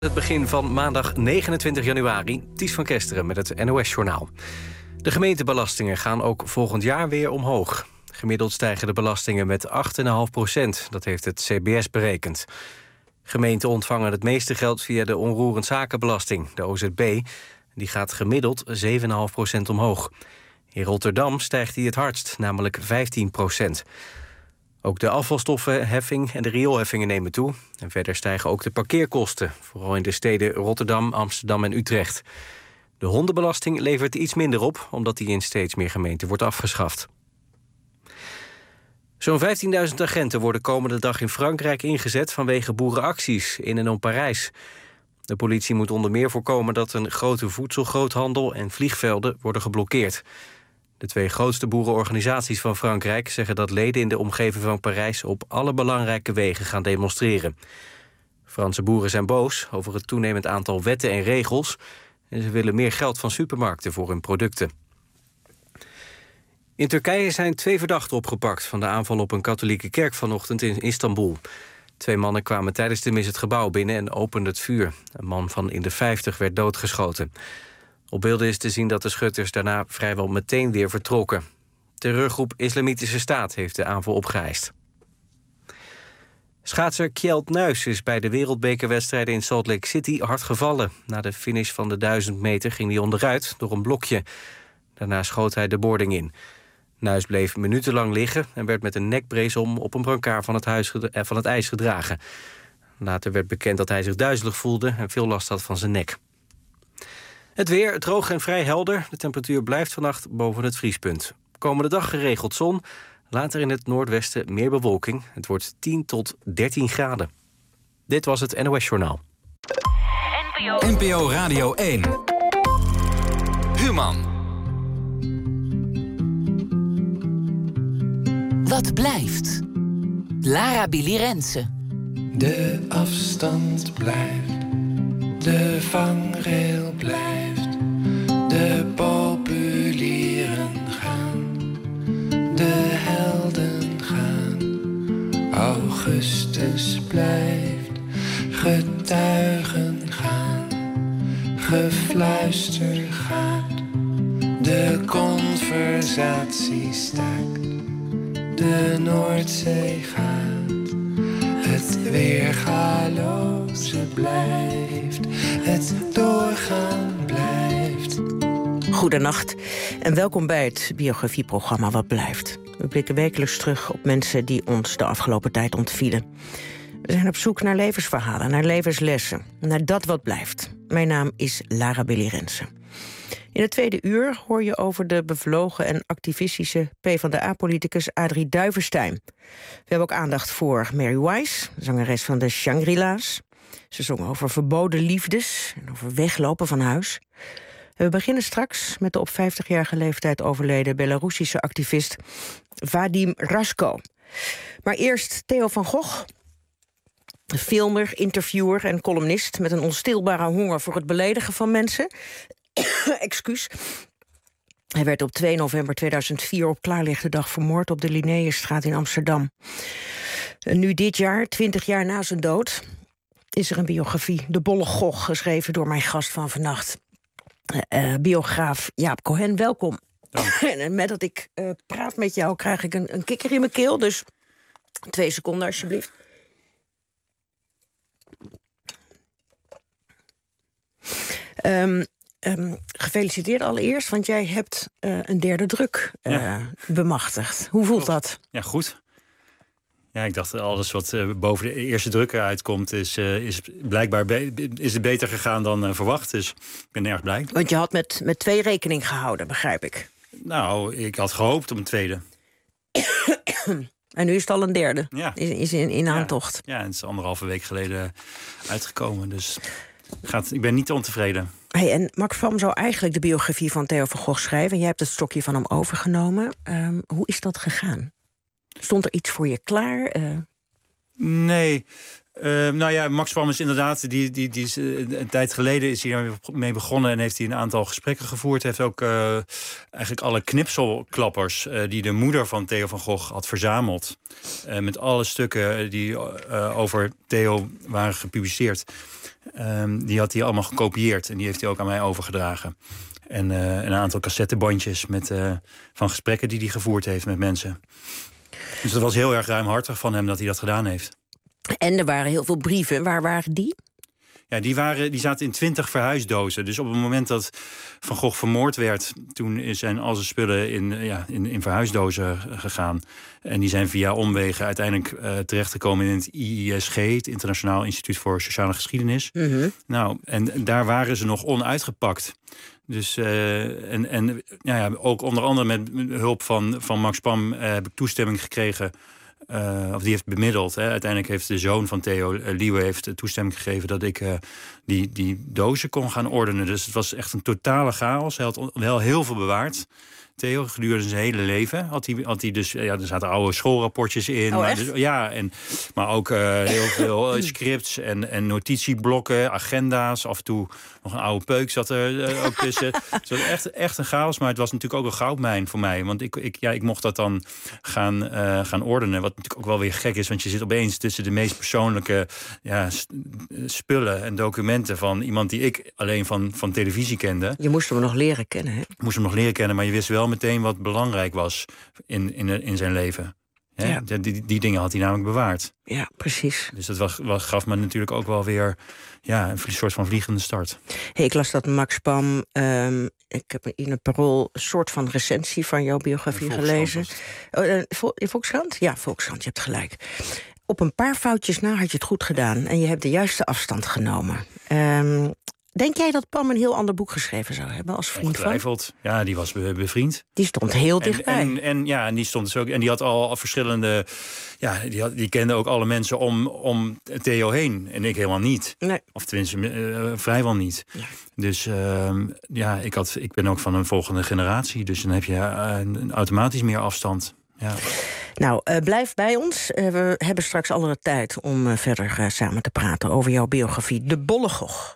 Het begin van maandag 29 januari, Ties van Kesteren met het NOS-journaal. De gemeentebelastingen gaan ook volgend jaar weer omhoog. Gemiddeld stijgen de belastingen met 8,5%, dat heeft het CBS berekend. Gemeenten ontvangen het meeste geld via de onroerend zakenbelasting, de OZB. Die gaat gemiddeld 7,5% omhoog. In Rotterdam stijgt die het hardst, namelijk 15%. Ook de afvalstoffenheffing en de rioolheffingen nemen toe. En verder stijgen ook de parkeerkosten, vooral in de steden Rotterdam, Amsterdam en Utrecht. De hondenbelasting levert iets minder op, omdat die in steeds meer gemeenten wordt afgeschaft. Zo'n 15.000 agenten worden komende dag in Frankrijk ingezet vanwege boerenacties in en om Parijs. De politie moet onder meer voorkomen dat een grote voedselgroothandel en vliegvelden worden geblokkeerd. De twee grootste boerenorganisaties van Frankrijk zeggen dat leden in de omgeving van Parijs op alle belangrijke wegen gaan demonstreren. Franse boeren zijn boos over het toenemend aantal wetten en regels en ze willen meer geld van supermarkten voor hun producten. In Turkije zijn 2 verdachten opgepakt van de aanval op een katholieke kerk vanochtend in Istanbul. 2 mannen kwamen tijdens de mis het gebouw binnen en openden het vuur. Een man van in de 50 werd doodgeschoten. Op beelden is te zien dat de schutters daarna vrijwel meteen weer vertrokken. Terreurgroep Islamitische Staat heeft de aanval opgeëist. Schaatser Kjeld Nuis is bij de wereldbekerwedstrijden in Salt Lake City hard gevallen. Na de finish van de 1000 meter ging hij onderuit door een blokje. Daarna schoot hij de boarding in. Nuis bleef minutenlang liggen en werd met een nekbrace om op een brancard van het ijs gedragen. Later werd bekend dat hij zich duizelig voelde en veel last had van zijn nek. Het weer droog en vrij helder. De temperatuur blijft vannacht boven het vriespunt. Komende dag geregeld zon. Later in het noordwesten meer bewolking. Het wordt 10 tot 13 graden. Dit was het NOS Journaal. NPO Radio 1. Human. Wat blijft? Lara Billy Rensen. De afstand blijft. De vangrail blijft, de populieren gaan, de helden gaan. Augustus blijft, getuigen gaan, gefluister gaat, de conversatie staakt, de Noordzee gaat, het weergaloze blijft. Het doorgaan blijft. Goedenacht en welkom bij het biografieprogramma Wat Blijft. We blikken wekelijks terug op mensen die ons de afgelopen tijd ontvielen. We zijn op zoek naar levensverhalen, naar levenslessen, naar dat wat blijft. Mijn naam is Lara Billy Rensen. In het tweede uur hoor je over de bevlogen en activistische PvdA-politicus Adrie Duivenstein. We hebben ook aandacht voor Mary Wise, zangeres van de Shangri-La's. Ze zongen over verboden liefdes en over weglopen van huis. We beginnen straks met de op 50-jarige leeftijd overleden Belarussische activist Vadim Rasko. Maar eerst Theo van Gogh, filmer, interviewer en columnist met een onstilbare honger voor het beledigen van mensen. Excuus. Hij werd op 2 november 2004 op klaarlichte dag vermoord op de Linnaeusstraat in Amsterdam. En nu dit jaar, 20 jaar na zijn dood, is er een biografie, De Bolle Gogh, geschreven door mijn gast van vannacht. Biograaf Jaap Cohen, welkom. En met dat ik praat met jou krijg ik een kikker in mijn keel, dus 2 seconden alsjeblieft. Gefeliciteerd allereerst, want jij hebt een derde druk bemachtigd. Hoe voelt dat? Ja, goed. Ja, ik dacht alles wat boven de eerste druk uitkomt is blijkbaar is het beter gegaan dan verwacht. Dus ik ben erg blij. Want je had met 2 rekening gehouden, begrijp ik. Nou, ik had gehoopt op een tweede. En nu is het al een derde. Ja. Is in aantocht. Ja, het is 1,5 week geleden uitgekomen. Dus ik ben niet ontevreden. Hey, en Max Vam zou eigenlijk de biografie van Theo van Gogh schrijven. Jij hebt het stokje van hem overgenomen. Hoe is dat gegaan? Stond er iets voor je klaar? Nee, Max Pam is inderdaad, die is, een tijd geleden is hij mee begonnen en heeft hij een aantal gesprekken gevoerd. Hij heeft ook eigenlijk alle knipselklappers die de moeder van Theo van Gogh had verzameld. Met alle stukken die over Theo waren gepubliceerd. Die had hij allemaal gekopieerd en die heeft hij ook aan mij overgedragen. En een aantal cassettebandjes van gesprekken die hij gevoerd heeft met mensen. Dus dat was heel erg ruimhartig van hem dat hij dat gedaan heeft. En er waren heel veel brieven. Waar waren die? Ja, die zaten in 20 verhuisdozen. Dus op het moment dat Van Gogh vermoord werd, toen zijn al zijn spullen in verhuisdozen gegaan. En die zijn via omwegen uiteindelijk terechtgekomen in het IISG, het Internationaal Instituut voor Sociale Geschiedenis. Mm-hmm. Nou, en daar waren ze nog onuitgepakt. Dus ook onder andere met hulp van Max Pam heb ik toestemming gekregen. Of die heeft bemiddeld. Hè. Uiteindelijk heeft de zoon van Theo, Liewe, heeft toestemming gegeven dat ik die dozen kon gaan ordenen. Dus het was echt een totale chaos. Hij had wel heel veel bewaard. Theo, gedurende zijn hele leven had hij dus... Ja, er zaten oude schoolrapportjes in. Maar ook heel veel scripts en notitieblokken, agenda's. Af en toe nog een oude peuk zat er ook tussen. Het was echt een chaos, maar het was natuurlijk ook een goudmijn voor mij. Want ik mocht dat dan gaan ordenen. Wat natuurlijk ook wel weer gek is, want je zit opeens tussen de meest persoonlijke spullen en documenten van iemand die ik alleen van televisie kende. Je moest hem nog leren kennen, hè? Moest hem nog leren kennen, maar je wist wel meteen wat belangrijk was in zijn leven. Ja. Die dingen had hij namelijk bewaard. Ja, precies. Dus dat gaf me natuurlijk ook wel weer een soort van vliegende start. Hey, ik las dat Max Pam... ik heb in het Parool een soort van recensie van jouw biografie gelezen. In Volkskrant? Ja, Volkskrant, je hebt gelijk. Op een paar foutjes na had je het goed gedaan en je hebt de juiste afstand genomen. Denk jij dat Pam een heel ander boek geschreven zou hebben als vriend van? Ongetwijfeld. Ja, die was bevriend. Die stond heel dichtbij. En die stond dus ook. En die had al verschillende. Ja, die kende ook alle mensen om Theo heen. En ik helemaal niet. Nee. Of tenminste, vrijwel niet. Ja. Dus ik ben ook van een volgende generatie. Dus dan heb je automatisch meer afstand. Ja. Nou, blijf bij ons. We hebben straks alle tijd om verder samen te praten over jouw biografie De Bolle Gogh.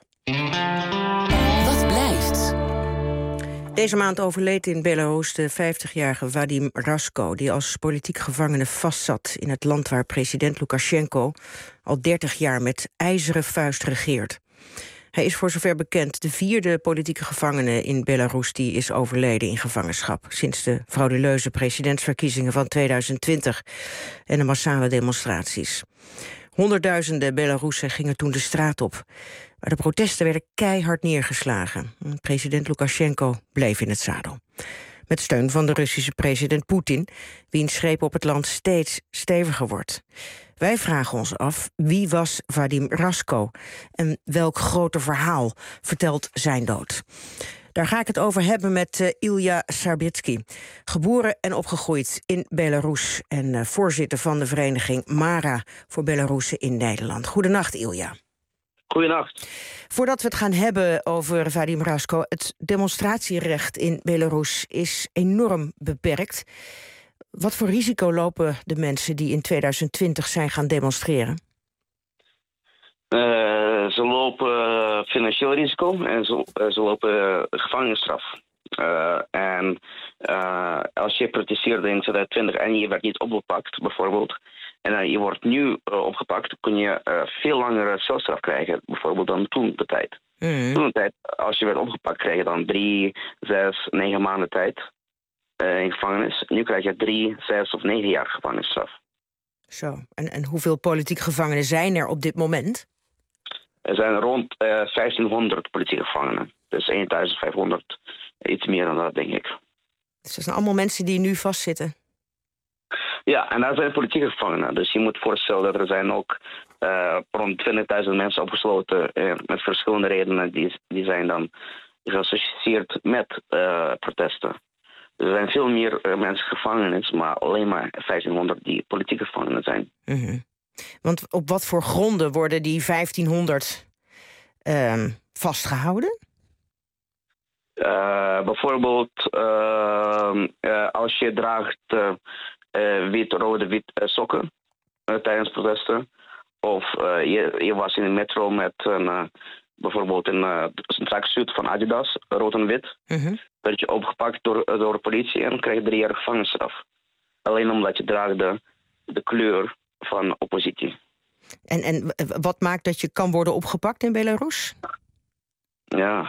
Wat blijft? Deze maand overleed in Belarus de 50-jarige Vadim Rasko, die als politiek gevangene vastzat in het land waar president Lukasjenko al 30 jaar met ijzeren vuist regeert. Hij is voor zover bekend de 4e politieke gevangene in Belarus die is overleden in gevangenschap sinds de frauduleuze presidentsverkiezingen van 2020 en de massale demonstraties. Honderdduizenden Belarussen gingen toen de straat op. Maar de protesten werden keihard neergeslagen. President Lukasjenko bleef in het zadel. Met steun van de Russische president Poetin, wiens greep op het land steeds steviger wordt. Wij vragen ons af, wie was Vadim Rasko? En welk grote verhaal vertelt zijn dood? Daar ga ik het over hebben met Ilya Sarbitsky. Geboren en opgegroeid in Belarus en voorzitter van de vereniging MARA voor Belarussen in Nederland. Goedenacht, Ilya. Goedenacht. Voordat we het gaan hebben over Vadim Rasko, het demonstratierecht in Belarus is enorm beperkt. Wat voor risico lopen de mensen die in 2020 zijn gaan demonstreren? Ze lopen financieel risico en ze lopen gevangenisstraf. En als je protesteerde in 2020 en je werd niet opgepakt, bijvoorbeeld, en je wordt nu opgepakt, kun je veel langere celstraf krijgen, bijvoorbeeld dan toen de tijd. Toen de tijd, als je werd opgepakt, krijg je dan 3, 6, 9 maanden tijd in gevangenis. Nu krijg je 3, 6 of 9 jaar gevangenisstraf. Zo, en hoeveel politieke gevangenen zijn er op dit moment? Er zijn rond 1500 politieke gevangenen. Dus 1500, iets meer dan dat, denk ik. Dus dat zijn allemaal mensen die nu vastzitten? Ja, en daar zijn politieke gevangenen. Dus je moet voorstellen dat er zijn ook rond 20.000 mensen opgesloten met verschillende redenen. Die zijn dan geassocieerd met protesten. Dus er zijn veel meer mensen gevangenis, maar alleen maar 1500 die politieke gevangenen zijn. Mm-hmm. Want op wat voor gronden worden die 1500 vastgehouden? Bijvoorbeeld als je draagt wit sokken tijdens protesten. of je was in de metro met bijvoorbeeld een tracksuit van Adidas, rood en wit. Werd je opgepakt door de politie en kreeg je 3 jaar gevangenisstraf. Alleen omdat je draagde de kleur van oppositie. En wat maakt dat je kan worden opgepakt in Belarus? Ja,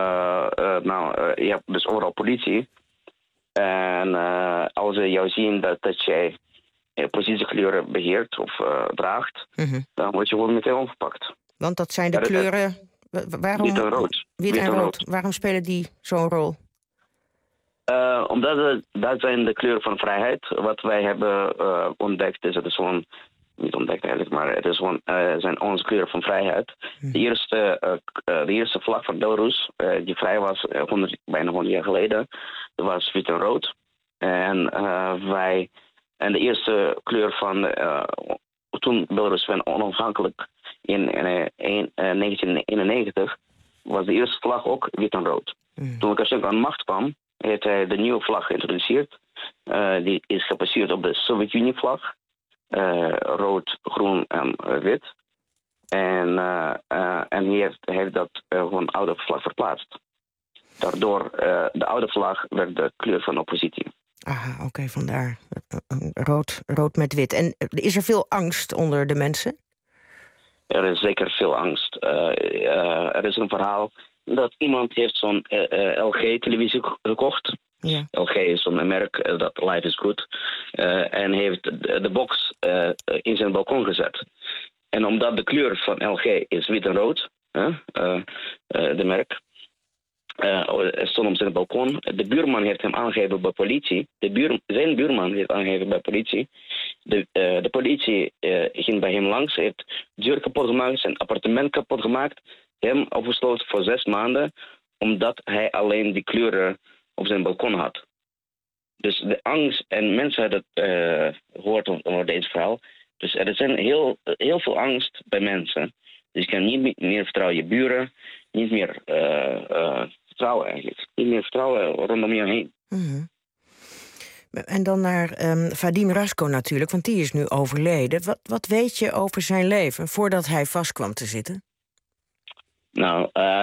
je hebt dus overal politie. En als ze jou zien dat jij positiekleuren beheert of draagt, dan word je gewoon meteen opgepakt. Want dat zijn de kleuren... Waarom, wit en rood. Wit en rood. Waarom spelen die zo'n rol? Omdat dat zijn de kleuren van vrijheid. Wat wij hebben ontdekt is, het is gewoon... Niet ontdekt eigenlijk, maar het is gewoon, zijn onze kleuren van vrijheid. De eerste vlag van Belarus, die vrij was bijna 100 jaar geleden, dat was wit en rood. En de eerste kleur van toen Belarus werd onafhankelijk in 1991, was de eerste vlag ook wit en rood. Toen Lukasjenko aan de macht kwam, heeft hij de nieuwe vlag geïntroduceerd. Die is gebaseerd op de Sovjet-Unie-vlag. Rood, groen en wit. En hij heeft dat gewoon oude vlag verplaatst. Daardoor, de oude vlag werd de kleur van de oppositie. Aha, oké, vandaar. Rood met wit. En is er veel angst onder de mensen? Er is zeker veel angst. Er is een verhaal dat iemand heeft zo'n LG-televisie gekocht. Ja. LG is zo'n merk dat Life is Good. En heeft de box in zijn balkon gezet. En omdat de kleur van LG is wit en rood, de merk, stond op zijn balkon. De buurman heeft hem aangegeven bij politie. Zijn buurman heeft aangegeven bij politie. De politie ging bij hem langs, heeft de deur kapot gemaakt, zijn appartement kapot gemaakt, hem opgesloten voor 6 maanden, omdat hij alleen die kleuren op zijn balkon had. Dus de angst, en mensen hebben het gehoord over deze verhaal. Dus er is heel veel angst bij mensen. Dus je kan niet meer vertrouwen je buren, niet meer vertrouwen eigenlijk. Niet meer vertrouwen rondom je heen. En dan naar Vadim Rasko natuurlijk, want die is nu overleden. Wat weet je over zijn leven voordat hij vast kwam te zitten? Nou,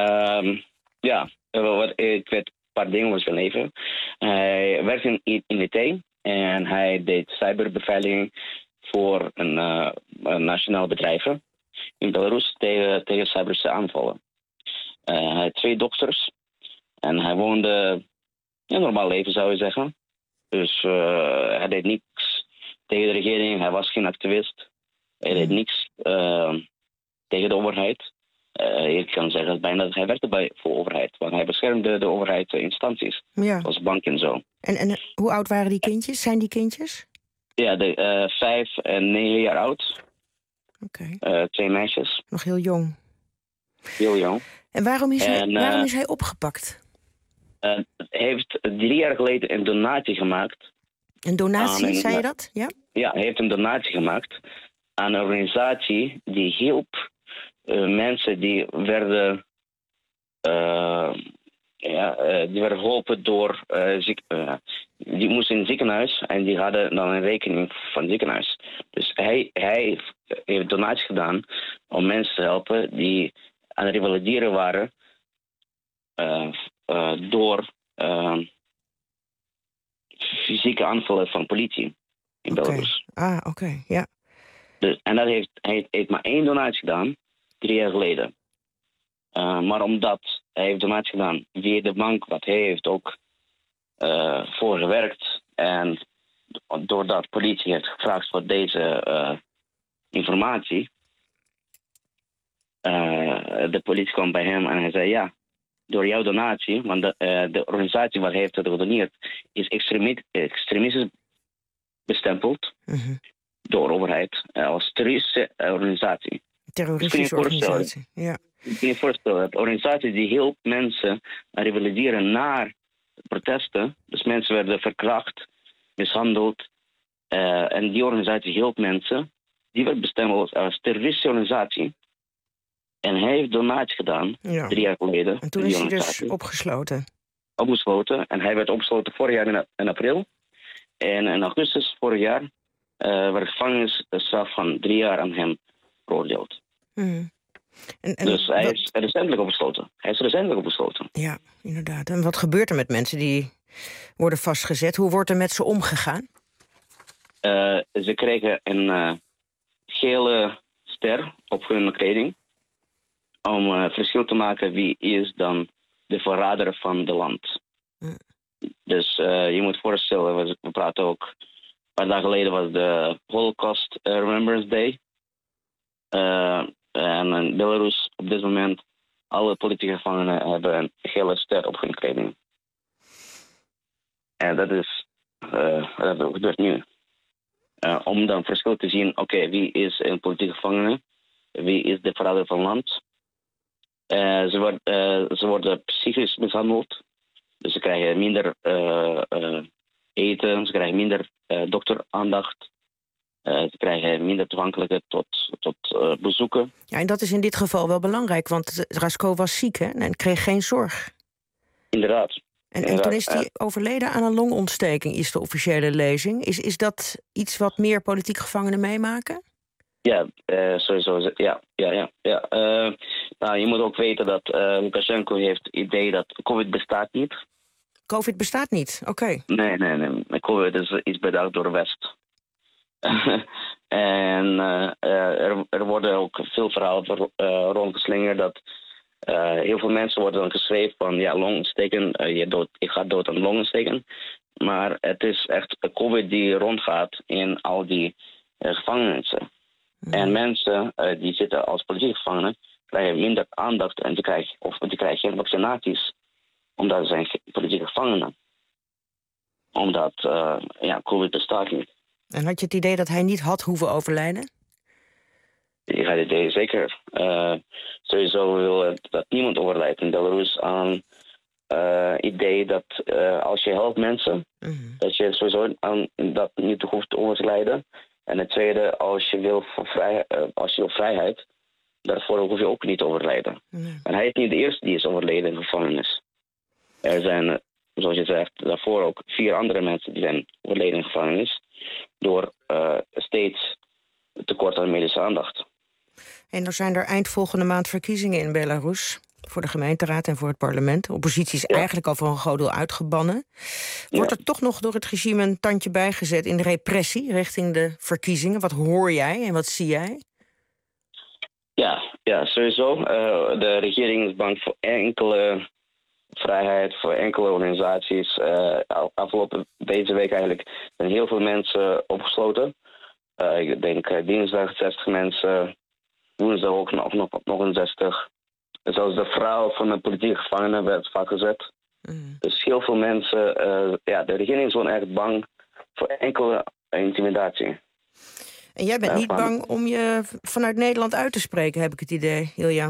ik weet een paar dingen over zijn leven. Hij werkte in IT en hij deed cyberbeveiliging voor een nationaal bedrijf in Belarus tegen cyberse aanvallen. Hij had 2 dochters en hij woonde een normaal leven, zou je zeggen. Dus hij deed niks tegen de regering, hij was geen activist. Hij deed niks tegen de overheid. Je kan zeggen bijna dat hij werkte voor de overheid. Want hij beschermde de overheidsinstanties. Ja. Zoals bank en zo. En hoe oud waren die kindjes? Zijn die kindjes? Ja, 5 en 9 jaar oud. Oké. 2 meisjes. Nog heel jong. Heel jong. En waarom is hij opgepakt? Hij heeft 3 jaar geleden een donatie gemaakt. Een donatie, zei je dat? Ja? Ja, hij heeft een donatie gemaakt aan een organisatie die hielp mensen die werden geholpen door die moesten in het ziekenhuis en die hadden dan een rekening van het ziekenhuis. Dus hij heeft donaties gedaan om mensen te helpen die aan het revalideren waren door fysieke aanvallen van politie in Belarus. Oké, ja. Dus, en hij heeft maar 1 donatie gedaan, 3 jaar geleden. Maar omdat hij heeft donatie gedaan via de bank, wat hij heeft ook voor gewerkt. En doordat politie heeft gevraagd voor deze informatie. De politie kwam bij hem en hij zei ja, door jouw donatie, want de organisatie wat hij heeft gedoneerd is extremistisch bestempeld door de overheid als terroristische organisatie. Terroristische organisatie, ja. Ik kan je voorstellen dat organisaties die hielp mensen revalideren naar protesten. Dus mensen werden verkracht, mishandeld. En die organisatie hielp mensen. Die werd bestempeld als terroristische organisatie. En hij heeft donatie gedaan, 3 jaar geleden. En toen is hij dus opgesloten? Opgesloten. En hij werd opgesloten vorig jaar in april. En in augustus vorig jaar werd gevangenisstraf van 3 jaar aan hem veroordeeld. En Dus hij is recentelijk opgesloten. Ja, inderdaad. En wat gebeurt er met mensen die worden vastgezet? Hoe wordt er met ze omgegaan? Ze kregen een gele ster op hun kleding. Om verschil te maken wie is dan de verrader van de land. Dus je moet voorstellen, we praten ook... Een paar dagen geleden was de Holocaust Remembrance Day. En in Belarus op dit moment... alle politieke gevangenen hebben een gele ster op hun kleding. En dat gebeurt nu. Om dan verschil te zien, wie is een politieke gevangene? Wie is de verrader van het land? Ze worden psychisch mishandeld. Dus ze krijgen minder eten, ze krijgen minder dokteraandacht. Ze krijgen minder toegankelijkheid tot bezoeken. Ja, en dat is in dit geval wel belangrijk, want Rasko was ziek hè? En kreeg geen zorg. Inderdaad. En toen is hij overleden aan een longontsteking, is de officiële lezing. Is dat iets wat meer politieke gevangenen meemaken? Ja, sowieso. Ja. Je moet ook weten dat Lukashenko heeft het idee dat COVID bestaat niet. COVID bestaat niet? Oké. Nee. COVID is iets bedacht door de West. En er worden ook veel verhalen rondgeslingerd dat heel veel mensen worden dan geschreven van longontsteken, je gaat dood aan longontsteken. Maar het is echt COVID die rondgaat in al die gevangenissen. En mensen die zitten als politieke gevangenen krijgen minder aandacht en die krijgen geen vaccinaties. Omdat ze zijn politieke gevangenen. Omdat COVID bestaat niet. En had je het idee dat hij niet had hoeven overlijden? Ik had het idee zeker. Sowieso wil dat niemand overlijdt in Belarus aan idee dat als je helpt mensen, dat je sowieso aan dat niet hoeft te overlijden. En het tweede, als je wil vrijheid, daarvoor hoef je ook niet te overlijden. En hij is niet de eerste die is overleden in de gevangenis. Er zijn, zoals je zegt, daarvoor ook 4 andere mensen die zijn overleden in de gevangenis. Door steeds tekort aan medische aandacht. En er zijn er eind volgende maand verkiezingen in Belarus. Voor de gemeenteraad en voor het parlement. De oppositie is eigenlijk al voor een groot deel uitgebannen. Wordt er toch nog door het regime een tandje bijgezet in de repressie richting de verkiezingen? Wat hoor jij en wat zie jij? Ja, sowieso. De regering is bang voor enkele vrijheid, voor enkele organisaties. Afgelopen deze week eigenlijk zijn heel veel mensen opgesloten. Ik denk dinsdag 60 mensen, woensdag ook nog een 60. Zelfs de vrouw van de politieke gevangenen werd vastgezet. Dus heel veel mensen, de regering is gewoon echt bang voor enkele intimidatie. En jij bent niet bang om je vanuit Nederland uit te spreken, heb ik het idee, Ilja?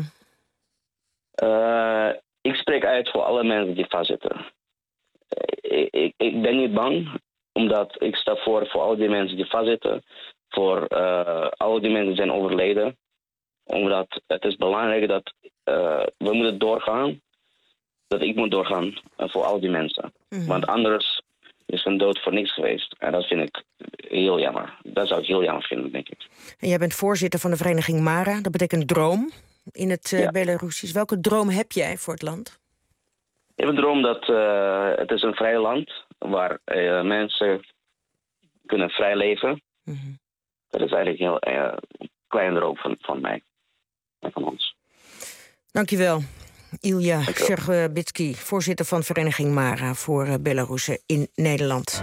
Ik spreek uit voor alle mensen die vastzitten. Ik ben niet bang, omdat ik sta voor al die mensen die vastzitten. Voor al die mensen die zijn overleden. Omdat het is belangrijk dat we moeten doorgaan. Dat ik moet doorgaan voor al die mensen. Want anders is een dood voor niks geweest. En dat vind ik heel jammer. Dat zou ik heel jammer vinden, denk ik. En jij bent voorzitter van de vereniging MARA. Dat betekent droom in het Belarusisch. Welke droom heb jij voor het land? Ik heb een droom dat het is een vrij land waar mensen kunnen vrij leven. Dat is eigenlijk een heel klein droom van mij en van ons. Dankjewel. Ilja Sherbetsky, voorzitter van vereniging MARA voor Belarussen in Nederland.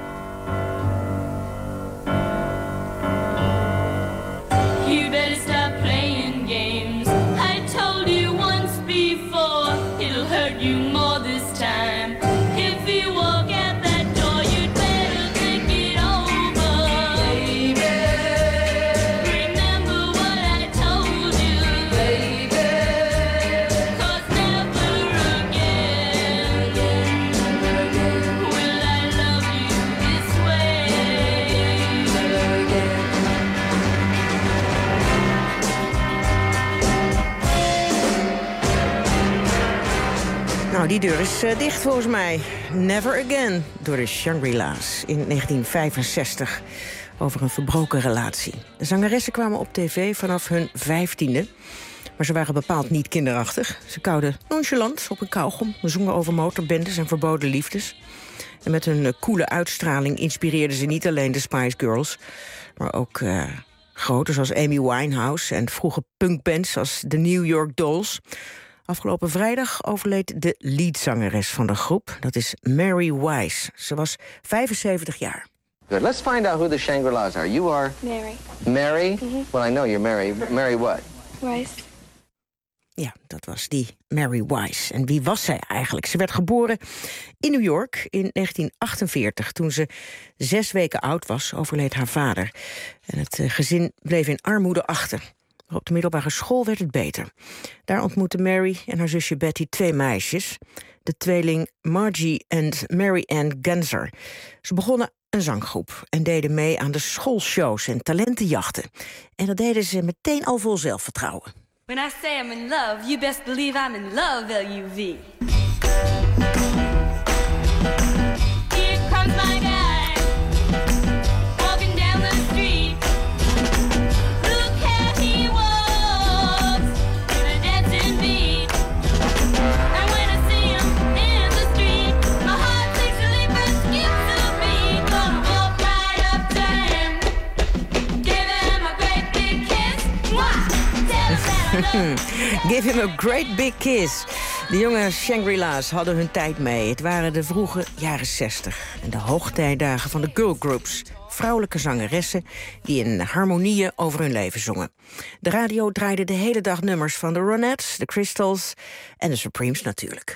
You better stop playing games. I told you once before, it'll hurt you more this time. If you walk out that door, you'd better think it over. Baby, remember what I told you. Baby, 'cause never again will I love you this way. Never again. Nou, die deur is dicht volgens mij. Never Again door de Shangri-La's in 1965. over een verbroken relatie. De zangeressen kwamen op tv vanaf hun 15e. Maar ze waren bepaald niet kinderachtig. Ze kauwden nonchalant op een kauwgom, zongen over motorbendes en verboden liefdes. En met hun coole uitstraling inspireerden ze niet alleen de Spice Girls, maar ook grote zoals Amy Winehouse en vroege punkbands als de New York Dolls. Afgelopen vrijdag overleed de leadzangeres van de groep. Dat is Mary Wise. Ze was 75 jaar. Good. Let's find out who the Shangri-Las are. You are? Mary. Mary? Well, I know you're Mary. Mary what? Wise. Ja, dat was die Mary Wise. En wie was zij eigenlijk? Ze werd geboren in New York in 1948. Toen ze 6 weken oud was, overleed haar vader. En het gezin bleef in armoede achter. Maar op de middelbare school werd het beter. Daar ontmoetten Mary en haar zusje Betty 2 meisjes. De tweeling Margie en Mary Ann Genzer. Ze begonnen een zanggroep en deden mee aan de schoolshows en talentenjachten. En dat deden ze meteen al vol zelfvertrouwen. When I say I'm in love, you best believe I'm in love, L-U-V. Here comes my guy, walking down the street. Look how he walks, with a dancing beat. And when I see him in the street, my heart takes a leap and skips a beat. Gonna walk right up to him, give him a great big kiss. Mwah! Tell him that Give him a great big kiss. De jonge Shangri-Las hadden hun tijd mee. Het waren de vroege jaren 60 en de hoogtijdagen van de girlgroups. Vrouwelijke zangeressen die in harmonieën over hun leven zongen. De radio draaide de hele dag nummers van de Ronettes, de Crystals en de Supremes natuurlijk.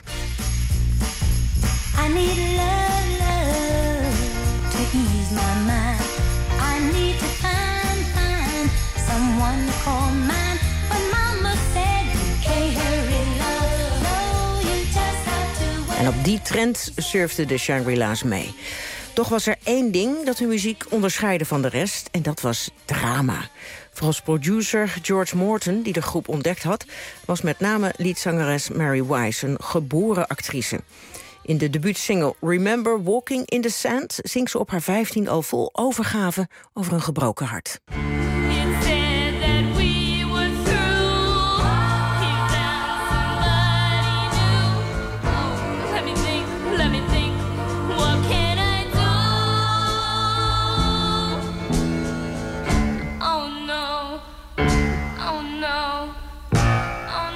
I need love, love to ease my mind. I need to find someone to call mine. But mama said you can't hurry love. No, you just have to wait. En op die trend surfden de Shangri-Las mee. Toch was er één ding dat hun muziek onderscheidde van de rest, en dat was drama. Volgens producer George Morton, die de groep ontdekt had, was met name liedzangeres Mary Wise een geboren actrice. In de debuutsingle Remember Walking in the Sand zingt ze op haar 15 al vol overgave over een gebroken hart. It said that we were through. He found somebody new. Oh, let me think. What can I do? Oh no. Oh no. Oh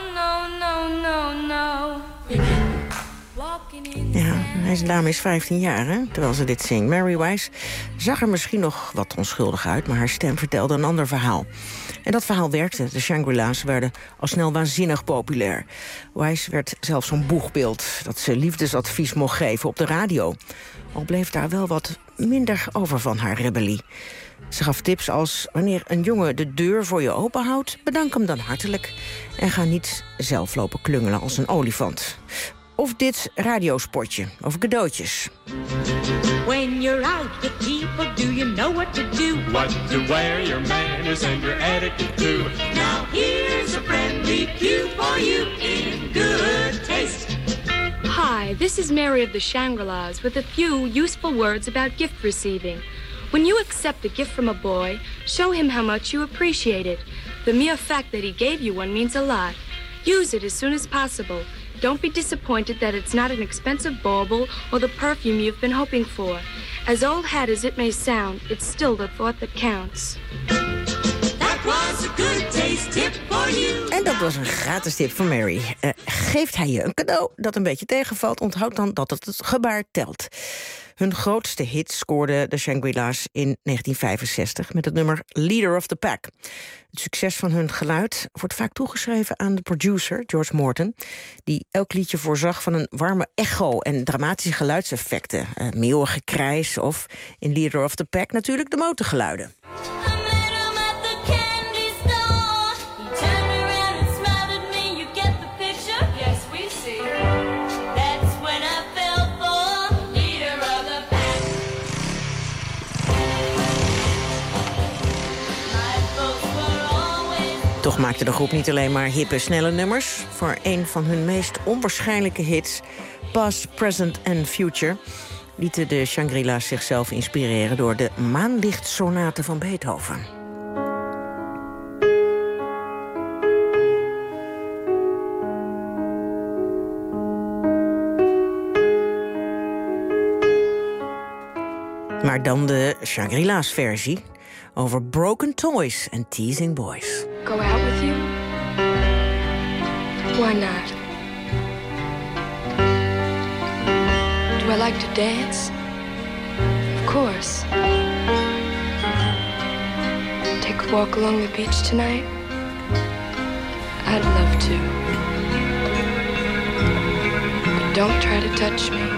no. Walking in the Ja, sand. deze dame is 15 jaar, hè, terwijl ze dit zingt. Mary Wise zag er misschien nog wat onschuldig uit, maar haar stem vertelde een ander verhaal. En dat verhaal werkte. De Shangri-Las werden al snel waanzinnig populair. Wise werd zelfs zo'n boegbeeld dat ze liefdesadvies mocht geven op de radio. Al bleef daar wel wat minder over van haar rebellie. Ze gaf tips als: wanneer een jongen de deur voor je openhoudt, bedank hem dan hartelijk en ga niet zelf lopen klungelen als een olifant. Of dit radiospotje over cadeautjes. When you're out with people, do you know what to do? What to wear, your manners and your etiquette too. Now here's a friendly cue for you in good taste. Hi, this is Mary of the Shangri-Las with a few useful words about gift receiving. When you accept a gift from a boy, show him how much you appreciate it. The mere fact that he gave you one means a lot. Use it as soon as possible. Don't be disappointed that it's not an expensive bauble or the perfume you've been hoping for. As old-hat as it may sound, it's still the thought that counts. That was a good taste tip for you. En dat was een gratis tip van Mary. Geeft hij je een cadeau dat een beetje tegenvalt, onthoud dan dat het gebaar telt. Hun grootste hit scoorde de Shangri-Las in 1965 met het nummer Leader of the Pack. Het succes van hun geluid wordt vaak toegeschreven aan de producer George Morton, die elk liedje voorzag van een warme echo en dramatische geluidseffecten. Meeuwengekrijs of in Leader of the Pack natuurlijk de motorgeluiden. Toch maakte de groep niet alleen maar hippe, snelle nummers. Voor een van hun meest onwaarschijnlijke hits, Past, Present and Future, lieten de Shangri-La's zichzelf inspireren door de Maanlichtsonate van Beethoven. Maar dan de Shangri-La's versie over broken toys en teasing boys. Go out with you? Why not? Do I like to dance? Of course. Take a walk along the beach tonight? I'd love to. But don't try to touch me.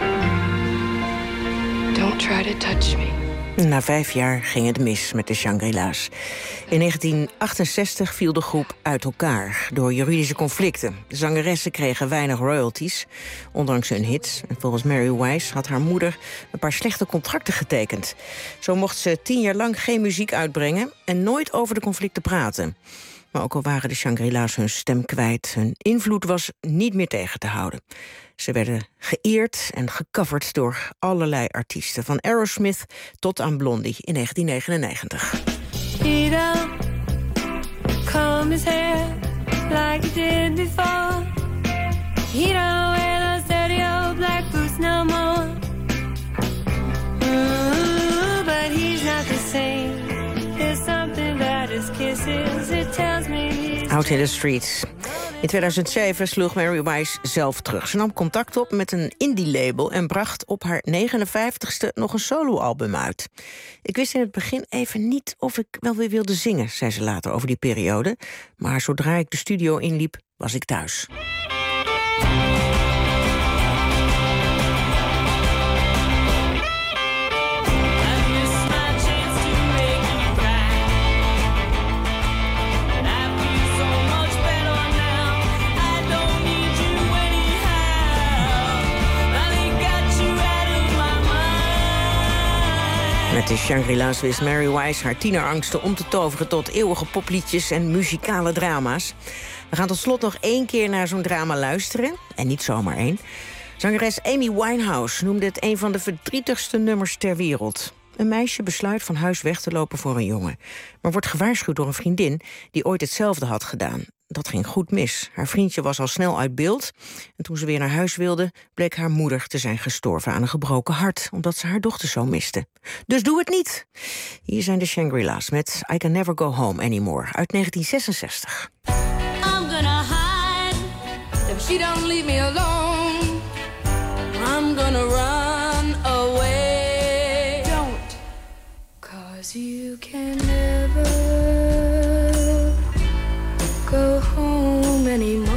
Don't try to touch me. Na 5 jaar ging het mis met de Shangri-La's. In 1968 viel de groep uit elkaar door juridische conflicten. De zangeressen kregen weinig royalties, ondanks hun hits. En volgens Mary Wise had haar moeder een paar slechte contracten getekend. Zo mocht ze 10 jaar lang geen muziek uitbrengen en nooit over de conflicten praten. Maar ook al waren de Shangri-La's hun stem kwijt, hun invloed was niet meer tegen te houden. Ze werden geëerd en gecoverd door allerlei artiesten, van Aerosmith tot aan Blondie in 1999. He don't comb his hair like he did before. He don't wear those dirty old black boots no more. Ooh, but he's not the same. There's something about his kisses. It tells me he's Out in the Streets. In 2007 sloeg Mary Wise zelf terug. Ze nam contact op met een indie-label en bracht op haar 59ste nog een soloalbum uit. Ik wist in het begin even niet of ik wel weer wilde zingen, zei ze later over die periode. Maar zodra ik de studio inliep, was ik thuis. Met de Shangri-La's wist Mary Wise haar tienerangsten om te toveren tot eeuwige popliedjes en muzikale drama's. We gaan tot slot nog 1 keer naar zo'n drama luisteren. En niet zomaar 1. Zangeres Amy Winehouse noemde het een van de verdrietigste nummers ter wereld. Een meisje besluit van huis weg te lopen voor een jongen, maar wordt gewaarschuwd door een vriendin die ooit hetzelfde had gedaan. Dat ging goed mis. Haar vriendje was al snel uit beeld. En toen ze weer naar huis wilde, bleek haar moeder te zijn gestorven aan een gebroken hart, omdat ze haar dochter zo miste. Dus doe het niet! Hier zijn de Shangri-La's met I Can Never Go Home Anymore uit 1966. I'm gonna hide if she don't leave me alone. I'm gonna run away. Don't. 'Cause you can never go home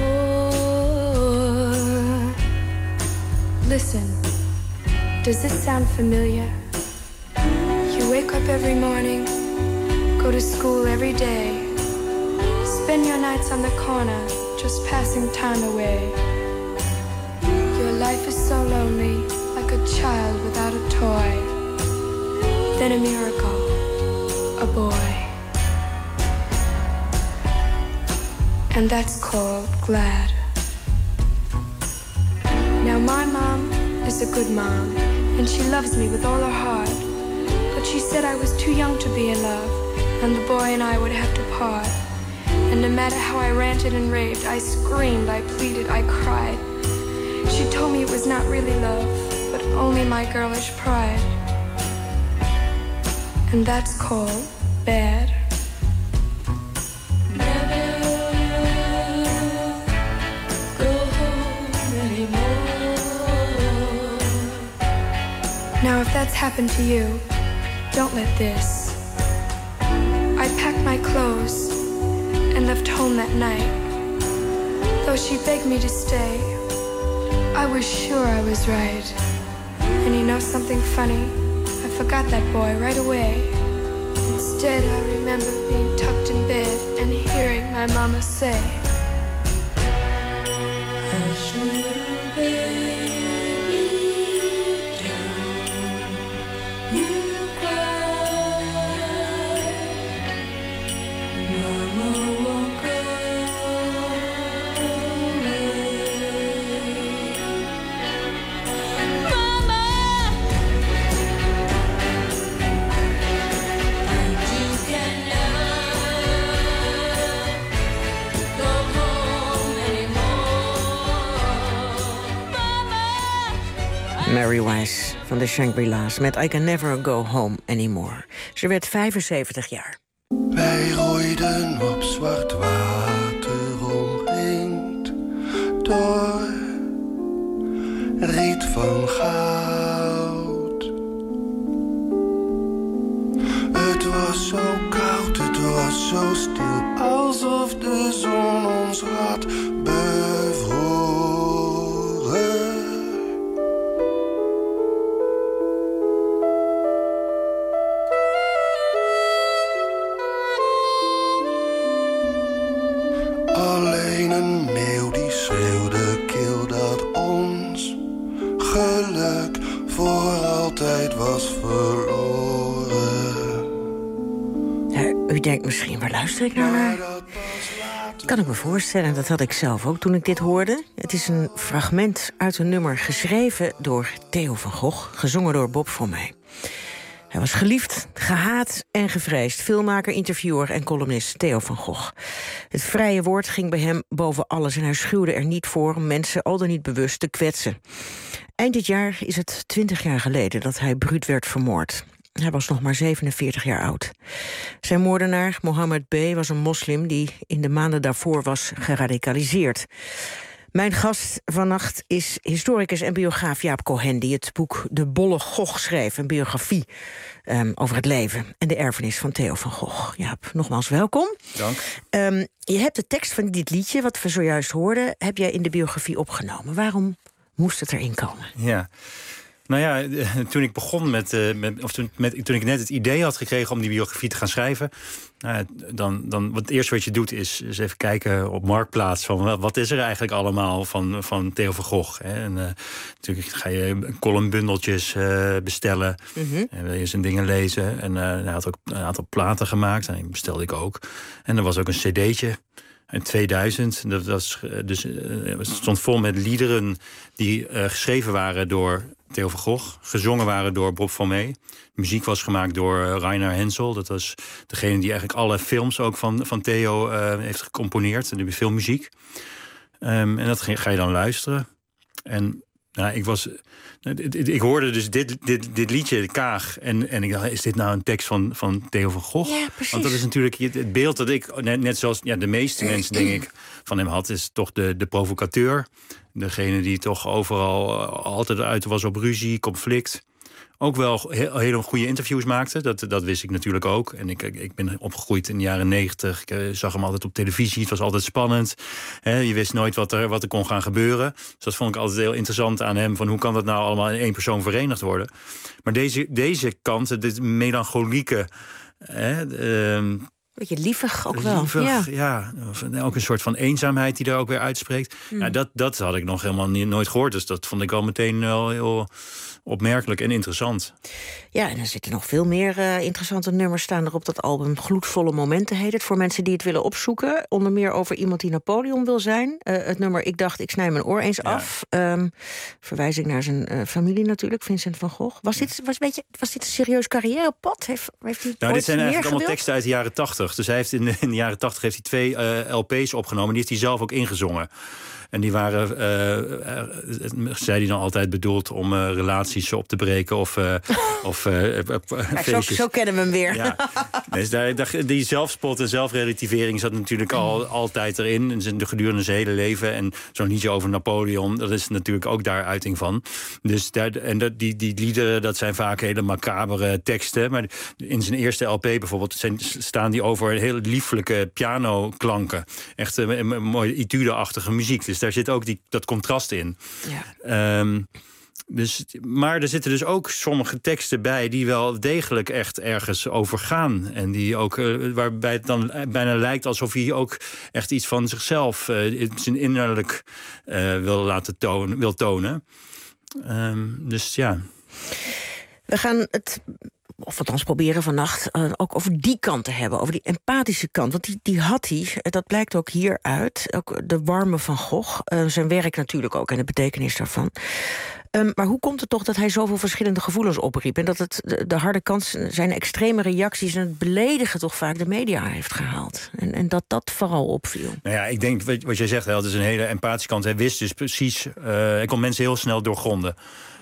anymore. Listen, does this sound familiar? You wake up every morning, go to school every day, spend your nights on the corner, just passing time away. Your life is so lonely, like a child without a toy. Then a miracle, a boy. And that's called glad. Now my mom is a good mom, and she loves me with all her heart. But she said I was too young to be in love, and the boy and I would have to part. And no matter how I ranted and raved, I screamed, I pleaded, I cried. She told me it was not really love, but only my girlish pride. And that's called bad. Now if that's happened to you, don't let this. I packed my clothes and left home that night. Though she begged me to stay, I was sure I was right. And you know something funny? I forgot that boy right away. Instead, I remember being tucked in bed and hearing my mama say, "Hush, little baby. Mary Wise van de Shangri-La's met I Can Never Go Home Anymore. Ze werd 75 jaar. Wij roeiden op zwart water omringd door riet van goud. Het was zo koud, het was zo stil, alsof de zon ons had bevroren. Alleen een meeuw die schreeuwde kil dat ons geluk voor altijd was verloren. U denkt misschien, waar luister ik nou naar? Kan ik me voorstellen, dat had ik zelf ook toen ik dit hoorde. Het is een fragment uit een nummer geschreven door Theo van Gogh, gezongen door Bob Frommey. Hij was geliefd, gehaat en gevreesd. Filmmaker, interviewer en columnist Theo van Gogh. Het vrije woord ging bij hem boven alles en hij schuwde er niet voor om mensen al dan niet bewust te kwetsen. Eind dit jaar is het 20 jaar geleden dat hij bruut werd vermoord. Hij was nog maar 47 jaar oud. Zijn moordenaar, Mohammed B., was een moslim die in de maanden daarvoor was geradicaliseerd. Mijn gast vannacht is historicus en biograaf Jaap Cohen, die het boek De Bolle Gogh schreef, een biografie over het leven en de erfenis van Theo van Gogh. Jaap, nogmaals welkom. Dank. Je hebt de tekst van dit liedje, wat we zojuist hoorden, heb jij in de biografie opgenomen. Waarom moest het erin komen? Ja. Nou ja, toen ik begon toen ik net het idee had gekregen om die biografie te gaan schrijven, dan wat het eerste wat je doet is even kijken op Marktplaats van wat is er eigenlijk allemaal van Theo van Gogh. Hè? En natuurlijk ga je columnbundeltjes bestellen en wil je zijn dingen lezen. En hij had ook een aantal platen gemaakt en die bestelde ik ook. En er was ook een cd'tje. In 2000, het stond vol met liederen die geschreven waren door Theo van Gogh, gezongen waren door Bob Frommey. De muziek was gemaakt door Rainer Hensel. Dat was degene die eigenlijk alle films ook van Theo heeft gecomponeerd. De filmmuziek. En dat ga je dan luisteren. En ik hoorde dus dit liedje, Kaag. En ik dacht, is dit nou een tekst van Theo van Gogh? Ja, precies. Want dat is natuurlijk het beeld dat ik, net zoals de meeste mensen, denk ik, van hem had, is toch de provocateur. Degene die toch overal altijd uit was op ruzie, conflict. Ook wel hele goede interviews maakte. Dat wist ik natuurlijk ook. En ik ben opgegroeid in de jaren 90. Ik zag hem altijd op televisie. Het was altijd spannend. Je wist nooit wat er kon gaan gebeuren. Dus dat vond ik altijd heel interessant aan hem. Van hoe kan dat nou allemaal in één persoon verenigd worden? Maar deze kant, dit melancholieke, beetje lievig ook wel. Ja. Ook een soort van eenzaamheid die daar ook weer uitspreekt. Ja, dat had ik nog helemaal nooit gehoord. Dus dat vond ik al meteen wel heel opmerkelijk en interessant. Ja, en er zitten nog veel meer interessante nummers staan er op dat album. Gloedvolle momenten heet het, voor mensen die het willen opzoeken. Onder meer over iemand die Napoleon wil zijn. Het nummer Ik dacht, ik snij mijn oor eens af. Verwijzing naar zijn familie natuurlijk, Vincent van Gogh. Was dit een serieus carrièrepad? Heeft hij dit zijn eigenlijk allemaal teksten uit de jaren 80. Dus hij heeft in de jaren 80 heeft hij 2 LP's opgenomen. Die heeft hij zelf ook ingezongen. En die waren, zei hij dan altijd, bedoeld om relaties op te breken of feestjes. Zo kennen we hem weer. Ja. Dus die zelfspot en zelfrelativering zat natuurlijk altijd erin. Gedurende zijn hele leven. En zo'n liedje over Napoleon, dat is natuurlijk ook daar uiting van. Dus die liederen, dat zijn vaak hele macabere teksten. Maar in zijn eerste LP bijvoorbeeld staan die over hele lieflijke pianoklanken. Echt een mooie etude-achtige muziek. Dus daar zit ook dat contrast in. Ja. Maar er zitten dus ook sommige teksten bij die wel degelijk echt ergens over gaan. En die ook, waarbij het dan bijna lijkt alsof hij ook echt iets van zichzelf, zijn innerlijk wil tonen. Dus ja. We gaan het, of althans proberen vannacht, ook over die kant te hebben. Over die empathische kant. Want die had hij, dat blijkt ook hieruit. Ook de warme van Gogh. Zijn werk natuurlijk ook en de betekenis daarvan. Maar hoe komt het toch dat hij zoveel verschillende gevoelens opriep? En dat het de harde kant, zijn extreme reacties en het beledigen toch vaak de media heeft gehaald? En dat vooral opviel. Nou ja, ik denk, wat jij zegt, het is een hele empathische kant. Hij wist dus precies, hij kon mensen heel snel doorgronden.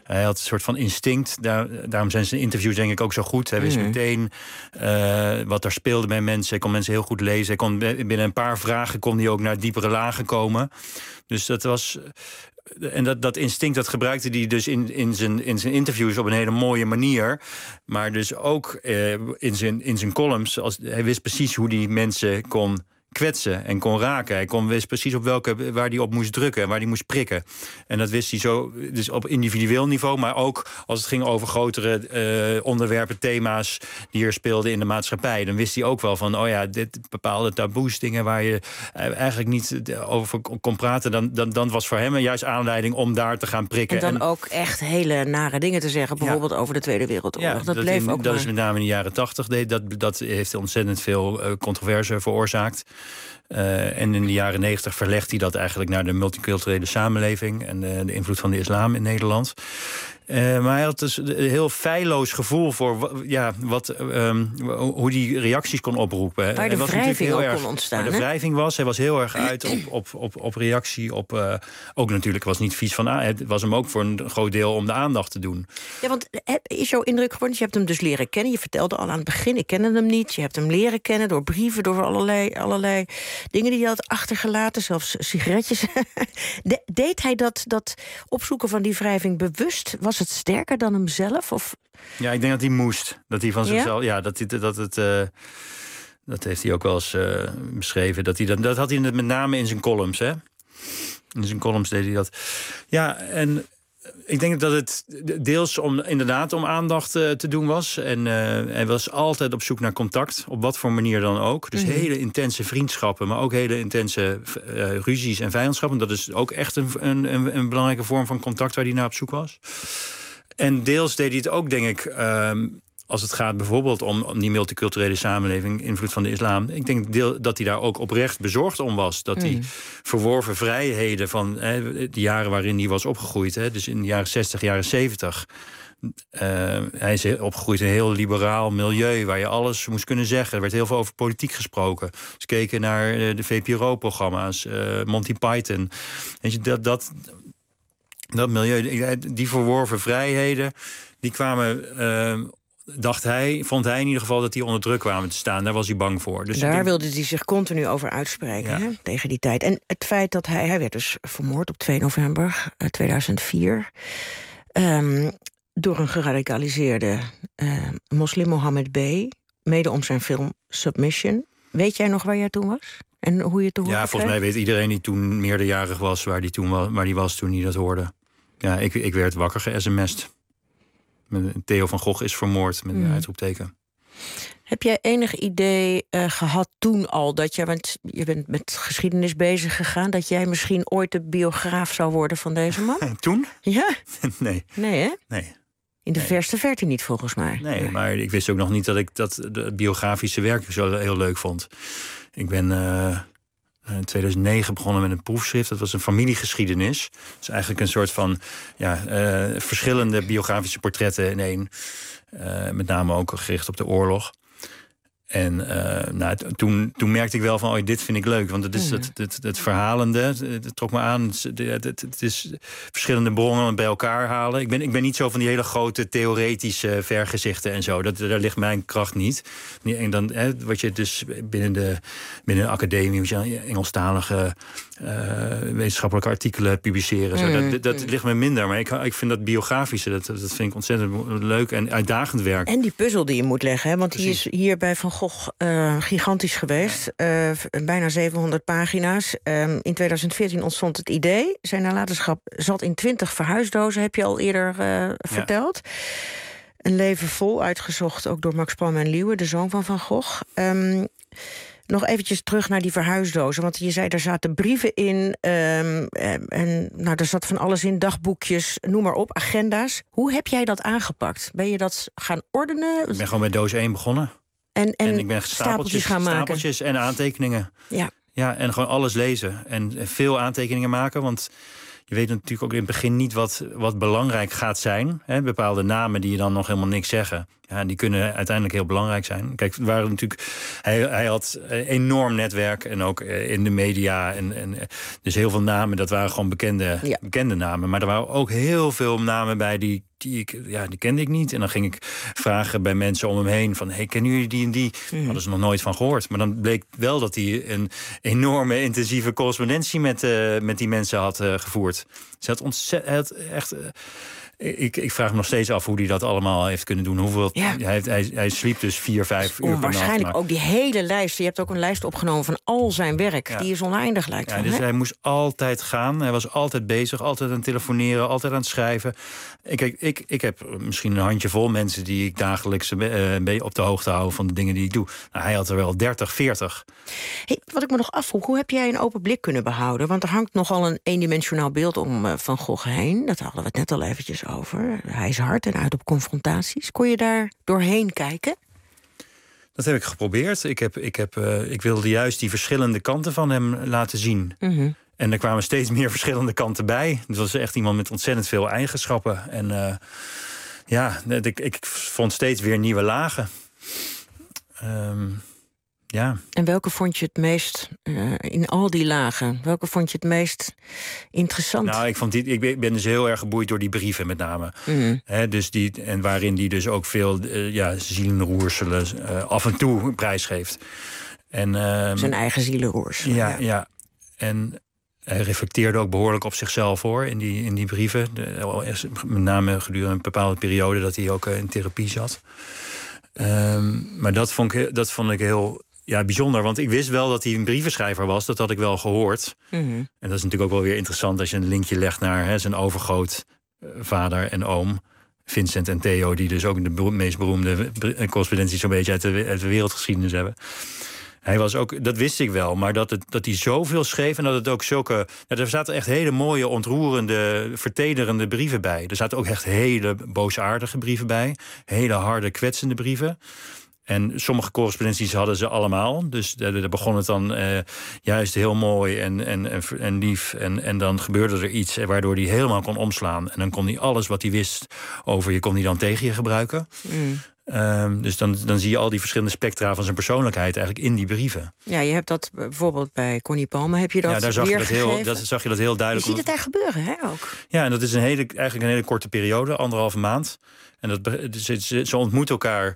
Hij had een soort van instinct. Daarom zijn zijn interviews denk ik ook zo goed. Hij wist meteen wat daar speelde bij mensen. Hij kon mensen heel goed lezen. Hij kon binnen een paar vragen kon hij ook naar diepere lagen komen. Dus dat was... En dat instinct, dat gebruikte hij dus in zijn interviews op een hele mooie manier. Maar dus ook in zijn columns. Hij wist precies hoe die mensen kon kwetsen en kon raken. Hij wist precies waar hij op moest drukken en waar hij moest prikken. En dat wist hij zo, dus op individueel niveau, maar ook als het ging over grotere onderwerpen, thema's die er speelden in de maatschappij. Dan wist hij ook wel van, dit bepaalde taboes, dingen waar je eigenlijk niet over kon praten. Dan was voor hem juist aanleiding om daar te gaan prikken. En dan ook echt hele nare dingen te zeggen, bijvoorbeeld over de Tweede Wereldoorlog. Ja, dat is met name in de jaren 80. Dat heeft ontzettend veel controverse veroorzaakt. En in de jaren 90 verlegt hij dat eigenlijk naar de multiculturele samenleving en de invloed van de islam in Nederland. Maar hij had dus een heel feilloos gevoel voor hoe die reacties kon oproepen. Waar de wrijving ook kon ontstaan. Waar de wrijving was. Hij was heel erg uit op reactie. Ook natuurlijk was niet vies van... Het was hem ook voor een groot deel om de aandacht te doen. Ja, want is jouw indruk geworden? Je hebt hem dus leren kennen. Je vertelde al aan het begin, ik kende hem niet. Je hebt hem leren kennen door brieven, door allerlei dingen die hij had achtergelaten. Zelfs sigaretjes. Deed hij dat opzoeken van die wrijving bewust? Was het sterker dan hemzelf? Of? Ja, ik denk dat hij moest. Dat hij van zichzelf... Ja, dat heeft hij ook wel eens beschreven. Dat had hij met name in zijn columns, hè? In zijn columns deed hij dat. Ja, en ik denk dat het deels om aandacht te doen was. En hij was altijd op zoek naar contact, op wat voor manier dan ook. Dus hele intense vriendschappen, maar ook hele intense ruzies en vijandschappen. Dat is ook echt een belangrijke vorm van contact waar hij naar op zoek was. En deels deed hij het ook, denk ik, als het gaat bijvoorbeeld om die multiculturele samenleving, invloed van de islam. Ik denk dat hij daar ook oprecht bezorgd om was. Dat die verworven vrijheden van de jaren waarin hij was opgegroeid, dus in de jaren 60, jaren 70... hij is opgegroeid in een heel liberaal milieu waar je alles moest kunnen zeggen. Er werd heel veel over politiek gesproken. Ze keken naar de VPRO-programma's, Monty Python. Weet je, dat milieu, die verworven vrijheden, die kwamen, vond hij in ieder geval dat die onder druk kwamen te staan. Daar was hij bang voor. Dus daar wilde hij zich continu over uitspreken, tegen die tijd. En het feit dat hij werd dus vermoord op 2 november 2004... door een geradicaliseerde moslim, Mohammed B., mede om zijn film Submission. Weet jij nog waar jij toen was? En hoe je toen hoorde? Ja, volgens mij weet iedereen die toen meerderjarig was waar die was toen hij dat hoorde. Ja, ik werd wakker ge-sms'd. Theo van Gogh is vermoord, met een uitroepteken. Heb jij enig idee gehad toen al dat want je bent met geschiedenis bezig gegaan, dat jij misschien ooit de biograaf zou worden van deze man? Toen? Ja? Nee. Nee, hè? Nee. In de verste verte niet, volgens mij. Nee, maar ik wist ook nog niet dat ik de biografische werk zo heel leuk vond. Ik ben in 2009 begonnen met een proefschrift. Dat was een familiegeschiedenis. Dat is eigenlijk een soort van verschillende biografische portretten in één. Met name ook gericht op de oorlog. En toen merkte ik wel van, dit vind ik leuk. Want het is het verhalende, het trok me aan. Het is verschillende bronnen bij elkaar halen. Ik ben niet zo van die hele grote theoretische vergezichten en zo. Daar ligt mijn kracht niet. En dan, wat je dus binnen een academie, moet je Engelstalige wetenschappelijke artikelen publiceren. Zo. Dat ligt me minder. Maar ik vind dat biografische, dat vind ik ontzettend leuk en uitdagend werk. En die puzzel die je moet leggen, hè? Want die is hier bij Van Gogh gigantisch geweest. Bijna 700 pagina's. In 2014 ontstond het idee. Zijn nalatenschap zat in 20 verhuisdozen, heb je al eerder verteld. Een leven vol, uitgezocht ook door Max Pam en Liewe, de zoon van Van Gogh. Nog eventjes terug naar die verhuisdozen. Want je zei, er zaten brieven in. Er zat van alles in. Dagboekjes, noem maar op, agenda's. Hoe heb jij dat aangepakt? Ben je dat gaan ordenen? Ik ben gewoon bij doos 1 begonnen. En ik ben stapeltjes en aantekeningen. Ja, en gewoon alles lezen. En veel aantekeningen maken. Want je weet natuurlijk ook in het begin niet wat belangrijk gaat zijn. Bepaalde namen die je dan nog helemaal niks zeggen. Ja, die kunnen uiteindelijk heel belangrijk zijn. Kijk, er waren natuurlijk, hij had een enorm netwerk en ook in de media. En dus heel veel namen, dat waren gewoon bekende namen. Maar er waren ook heel veel namen bij die kende ik niet. En dan ging ik vragen bij mensen om hem heen van, hey, kennen jullie die en die? Hadden ze nog nooit van gehoord. Maar dan bleek wel dat hij een enorme intensieve correspondentie met die mensen had gevoerd. Ze had ontzettend echt. Ik vraag me nog steeds af hoe hij dat allemaal heeft kunnen doen. Hij sliep dus 4-5 uur per nacht. Waarschijnlijk ook die hele lijst. Je hebt ook een lijst opgenomen van al zijn werk. Ja. Die is oneindig, lijkt wel. Dus hij moest altijd gaan. Hij was altijd bezig, altijd aan het telefoneren, altijd aan het schrijven. Ik heb misschien een handjevol mensen die ik dagelijks op de hoogte hou van de dingen die ik doe. Nou, hij had er wel 30, 40. Hey, wat ik me nog afvroeg, hoe heb jij een open blik kunnen behouden? Want er hangt nogal een eendimensionaal beeld om Van Gogh heen. Dat hadden we het net al eventjes over. Hij is hard en uit op confrontaties. Kon je daar doorheen kijken? Dat heb ik geprobeerd. Ik wilde juist die verschillende kanten van hem laten zien. Mm-hmm. En er kwamen steeds meer verschillende kanten bij. Het was echt iemand met ontzettend veel eigenschappen. En ik vond steeds weer nieuwe lagen. Ja. En welke vond je het meest, in al die lagen, welke vond je het meest interessant? Nou, ik ben dus heel erg geboeid door die brieven met name. Mm-hmm. En waarin die dus ook veel zielenroerselen af en toe prijsgeeft. En, zijn eigen zielenroerselen. Ja. En hij reflecteerde ook behoorlijk op zichzelf, hoor, in die brieven. Met name gedurende een bepaalde periode dat hij ook in therapie zat. Maar dat vond ik heel bijzonder. Want ik wist wel dat hij een brievenschrijver was. Dat had ik wel gehoord. Mm-hmm. En dat is natuurlijk ook wel weer interessant als je een linkje legt naar zijn overgrootvader en oom, Vincent en Theo, die dus ook de meest beroemde correspondenties zo'n beetje uit de wereldgeschiedenis hebben. Hij was ook, dat wist ik wel, maar dat hij zoveel schreef en dat het ook zulke. Er zaten echt hele mooie, ontroerende, vertederende brieven bij. Er zaten ook echt hele boosaardige brieven bij, hele harde, kwetsende brieven. En sommige correspondenties hadden ze allemaal. Dus daar begon het dan juist heel mooi en lief. En dan gebeurde er iets waardoor hij helemaal kon omslaan. En dan kon hij alles wat hij wist over je, kon hij dan tegen je gebruiken. Mm. Dus dan zie je al die verschillende spectra van zijn persoonlijkheid eigenlijk in die brieven. Ja, je hebt dat bijvoorbeeld bij Connie Palme, heb je dat daar zag je dat heel duidelijk. Je ziet het daar gebeuren, hè, ook? Ja, en dat is eigenlijk een hele korte periode, 1,5 maand. En ze ontmoeten elkaar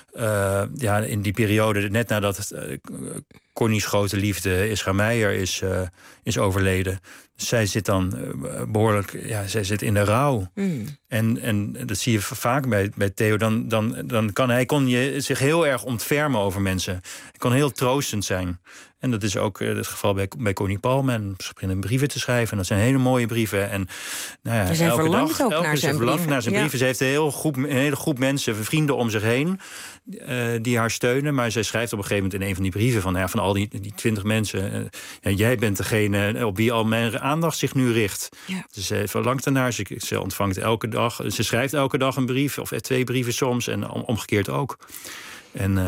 in die periode, net nadat Connie's grote liefde Isra Meijer is overleden. Zij zit dan behoorlijk, zij zit in de rouw. Mm. En dat zie je vaak bij Theo. Dan kon je zich heel erg ontfermen over mensen. Hij kon heel troostend zijn. En dat is ook het geval bij Connie Palme. En ze beginnen brieven te schrijven. En dat zijn hele mooie brieven. En zij verlangt ook naar zijn brieven. Ze heeft een hele groep mensen, vrienden om zich heen, die haar steunen. Maar zij schrijft op een gegeven moment in een van die brieven van al die 20 mensen. Jij bent degene op wie al mijn aandacht zich nu richt. Ja. Dus ze verlangt ernaar. Ze ontvangt elke dag. Ze schrijft elke dag een brief of 2 brieven soms. En omgekeerd ook. En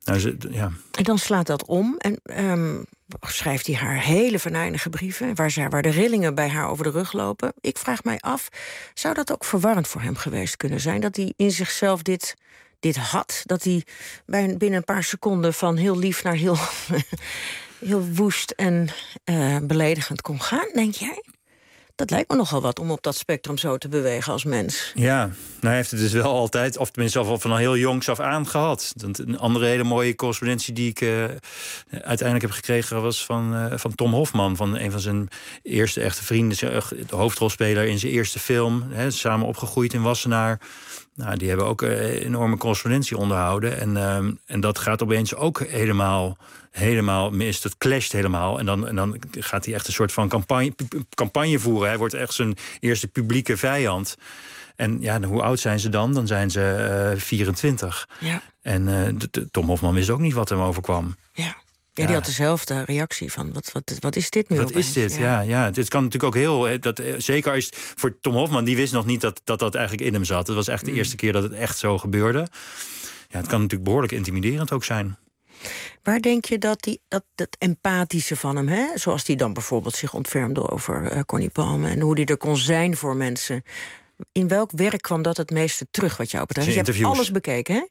dan slaat dat om en schrijft hij haar hele venijnige brieven, waar de rillingen bij haar over de rug lopen. Ik vraag mij af, zou dat ook verwarrend voor hem geweest kunnen zijn? Dat hij in zichzelf dit had? Dat hij binnen een paar seconden van heel lief naar heel, heel woest en beledigend kon gaan, denk jij? Dat lijkt me nogal wat om op dat spectrum zo te bewegen als mens. Ja, hij heeft het dus wel altijd, of tenminste al van heel jongs af aan gehad. Een andere hele mooie correspondentie die ik uiteindelijk heb gekregen was van Tom Hofman, van een van zijn eerste echte vrienden, de hoofdrolspeler in zijn eerste film, samen opgegroeid in Wassenaar. Nou, die hebben ook een enorme correspondentie onderhouden. En dat gaat opeens ook helemaal mis. Dat clasht helemaal. En dan gaat hij echt een soort van campagne voeren. Hij wordt echt zijn eerste publieke vijand. En hoe oud zijn ze dan? Dan zijn ze 24. Ja. En Tom Hofman wist ook niet wat hem overkwam. Ja. Ja, die had dezelfde reactie van, wat is dit nu? Wat is dit? Ja. Dit kan natuurlijk ook heel. Zeker als voor Tom Hofman, die wist nog niet dat eigenlijk in hem zat. Het was echt de eerste keer dat het echt zo gebeurde. Ja, het kan natuurlijk behoorlijk intimiderend ook zijn. Waar denk je dat empathische van hem, hè? Zoals die dan bijvoorbeeld zich ontfermde over Connie Palme en hoe die er kon zijn voor mensen. In welk werk kwam dat het meeste terug wat jou betreft? Je hebt alles bekeken, hè?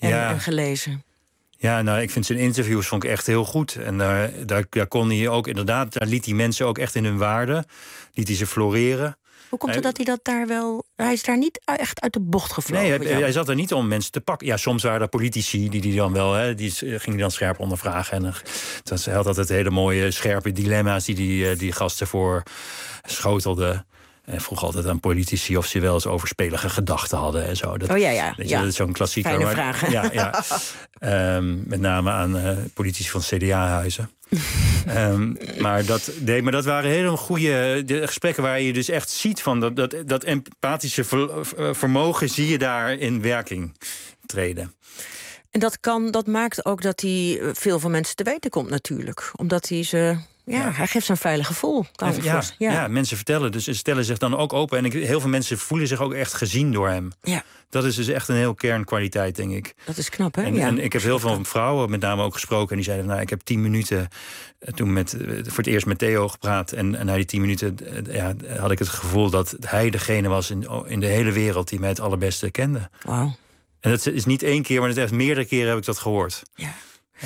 en gelezen. Ja, nou, ik vind zijn interviews vond ik echt heel goed. En daar kon hij ook inderdaad, daar liet hij mensen ook echt in hun waarde. Liet hij ze floreren. Hoe komt het dat hij dat daar wel... Hij is daar niet echt uit de bocht gevlogen? Nee, hij zat er niet om mensen te pakken. Ja, soms waren er politici die dan wel... die ging dan scherp ondervragen. En hij had altijd hele mooie, scherpe dilemma's... die gasten voor schotelde. En vroeg altijd aan politici of ze wel eens overspelige gedachten hadden en zo. Dat is zo'n klassieker. Fijne vragen. Ja. Met name aan politici van CDA-huizen. Maar dat waren hele goede gesprekken waar je dus echt ziet van dat empathische vermogen zie je daar in werking treden. En dat maakt ook dat hij veel van mensen te weten komt natuurlijk. Omdat hij ze... Ja, hij geeft ze een veilig gevoel. Ja, mensen vertellen. Dus ze stellen zich dan ook open. En heel veel mensen voelen zich ook echt gezien door hem. Ja. Dat is dus echt een heel kernkwaliteit, denk ik. Dat is knap, hè? En ik heb heel veel vrouwen met name ook gesproken. En die zeiden, nou, ik heb 10 minuten toen voor het eerst met Theo gepraat. En na die 10 minuten had ik het gevoel dat hij degene was in de hele wereld die mij het allerbeste kende. Wauw. En dat is niet 1 keer, maar het echt meerdere keren heb ik dat gehoord. Ja.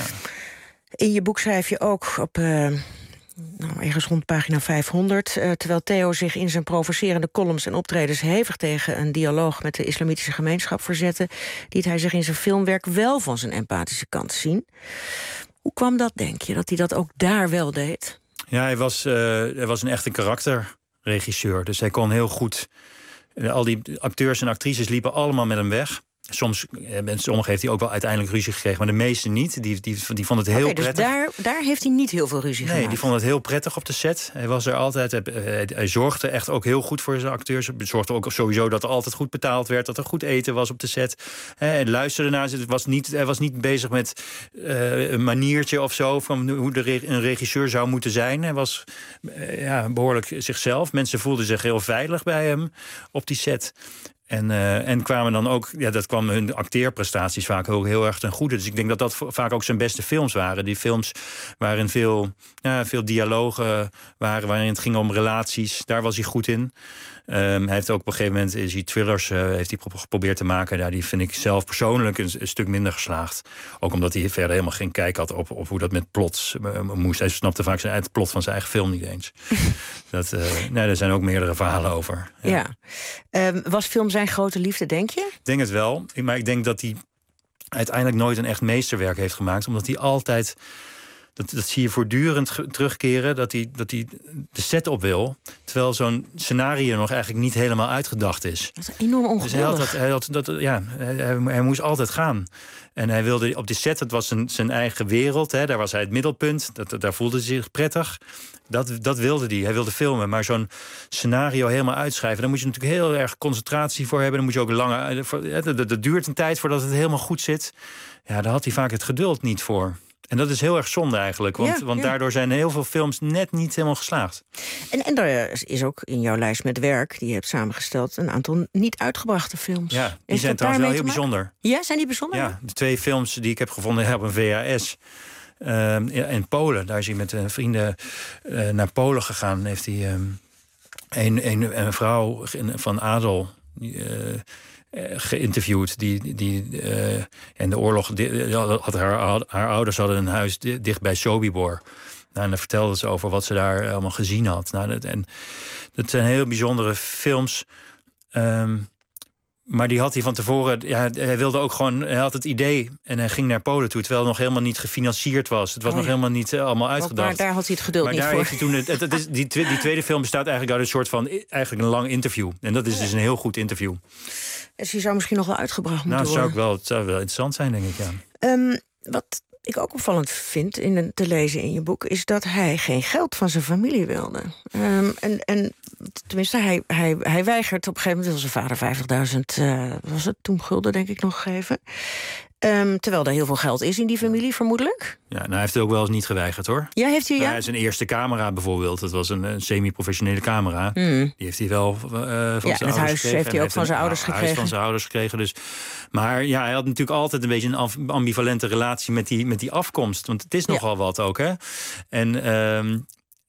In je boek schrijf je ook op... ergens rond pagina 500... terwijl Theo zich in zijn provocerende columns en optredens... hevig tegen een dialoog met de islamitische gemeenschap verzette... liet hij zich in zijn filmwerk wel van zijn empathische kant zien. Hoe kwam dat, denk je, dat hij dat ook daar wel deed? Ja, hij was een echte karakterregisseur. Dus hij kon heel goed... Al die acteurs en actrices liepen allemaal met hem weg... Sommigen heeft hij ook wel uiteindelijk ruzie gekregen, maar de meeste niet. Die vonden het heel prettig. Dus daar heeft hij niet heel veel ruzie gemaakt? Nee, die vonden het heel prettig op de set. Hij was er altijd. Hij zorgde echt ook heel goed voor zijn acteurs. Hij zorgde ook sowieso dat er altijd goed betaald werd, dat er goed eten was op de set. Hij luisterde naar ze. Hij was niet bezig met een maniertje of zo van hoe een regisseur zou moeten zijn. Hij was behoorlijk zichzelf. Mensen voelden zich heel veilig bij hem op die set. En kwamen dan ook, dat kwam hun acteerprestaties vaak heel erg ten goede. Dus ik denk dat vaak ook zijn beste films waren. Die films waarin veel dialogen waren, waarin het ging om relaties. Daar was hij goed in. Hij heeft ook op een gegeven moment is hij thrillers heeft hij geprobeerd te maken. Ja, die vind ik zelf persoonlijk een stuk minder geslaagd. Ook omdat hij verder helemaal geen kijk had op hoe dat met plots moest. Hij snapte vaak het plot van zijn eigen film niet eens. Er zijn ook meerdere verhalen over. Ja. Was film zijn grote liefde, denk je? Ik denk het wel. Maar ik denk dat hij uiteindelijk nooit een echt meesterwerk heeft gemaakt. Omdat hij altijd... Dat zie je voortdurend terugkeren, dat hij de set op wil... terwijl zo'n scenario nog eigenlijk niet helemaal uitgedacht is. Dat is enorm ongeduldig. Dus hij moest altijd gaan. En hij wilde op die set, het was zijn eigen wereld. Hè, daar was hij het middelpunt, daar voelde hij zich prettig. Dat wilde hij. Hij wilde filmen. Maar zo'n scenario helemaal uitschrijven... daar moet je natuurlijk heel erg concentratie voor hebben. Dan moet je ook dat duurt een tijd voordat het helemaal goed zit. Ja, daar had hij vaak het geduld niet voor. En dat is heel erg zonde eigenlijk. Want daardoor zijn heel veel films net niet helemaal geslaagd. En er is ook in jouw lijst met werk, die je hebt samengesteld... een aantal niet uitgebrachte films. Ja, die zijn trouwens wel heel bijzonder. Ja, zijn die bijzonder? Ja, de 2 films die ik heb gevonden op een VHS... in Polen, daar is hij met vrienden naar Polen gegaan. Heeft hij een vrouw van adel... geïnterviewd. En de oorlog... haar ouders hadden een huis dicht bij Sobibor. En dan vertelde ze over wat ze daar allemaal gezien had. En dat zijn heel bijzondere films. Maar die had hij van tevoren... hij wilde ook gewoon... Hij had het idee en hij ging naar Polen toe... terwijl het nog helemaal niet gefinancierd was. Het was nog helemaal niet allemaal uitgedacht. Maar daar had hij het geduld niet voor. Heeft hij toen die tweede film bestaat eigenlijk uit een soort van... eigenlijk een lang interview. En dat is dus een heel goed interview. Dus die zou misschien nog wel uitgebracht moeten worden. Het zou wel interessant zijn, denk ik, ja. Wat ik ook opvallend vind te lezen in je boek... is dat hij geen geld van zijn familie wilde. En tenminste, hij weigert op een gegeven moment... wil zijn vader 50.000, was het toen gulden, denk ik, nog geven... terwijl er heel veel geld is in die familie, vermoedelijk. Ja, hij heeft het ook wel eens niet geweigerd, hoor. Ja, heeft hij, ja? Zijn eerste camera bijvoorbeeld, dat was een semi-professionele camera. Die heeft hij wel van zijn ouders gekregen. Het huis heeft hij ook van zijn ouders gekregen. Van zijn ouders gekregen, dus. Maar ja, hij had natuurlijk altijd een beetje een ambivalente relatie met die afkomst. Want het is nogal wat ook, hè.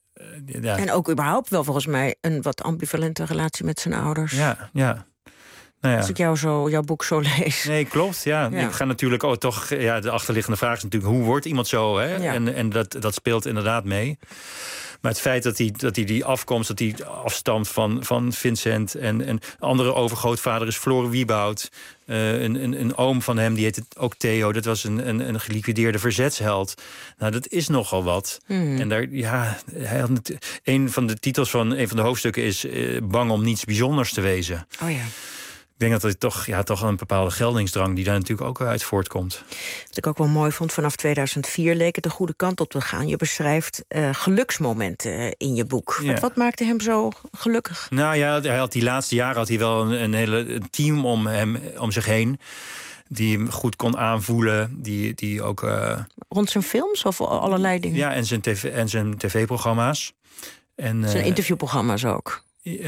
En ook überhaupt wel volgens mij een wat ambivalente relatie met zijn ouders. Ja. Nou ja. Als ik jouw boek zo lees. Nee, klopt. Ja. Ik ga natuurlijk ook toch. Ja, de achterliggende vraag is natuurlijk: hoe wordt iemand zo? Hè? Ja. En dat speelt inderdaad mee. Maar het feit dat hij die afkomst, dat hij afstamt van Vincent en andere overgrootvader is Floor Wieboud. Een oom van hem, die heette ook Theo. Dat was een geliquideerde verzetsheld. Nou, dat is nogal wat. En daar, hij had een van de titels van een van de hoofdstukken is bang om niets bijzonders te wezen. Oh ja. Ik denk dat het toch een bepaalde geldingsdrang die daar natuurlijk ook uit voortkomt. Wat ik ook wel mooi vond, vanaf 2004 leek het de goede kant op te gaan. Je beschrijft geluksmomenten in je boek. Ja. Wat maakte hem zo gelukkig? Nou ja, hij had die laatste jaren wel een hele team om zich heen. Die hem goed kon aanvoelen. Die ook... Rond zijn films of allerlei dingen? Ja, en zijn tv-programma's. Zijn interviewprogramma's ook?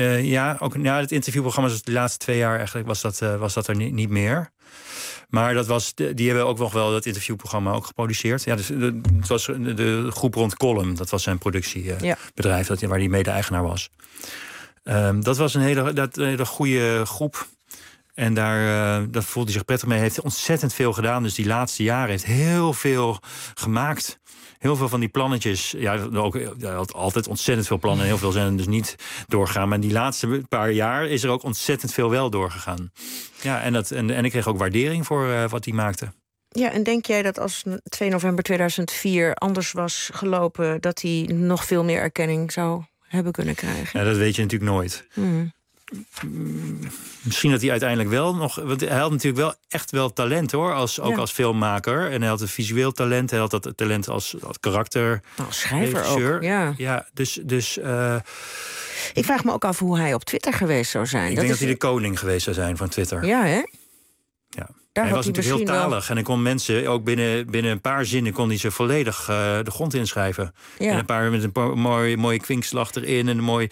Het interviewprogramma was de laatste 2 jaar eigenlijk was dat er niet meer. Maar die hebben ook nog wel dat interviewprogramma ook geproduceerd. Ja, dus het was de groep rond Column. Dat was zijn productiebedrijf waar hij mede-eigenaar was. Dat was een hele goede groep. En daar voelde hij zich prettig mee. Hij heeft ontzettend veel gedaan. Dus die laatste jaren heeft heel veel gemaakt. Heel veel van die plannetjes. Ja, hij had altijd ontzettend veel plannen. En heel veel zijn er dus niet doorgegaan. Maar in die laatste paar jaar is er ook ontzettend veel wel doorgegaan. Ja, en ik kreeg ook waardering voor wat hij maakte. Ja, en denk jij dat als 2 november 2004 anders was gelopen, dat hij nog veel meer erkenning zou hebben kunnen krijgen? Ja, dat weet je natuurlijk nooit. Misschien dat hij uiteindelijk wel nog... Want hij had natuurlijk wel echt wel talent, hoor. Ook als filmmaker. En hij had een visueel talent. Hij had dat talent als karakter. Als schrijver ook, ja. Dus ik vraag me ook af hoe hij op Twitter geweest zou zijn. Ik denk dat hij de koning geweest zou zijn van Twitter. Ja, hè? Ja. Hij was natuurlijk heel talig. En hij kon mensen, ook binnen een paar zinnen, kon hij ze volledig de grond inschrijven. Ja. En een paar met een mooie kwinkslag erin. En een mooi.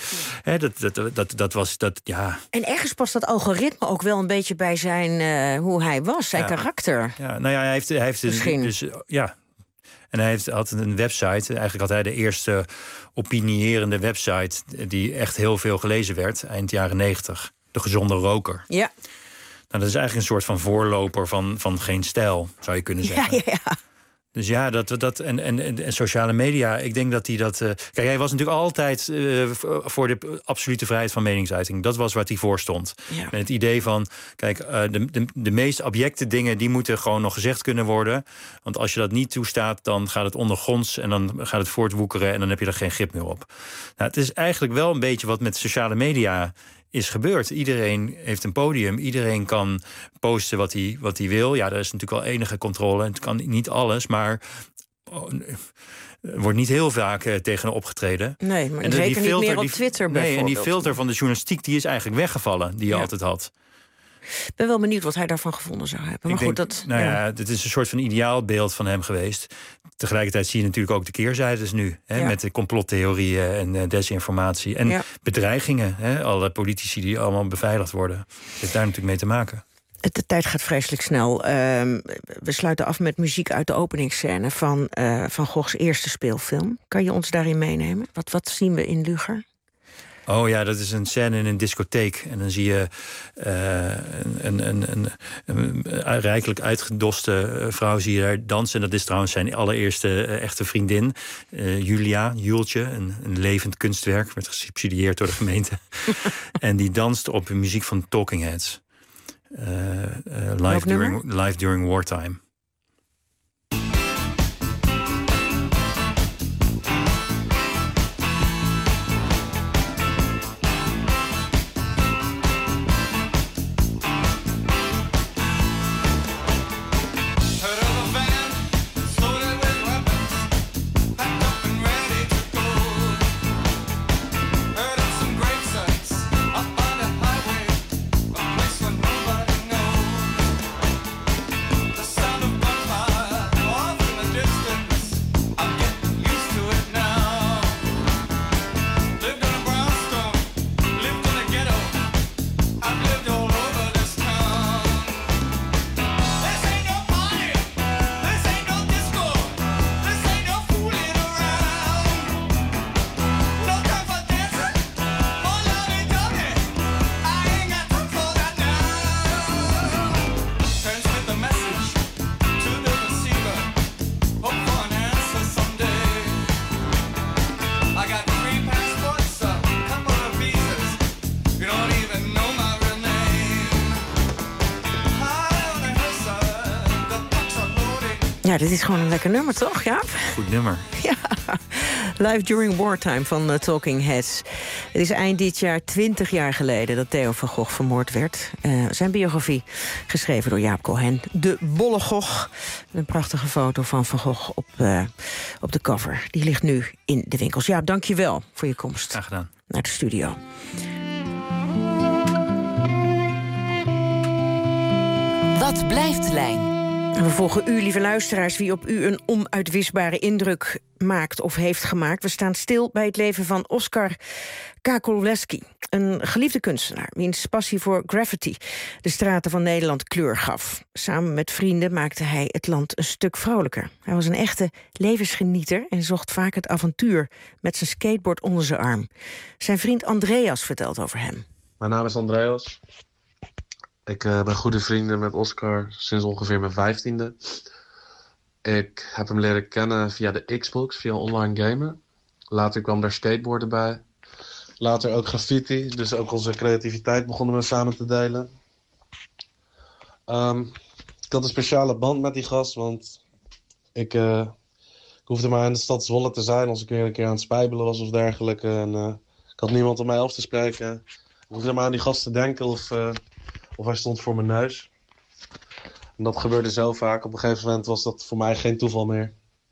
Dat was. En ergens past dat algoritme ook wel een beetje bij zijn hoe hij was, zijn karakter. Ja, nou ja, hij heeft dus. Ja. En hij had een website. Eigenlijk had hij de eerste opinierende website die echt heel veel gelezen werd, eind jaren 90. De Gezonde Roker. Ja. Nou, dat is eigenlijk een soort van voorloper van Geen Stijl, zou je kunnen zeggen. Ja. Dus ja, en sociale media, ik denk dat hij dat... Kijk, hij was natuurlijk altijd voor de absolute vrijheid van meningsuiting. Dat was wat hij voor stond. Ja. Met het idee van, kijk, de meest abjecte dingen, die moeten gewoon nog gezegd kunnen worden. Want als je dat niet toestaat, dan gaat het ondergronds en dan gaat het voortwoekeren en dan heb je er geen grip meer op. Nou, het is eigenlijk wel een beetje wat met sociale media is gebeurd. Iedereen heeft een podium. Iedereen kan posten wat hij wil. Ja, er is natuurlijk wel enige controle. Het kan niet alles, maar er wordt niet heel vaak tegen opgetreden. Nee, maar zeker niet meer op Twitter bijvoorbeeld. Nee, en die filter van de journalistiek die is eigenlijk weggevallen, die je altijd had. Ik ben wel benieuwd wat hij daarvan gevonden zou hebben. Maar dit is een soort van ideaalbeeld van hem geweest. Tegelijkertijd zie je natuurlijk ook de keerzijdes nu. Met de complottheorieën en desinformatie. En bedreigingen. Alle politici die allemaal beveiligd worden. Dat heeft daar natuurlijk mee te maken. De tijd gaat vreselijk snel. We sluiten af met muziek uit de openingsscène van Van Goghs eerste speelfilm. Kan je ons daarin meenemen? Wat zien we in Luger? Oh ja, dat is een scène in een discotheek. En dan zie je een rijkelijk uitgedoste vrouw zie je daar dansen. En dat is trouwens zijn allereerste echte vriendin. Jultje, een levend kunstwerk. Werd gesubsidieerd door de gemeente. En die danst op muziek van Talking Heads. Live during wartime. The sound Ja, dit is gewoon een lekker nummer, toch, Jaap? Goed nummer. Ja, Live During Wartime van Talking Heads. Het is eind dit jaar 20 jaar geleden dat Theo van Gogh vermoord werd. Zijn biografie, geschreven door Jaap Cohen. De Bolle Gogh. Een prachtige foto van Gogh op de cover. Die ligt nu in de winkels. Jaap, dank je wel voor je komst. Graag gedaan. Naar de studio. Wat blijft Lijn? We volgen u, lieve luisteraars, wie op u een onuitwisbare indruk maakt of heeft gemaakt. We staan stil bij het leven van Oskar Kakolewski. Een geliefde kunstenaar, wiens passie voor graffiti de straten van Nederland kleur gaf. Samen met vrienden maakte hij het land een stuk vrolijker. Hij was een echte levensgenieter en zocht vaak het avontuur met zijn skateboard onder zijn arm. Zijn vriend Andreas vertelt over hem. Mijn naam is Andreas. Ik ben goede vrienden met Oskar sinds ongeveer mijn 15e. Ik heb hem leren kennen via de Xbox, via online gamen. Later kwam daar skateboarden bij. Later ook graffiti, dus ook onze creativiteit begonnen we samen te delen. Ik had een speciale band met die gast, want ik hoefde maar in de stad Zwolle te zijn als ik weer een keer aan het spijbelen was of dergelijke. En ik had niemand om mij af te spreken. Ik hoefde maar aan die gast te denken of hij stond voor mijn neus. En dat gebeurde zo vaak. Op een gegeven moment was dat voor mij geen toeval meer.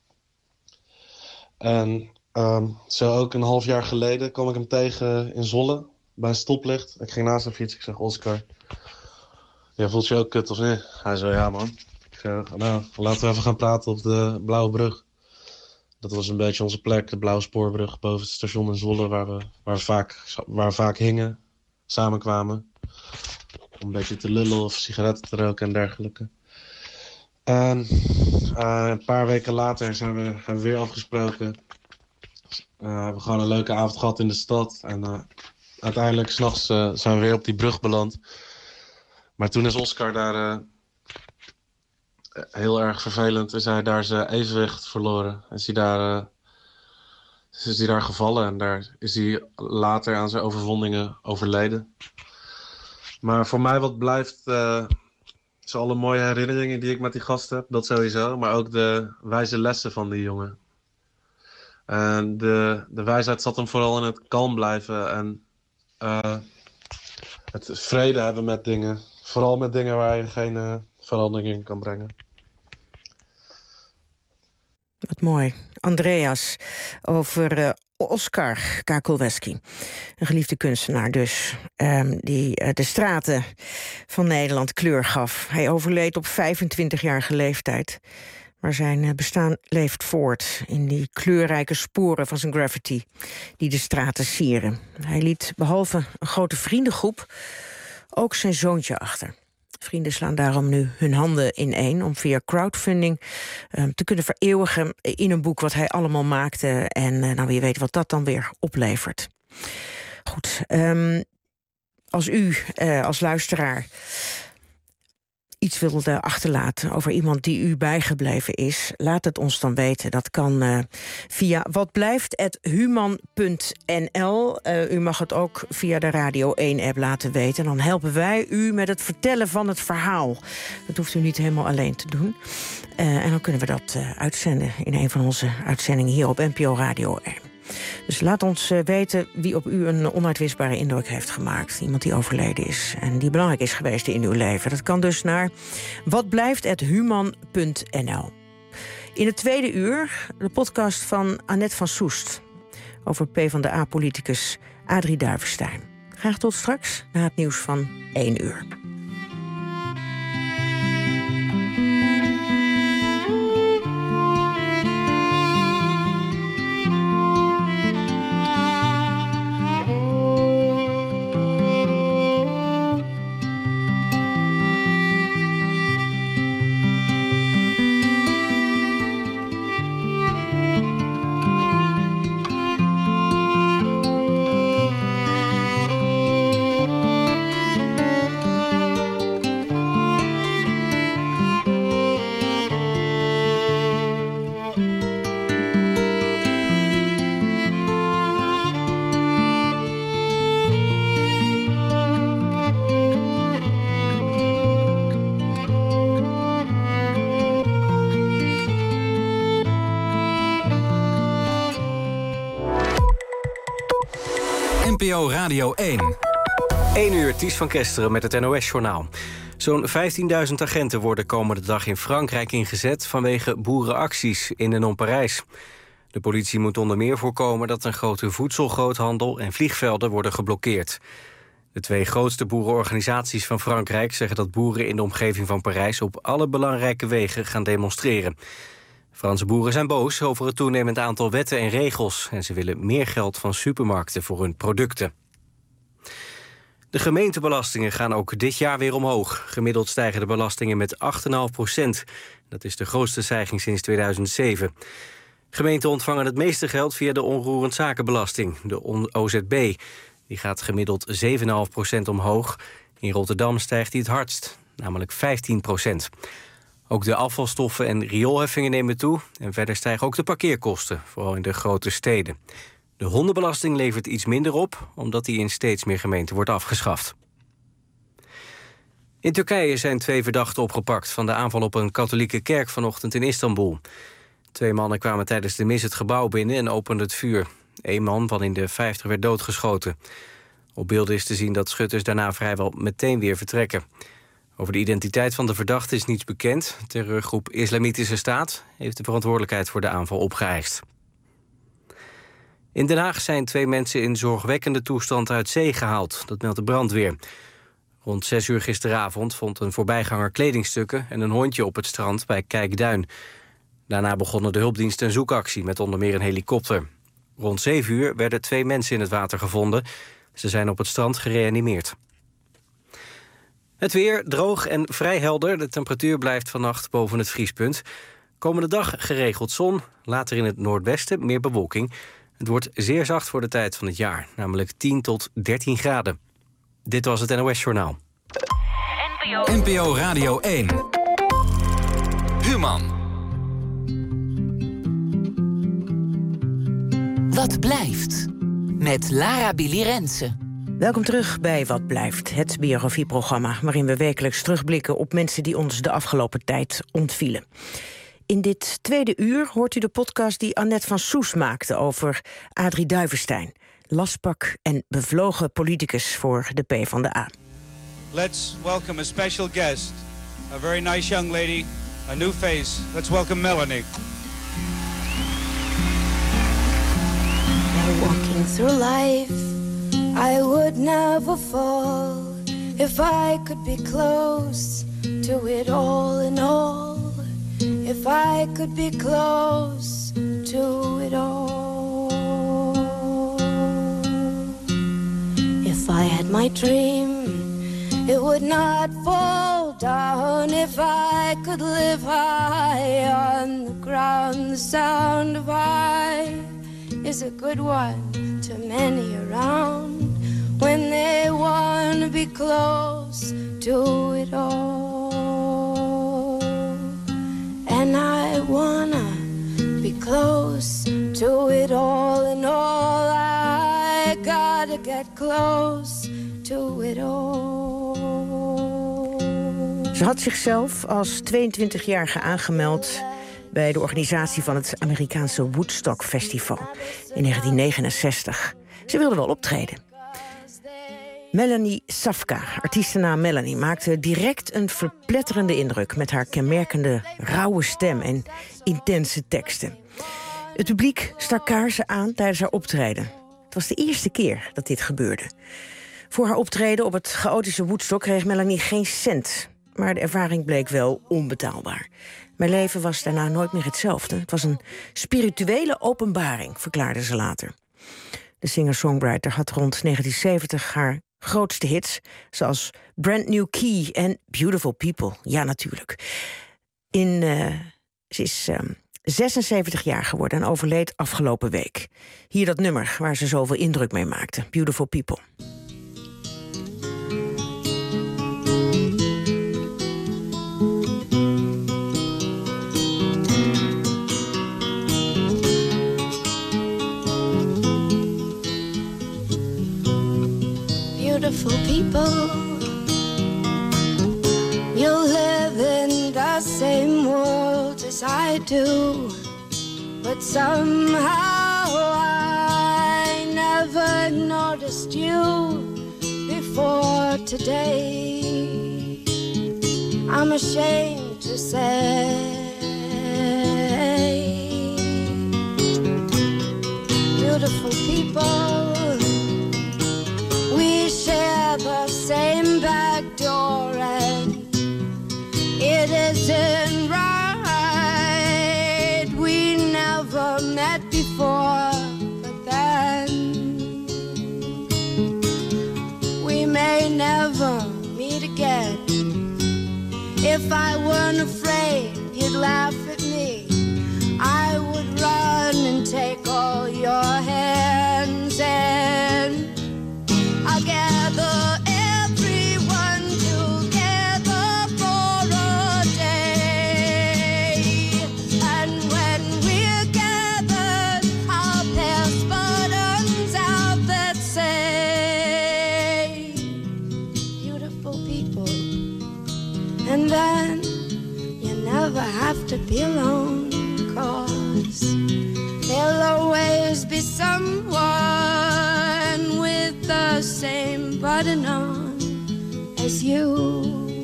En zo ook een half jaar geleden kwam ik hem tegen in Zwolle. Bij een stoplicht. Ik ging naast hem fietsen. Ik zeg, Oskar, ja, voelt je ook kut of niet? Hij zei, ja man. Ik zei, nou, laten we even gaan praten op de Blauwe Brug. Dat was een beetje onze plek. De Blauwe Spoorbrug boven het station in Zwolle. Waar we vaak hingen. Samenkwamen. Om een beetje te lullen of sigaretten te roken en dergelijke. En een paar weken later hebben we weer afgesproken. We hebben gewoon een leuke avond gehad in de stad. En uiteindelijk 's nachts zijn we weer op die brug beland. Maar toen is Oskar daar heel erg vervelend. Is hij daar zijn evenwicht verloren. Is hij daar gevallen. En daar is hij later aan zijn overwondingen overleden. Maar voor mij wat blijft, zijn alle mooie herinneringen die ik met die gast heb, dat sowieso. Maar ook de wijze lessen van die jongen. En de wijsheid zat hem vooral in het kalm blijven en het vrede hebben met dingen. Vooral met dingen waar je geen verandering in kan brengen. Wat mooi. Andreas over Oskar Kakolewski. Een geliefde kunstenaar dus, die de straten van Nederland kleur gaf. Hij overleed op 25-jarige leeftijd. Maar zijn bestaan leeft voort in die kleurrijke sporen van zijn graffiti die de straten sieren. Hij liet behalve een grote vriendengroep ook zijn zoontje achter. Vrienden slaan daarom nu hun handen ineen om via crowdfunding te kunnen vereeuwigen in een boek wat hij allemaal maakte. En nou, wie weet wat dat dan weer oplevert. Goed, als u als luisteraar iets wilde achterlaten over iemand die u bijgebleven is, laat het ons dan weten. Dat kan via watblijft@human.nl. U mag het ook via de Radio 1-app laten weten. Dan helpen wij u met het vertellen van het verhaal. Dat hoeft u niet helemaal alleen te doen. En dan kunnen we dat uitzenden in een van onze uitzendingen hier op NPO Radio 1. Dus laat ons weten wie op u een onuitwisbare indruk heeft gemaakt. Iemand die overleden is en die belangrijk is geweest in uw leven. Dat kan dus naar watblijft@human.nl. In het tweede uur de podcast van Annette van Soest over PvdA-politicus Adrie Duivenstein. Graag tot straks, na het nieuws van 1 uur. NPO Radio 1. 1 uur, Ties van Kesteren met het NOS-journaal. Zo'n 15.000 agenten worden komende dag in Frankrijk ingezet vanwege boerenacties in en om Parijs. De politie moet onder meer voorkomen dat een grote voedselgroothandel en vliegvelden worden geblokkeerd. De 2 grootste boerenorganisaties van Frankrijk zeggen dat boeren in de omgeving van Parijs op alle belangrijke wegen gaan demonstreren. Franse boeren zijn boos over het toenemend aantal wetten en regels en ze willen meer geld van supermarkten voor hun producten. De gemeentebelastingen gaan ook dit jaar weer omhoog. Gemiddeld stijgen de belastingen met 8,5%. Dat is de grootste stijging sinds 2007. Gemeenten ontvangen het meeste geld via de onroerend zakenbelasting, de OZB. Die gaat gemiddeld 7,5% omhoog. In Rotterdam stijgt die het hardst, namelijk 15%. Ook de afvalstoffen en rioolheffingen nemen toe. En verder stijgen ook de parkeerkosten, vooral in de grote steden. De hondenbelasting levert iets minder op, omdat die in steeds meer gemeenten wordt afgeschaft. In Turkije zijn 2 verdachten opgepakt van de aanval op een katholieke kerk vanochtend in Istanbul. 2 mannen kwamen tijdens de mis het gebouw binnen en openden het vuur. 1 man van in de 50 werd doodgeschoten. Op beelden is te zien dat schutters daarna vrijwel meteen weer vertrekken. Over de identiteit van de verdachte is niets bekend. Terreurgroep Islamitische Staat heeft de verantwoordelijkheid voor de aanval opgeëist. In Den Haag zijn 2 mensen in zorgwekkende toestand uit zee gehaald. Dat meldt de brandweer. Rond 6 uur gisteravond vond een voorbijganger kledingstukken en een hondje op het strand bij Kijkduin. Daarna begonnen de hulpdiensten een zoekactie met onder meer een helikopter. Rond 7 uur werden 2 mensen in het water gevonden. Ze zijn op het strand gereanimeerd. Het weer droog en vrij helder. De temperatuur blijft vannacht boven het vriespunt. Komende dag geregeld zon. Later in het noordwesten meer bewolking. Het wordt zeer zacht voor de tijd van het jaar. Namelijk 10 tot 13 graden. Dit was het NOS Journaal. NPO Radio 1. Human. Wat blijft? Met Lara Billy Rensen. Welkom terug bij Wat Blijft, het biografieprogramma waarin we wekelijks terugblikken op mensen die ons de afgelopen tijd ontvielen. In dit tweede uur hoort u de podcast die Annette van Soes maakte over Adrie Duivenstein, lastpak en bevlogen politicus voor de PvdA. Let's welcome a special guest, a very nice young lady, a new face. Let's welcome Melanie. Walking through life, I would never fall if I could be close to it all in all. If I could be close to it all. If I had my dream, it would not fall down. If I could live high on the ground, the sound of high is a good one to many around when they want to be close to it all. And I wanna be close to it all, and all I gotta get close to it all. Ze had zichzelf als 22-jarige aangemeld bij de organisatie van het Amerikaanse Woodstock Festival in 1969. Ze wilde wel optreden. Melanie Safka, artiestennaam Melanie, maakte direct een verpletterende indruk met haar kenmerkende rauwe stem en intense teksten. Het publiek stak kaarsen aan tijdens haar optreden. Het was de eerste keer dat dit gebeurde. Voor haar optreden op het chaotische Woodstock kreeg Melanie geen cent, maar de ervaring bleek wel onbetaalbaar. Mijn leven was daarna nooit meer hetzelfde. Het was een spirituele openbaring, verklaarde ze later. De singer-songwriter had rond 1970 haar grootste hits, zoals Brand New Key en Beautiful People. Ja, natuurlijk. Ze is 76 jaar geworden en overleed afgelopen week. Hier dat nummer waar ze zoveel indruk mee maakte, Beautiful People. Beautiful people, you live in the same world as I do, but somehow I never noticed you before today. I'm ashamed to say. Beautiful people, we share the same back door, and it isn't right. We never met before, but then we may never meet again. If I weren't afraid you'd laugh at me, I would run and take all your hands, and I'll gather everyone together for a day. And when we're gathered, I'll pass buttons out that say, beautiful people. And then you never have to be alone, 'cause there'll always be someone with the same button on as you.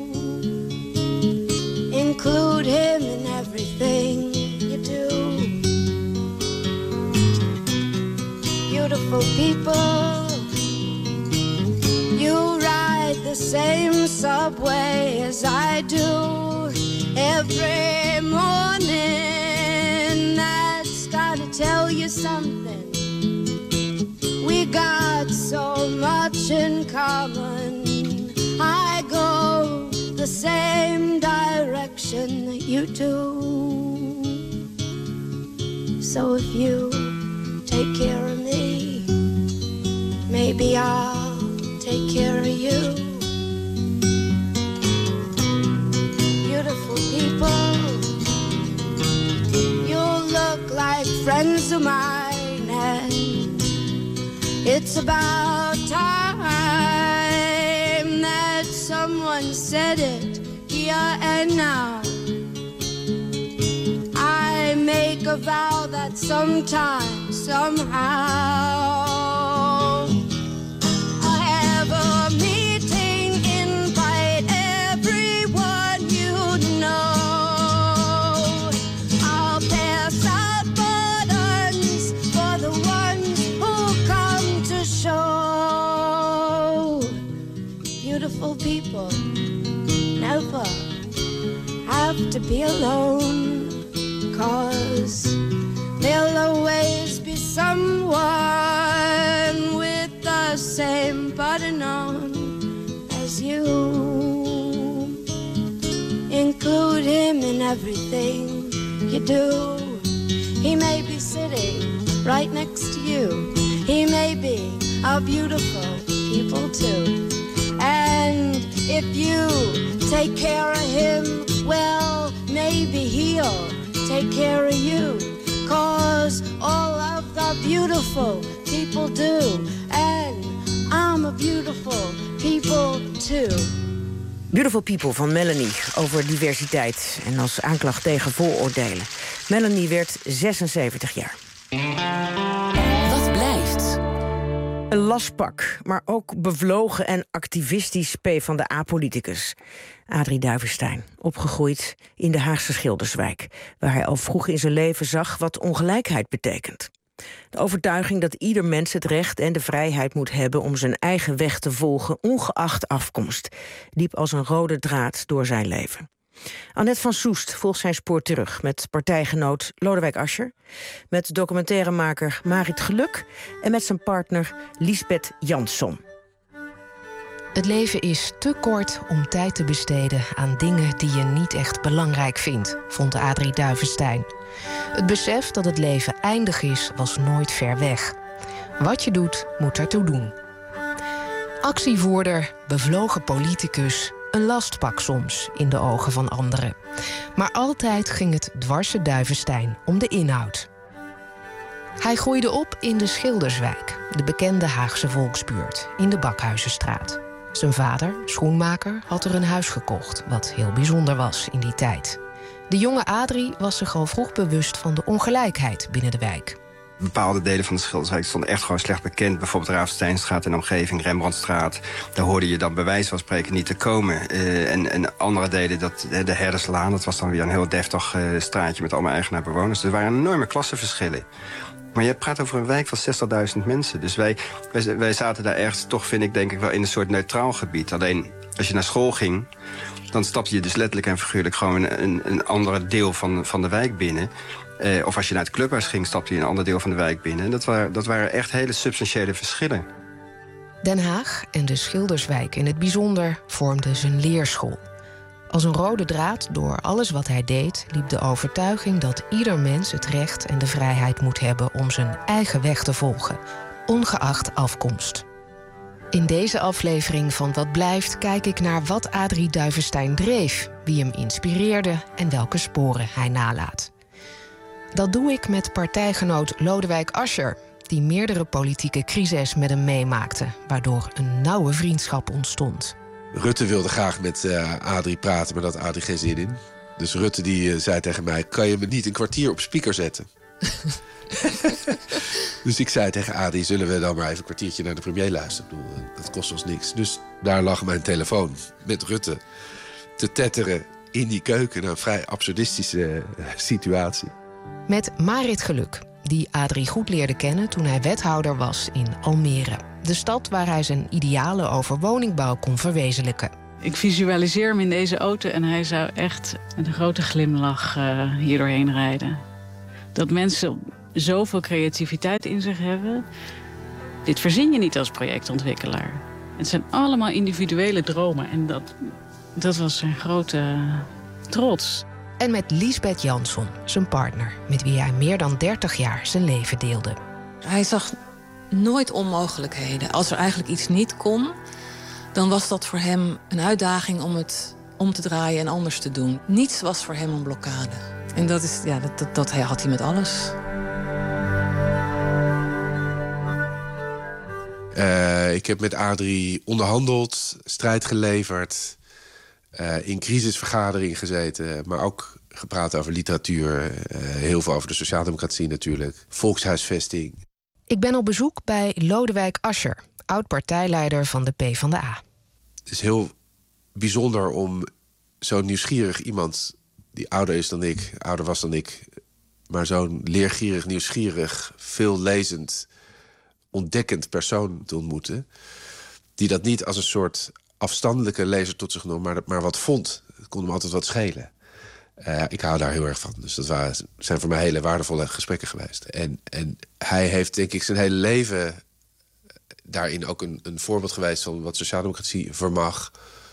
Include him in everything you do. Beautiful people, you ride the same subway as I do every morning. That's gotta tell you something. We got so much in common. I go the same direction that you do. So if you take care of me, maybe I'll take care of you. Beautiful people, you look like friends of mine, and it's about time that someone said it here and now. I make a vow that sometime, somehow, I'll have a meeting, invite everyone you know. I'll pass out buttons for the ones who come to show. Beautiful people never have to be alone, 'cause there'll always be someone with the same button on as you. Include him in everything you do. He may be sitting right next to you. He may be a beautiful people too. And if you take care of him, well, maybe he'll take care of you. 'Cause all of the beautiful people do. And I'm a beautiful people too. Beautiful People van Melanie over diversiteit en als aanklacht tegen vooroordelen. Melanie werd 76 jaar. Wat blijft? Een lastpak, maar ook bevlogen en activistisch PvdA-politicus. Adrie Duivenstein, opgegroeid in de Haagse Schilderswijk, waar hij al vroeg in zijn leven zag wat ongelijkheid betekent. De overtuiging dat ieder mens het recht en de vrijheid moet hebben om zijn eigen weg te volgen, ongeacht afkomst, liep als een rode draad door zijn leven. Annette van Soest volgt zijn spoor terug met partijgenoot Lodewijk Asscher, met documentairemaker Marit Geluk en met zijn partner Liesbeth Jansson. Het leven is te kort om tijd te besteden aan dingen die je niet echt belangrijk vindt, vond Adrie Duivenstein. Het besef dat het leven eindig is, was nooit ver weg. Wat je doet, moet ertoe doen. Actievoerder, bevlogen politicus, een lastpak soms in de ogen van anderen. Maar altijd ging het dwarse Duivenstein om de inhoud. Hij groeide op in de Schilderswijk, de bekende Haagse volksbuurt, in de Bakhuizenstraat. Zijn vader, schoenmaker, had er een huis gekocht, wat heel bijzonder was in die tijd. De jonge Adrie was zich al vroeg bewust van de ongelijkheid binnen de wijk. Bepaalde delen van de Schilderswijk stonden echt gewoon slecht bekend. Bijvoorbeeld Raafsteinstraat en omgeving, Rembrandtstraat. Daar hoorde je dan bij wijze van spreken niet te komen. En andere delen, de Herderslaan, dat was dan weer een heel deftig straatje met allemaal eigenaar-bewoners. Er waren enorme klassenverschillen. Maar je praat over een wijk van 60.000 mensen. Dus wij zaten daar ergens toch, vind ik, denk ik wel in een soort neutraal gebied. Alleen, als je naar school ging, dan stapte je dus letterlijk en figuurlijk gewoon een ander deel van de wijk binnen. Of als je naar het clubhuis ging, stapte je een ander deel van de wijk binnen. En dat waren echt hele substantiële verschillen. Den Haag en de Schilderswijk in het bijzonder vormden zijn leerschool. Als een rode draad door alles wat hij deed liep de overtuiging dat ieder mens het recht en de vrijheid moet hebben om zijn eigen weg te volgen, ongeacht afkomst. In deze aflevering van Wat Blijft kijk ik naar wat Adrie Duivenstein dreef, wie hem inspireerde en welke sporen hij nalaat. Dat doe ik met partijgenoot Lodewijk Asscher, die meerdere politieke crises met hem meemaakte, waardoor een nauwe vriendschap ontstond. Rutte wilde graag met Adrie praten, maar dat had Adrie geen zin in. Dus Rutte die zei tegen mij, kan je me niet een kwartier op speaker zetten? Dus ik zei tegen Adrie, zullen we dan maar even een kwartiertje naar de premier luisteren? Ik bedoel, dat kost ons niks. Dus daar lag mijn telefoon met Rutte te tetteren in die keuken. Een vrij absurdistische situatie. Met Marit Geluk, die Adrie goed leerde kennen toen hij wethouder was in Almere. De stad waar hij zijn idealen over woningbouw kon verwezenlijken. Ik visualiseer hem in deze auto en hij zou echt met een grote glimlach hier doorheen rijden. Dat mensen zoveel creativiteit in zich hebben, dit verzin je niet als projectontwikkelaar. Het zijn allemaal individuele dromen en dat was zijn grote trots. En met Liesbeth Jansson, zijn partner, met wie hij meer dan 30 jaar zijn leven deelde. Hij zag nooit onmogelijkheden. Als er eigenlijk iets niet kon, dan was dat voor hem een uitdaging om het om te draaien en anders te doen. Niets was voor hem een blokkade. En dat had hij met alles. Ik heb met Adrie onderhandeld, strijd geleverd, in crisisvergaderingen gezeten, maar ook gepraat over literatuur, heel veel over de sociaaldemocratie natuurlijk, volkshuisvesting. Ik ben op bezoek bij Lodewijk Asscher, oud-partijleider van de PvdA. Het is heel bijzonder om zo'n nieuwsgierig iemand die ouder was dan ik, maar zo'n leergierig, nieuwsgierig, veellezend, ontdekkend persoon te ontmoeten, die dat niet als een soort afstandelijke lezer tot zich nam, maar wat vond. Het kon hem altijd wat schelen. Ik hou daar heel erg van. Dus dat zijn voor mij hele waardevolle gesprekken geweest. En hij heeft, denk ik, zijn hele leven daarin ook een voorbeeld geweest van wat sociaaldemocratie vermag.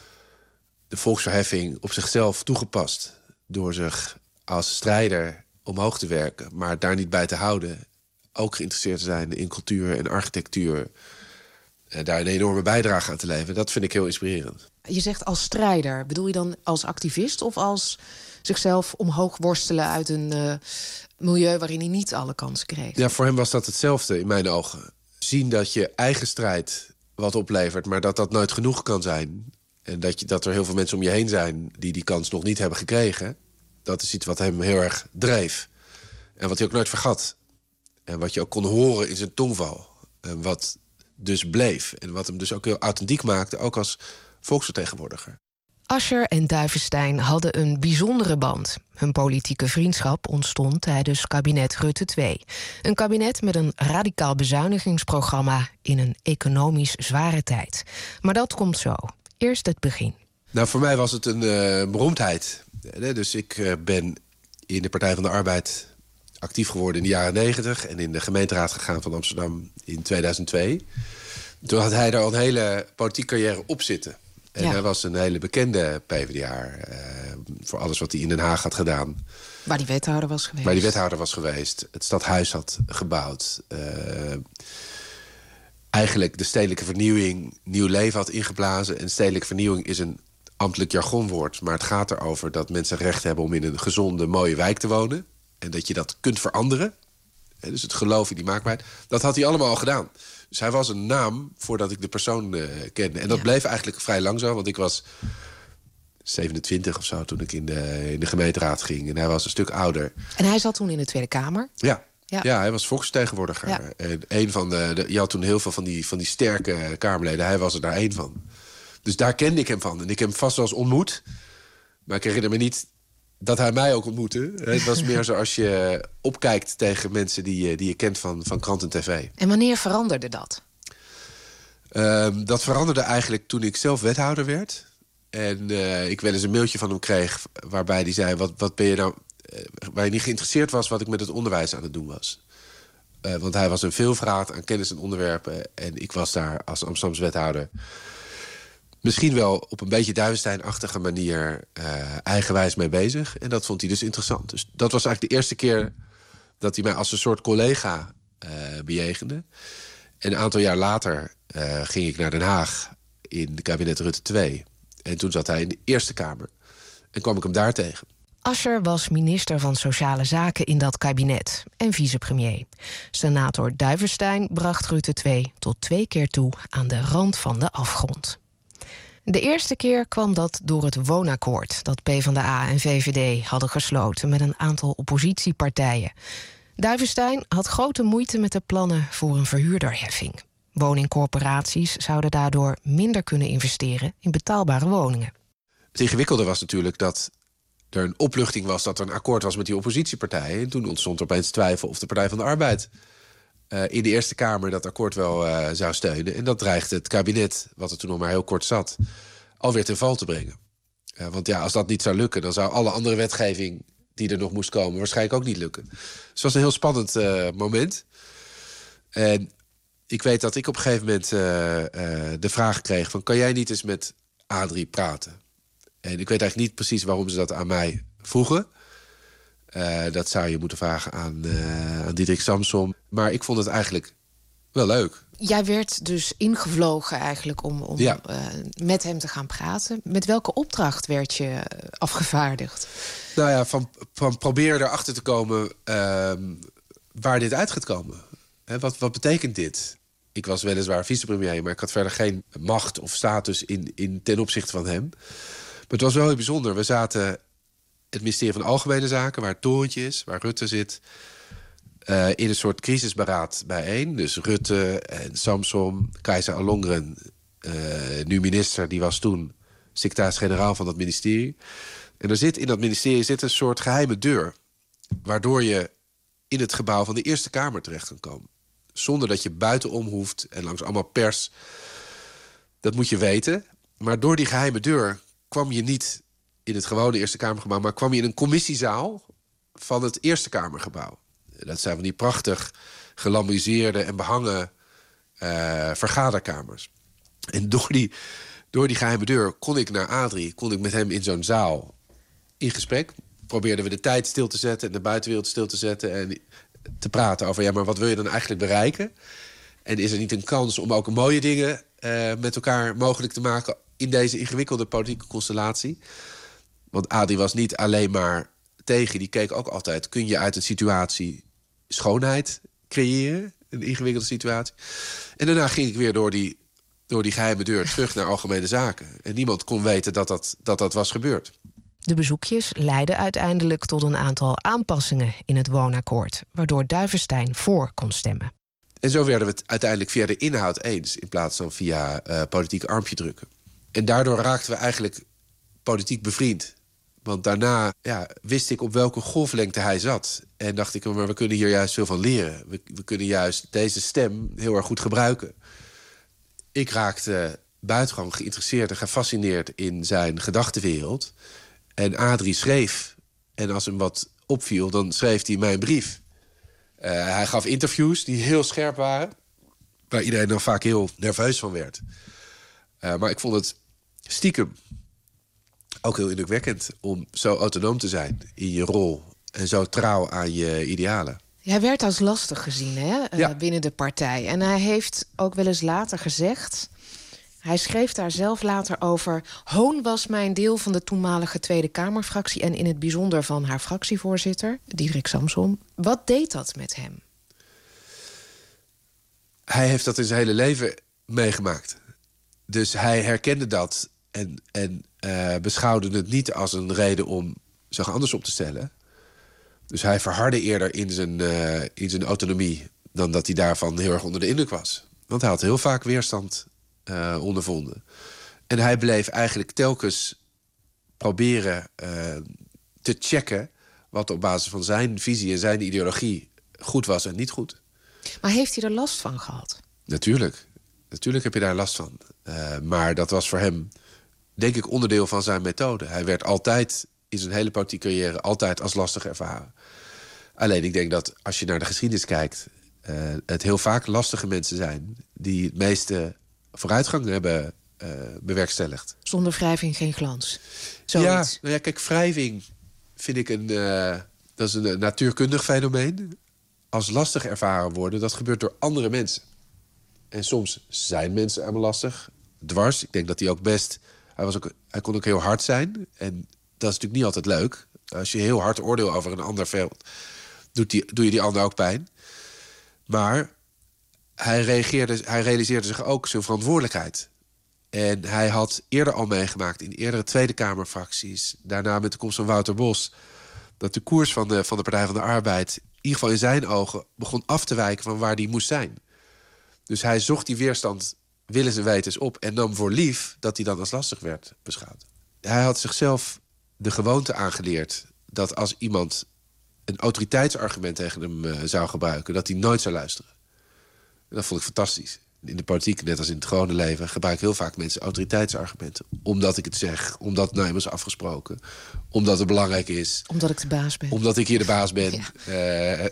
De volksverheffing op zichzelf toegepast door zich als strijder omhoog te werken, maar daar niet bij te houden. Ook geïnteresseerd te zijn in cultuur en architectuur. Daar een enorme bijdrage aan te leveren. Dat vind ik heel inspirerend. Je zegt als strijder. Bedoel je dan als activist of als zichzelf omhoog worstelen uit een milieu waarin hij niet alle kansen kreeg? Ja, voor hem was dat hetzelfde in mijn ogen. Zien dat je eigen strijd wat oplevert, maar dat nooit genoeg kan zijn. En dat er heel veel mensen om je heen zijn die die kans nog niet hebben gekregen. Dat is iets wat hem heel erg dreef. En wat hij ook nooit vergat. En wat je ook kon horen in zijn tongval. En wat dus bleef. En wat hem dus ook heel authentiek maakte, ook als volksvertegenwoordiger. Asscher en Duivenstein hadden een bijzondere band. Hun politieke vriendschap ontstond tijdens kabinet Rutte 2. Een kabinet met een radicaal bezuinigingsprogramma in een economisch zware tijd. Maar dat komt zo. Eerst het begin. Nou, voor mij was het een beroemdheid. Dus ik ben in de Partij van de Arbeid actief geworden in de jaren 90... en in de gemeenteraad gegaan van Amsterdam in 2002. Toen had hij daar al een hele politieke carrière op zitten. En hij was een hele bekende PvdA voor alles wat hij in Den Haag had gedaan. Waar die wethouder was geweest. Het stadhuis had gebouwd. Eigenlijk de stedelijke vernieuwing nieuw leven had ingeblazen. En stedelijke vernieuwing is een ambtelijk jargonwoord. Maar het gaat erover dat mensen recht hebben om in een gezonde, mooie wijk te wonen. En dat je dat kunt veranderen. Dus het geloof in die maakbaarheid. Dat had hij allemaal al gedaan. Dus hij was een naam voordat ik de persoon kende. En dat bleef eigenlijk vrij lang zo. Want ik was 27 of zo toen ik in de gemeenteraad ging. En hij was een stuk ouder. En hij zat toen in de Tweede Kamer? Ja. Ja, hij was volksvertegenwoordiger. Ja. En een van je had toen heel veel van die sterke Kamerleden. Hij was er daar één van. Dus daar kende ik hem van. En ik heb hem vast wel eens ontmoet. Maar ik herinner me niet dat hij mij ook ontmoette. Het was meer zo als je opkijkt tegen mensen die je kent van krant en tv. En wanneer veranderde dat? Dat veranderde eigenlijk toen ik zelf wethouder werd. En ik wel eens een mailtje van hem kreeg waarbij hij zei... wat ben je nou... waar je niet geïnteresseerd was wat ik met het onderwijs aan het doen was. Want hij was een veelvraat aan kennis en onderwerpen. En ik was daar als Amsterdamse wethouder... misschien wel op een beetje Duivenstein-achtige manier eigenwijs mee bezig. En dat vond hij dus interessant. Dus dat was eigenlijk de eerste keer dat hij mij als een soort collega bejegende. En een aantal jaar later ging ik naar Den Haag in het kabinet Rutte 2. En toen zat hij in de Eerste Kamer. En kwam ik hem daar tegen. Asscher was minister van Sociale Zaken in dat kabinet en vicepremier. Senator Duivenstein bracht Rutte 2 tot 2 keer toe aan de rand van de afgrond. De eerste keer kwam dat door het woonakkoord dat PvdA en VVD hadden gesloten met een aantal oppositiepartijen. Duivenstein had grote moeite met de plannen voor een verhuurderheffing. Woningcorporaties zouden daardoor minder kunnen investeren in betaalbare woningen. Het ingewikkelde was natuurlijk dat er een opluchting was dat er een akkoord was met die oppositiepartijen. En toen ontstond er opeens twijfel of de Partij van de Arbeid in de Eerste Kamer dat akkoord wel zou steunen. En dat dreigde het kabinet, wat er toen nog maar heel kort zat, alweer ten val te brengen. Want ja, als dat niet zou lukken, dan zou alle andere wetgeving die er nog moest komen waarschijnlijk ook niet lukken. Dus het was een heel spannend moment. En ik weet dat ik op een gegeven moment de vraag kreeg van, kan jij niet eens met Adrie praten? En ik weet eigenlijk niet precies waarom ze dat aan mij vroegen. Dat zou je moeten vragen aan Diederik Samsom. Maar ik vond het eigenlijk wel leuk. Jij werd dus ingevlogen eigenlijk om met hem te gaan praten. Met welke opdracht werd je afgevaardigd? Nou ja, van proberen erachter te komen waar dit uit gaat komen. Wat betekent dit? Ik was weliswaar vicepremier, maar ik had verder geen macht of status ten opzichte van hem. Maar het was wel heel bijzonder. We zaten het ministerie van Algemene Zaken, waar het torentje is, waar Rutte zit, in een soort crisisberaad bijeen. Dus Rutte en Samsom, Kajsa Ollongren, nu minister, die was toen secretaris-generaal van dat ministerie. En in dat ministerie zit een soort geheime deur, waardoor je in het gebouw van de Eerste Kamer terecht kan komen. Zonder dat je buitenom hoeft en langs allemaal pers. Dat moet je weten. Maar door die geheime deur kwam je niet in het gewone Eerste Kamergebouw, maar kwam je in een commissiezaal van het Eerste Kamergebouw. Dat zijn van die prachtig gelambriseerde en behangen vergaderkamers. En door die geheime deur kon ik naar Adrie, kon ik met hem in zo'n zaal in gesprek. Probeerden we de tijd stil te zetten en de buitenwereld stil te zetten en te praten over, ja, maar wat wil je dan eigenlijk bereiken? En is er niet een kans om ook mooie dingen met elkaar mogelijk te maken in deze ingewikkelde politieke constellatie? Want Adrie was niet alleen maar tegen, die keek ook altijd, kun je uit een situatie schoonheid creëren? Een ingewikkelde situatie. En daarna ging ik weer door die geheime deur terug naar Algemene Zaken. En niemand kon weten dat was gebeurd. De bezoekjes leidden uiteindelijk tot een aantal aanpassingen in het woonakkoord, waardoor Duivenstein voor kon stemmen. En zo werden we het uiteindelijk via de inhoud eens, in plaats van via politiek armpje drukken. En daardoor raakten we eigenlijk politiek bevriend. Want daarna wist ik op welke golflengte hij zat. En dacht ik, maar we kunnen hier juist veel van leren. We kunnen juist deze stem heel erg goed gebruiken. Ik raakte buitengewoon geïnteresseerd en gefascineerd in zijn gedachtenwereld. En Adrie schreef, en als hem wat opviel, dan schreef hij mijn brief. Hij gaf interviews die heel scherp waren, waar iedereen dan vaak heel nerveus van werd. Maar ik vond het stiekem ook heel indrukwekkend om zo autonoom te zijn in je rol en zo trouw aan je idealen. Hij werd als lastig gezien binnen de partij. En hij heeft ook wel eens later gezegd, hij schreef daar zelf later over, Hoon was mijn deel van de toenmalige Tweede Kamerfractie en in het bijzonder van haar fractievoorzitter, Diederik Samsom. Wat deed dat met hem? Hij heeft dat in zijn hele leven meegemaakt. Dus hij herkende dat en beschouwde het niet als een reden om zich anders op te stellen. Dus hij verhardde eerder in zijn autonomie dan dat hij daarvan heel erg onder de indruk was. Want hij had heel vaak weerstand ondervonden. En hij bleef eigenlijk telkens proberen te checken wat op basis van zijn visie en zijn ideologie goed was en niet goed. Maar heeft hij er last van gehad? Natuurlijk. Natuurlijk heb je daar last van. Maar dat was voor hem, denk ik, onderdeel van zijn methode. Hij werd altijd in zijn hele politieke carrière altijd als lastig ervaren. Alleen ik denk dat als je naar de geschiedenis kijkt, het heel vaak lastige mensen zijn die het meeste vooruitgang hebben bewerkstelligd. Zonder wrijving geen glans. Zoiets. Ja, kijk, wrijving vind ik dat is een natuurkundig fenomeen. Als lastig ervaren worden, dat gebeurt door andere mensen. En soms zijn mensen helemaal lastig. Dwars, ik denk dat hij ook best... Hij kon ook heel hard zijn. En dat is natuurlijk niet altijd leuk. Als je heel hard oordeelt over een ander veld, doe je die ander ook pijn. Maar hij realiseerde zich ook zijn verantwoordelijkheid. En hij had eerder al meegemaakt in eerdere Tweede Kamerfracties, daarna met de komst van Wouter Bos, dat de koers van de Partij van de Arbeid, in ieder geval in zijn ogen, begon af te wijken van waar die moest zijn. Dus hij zocht die weerstand willens en wetens op en nam voor lief dat hij dan als lastig werd beschouwd. Hij had zichzelf de gewoonte aangeleerd dat als iemand een autoriteitsargument tegen hem zou gebruiken, dat hij nooit zou luisteren. En dat vond ik fantastisch. In de politiek, net als in het gewone leven, gebruiken heel vaak mensen autoriteitsargumenten. Omdat ik het zeg, omdat het nou eenmaal is afgesproken, omdat het belangrijk is. Omdat ik de baas ben. Omdat ik hier de baas ben. Ja.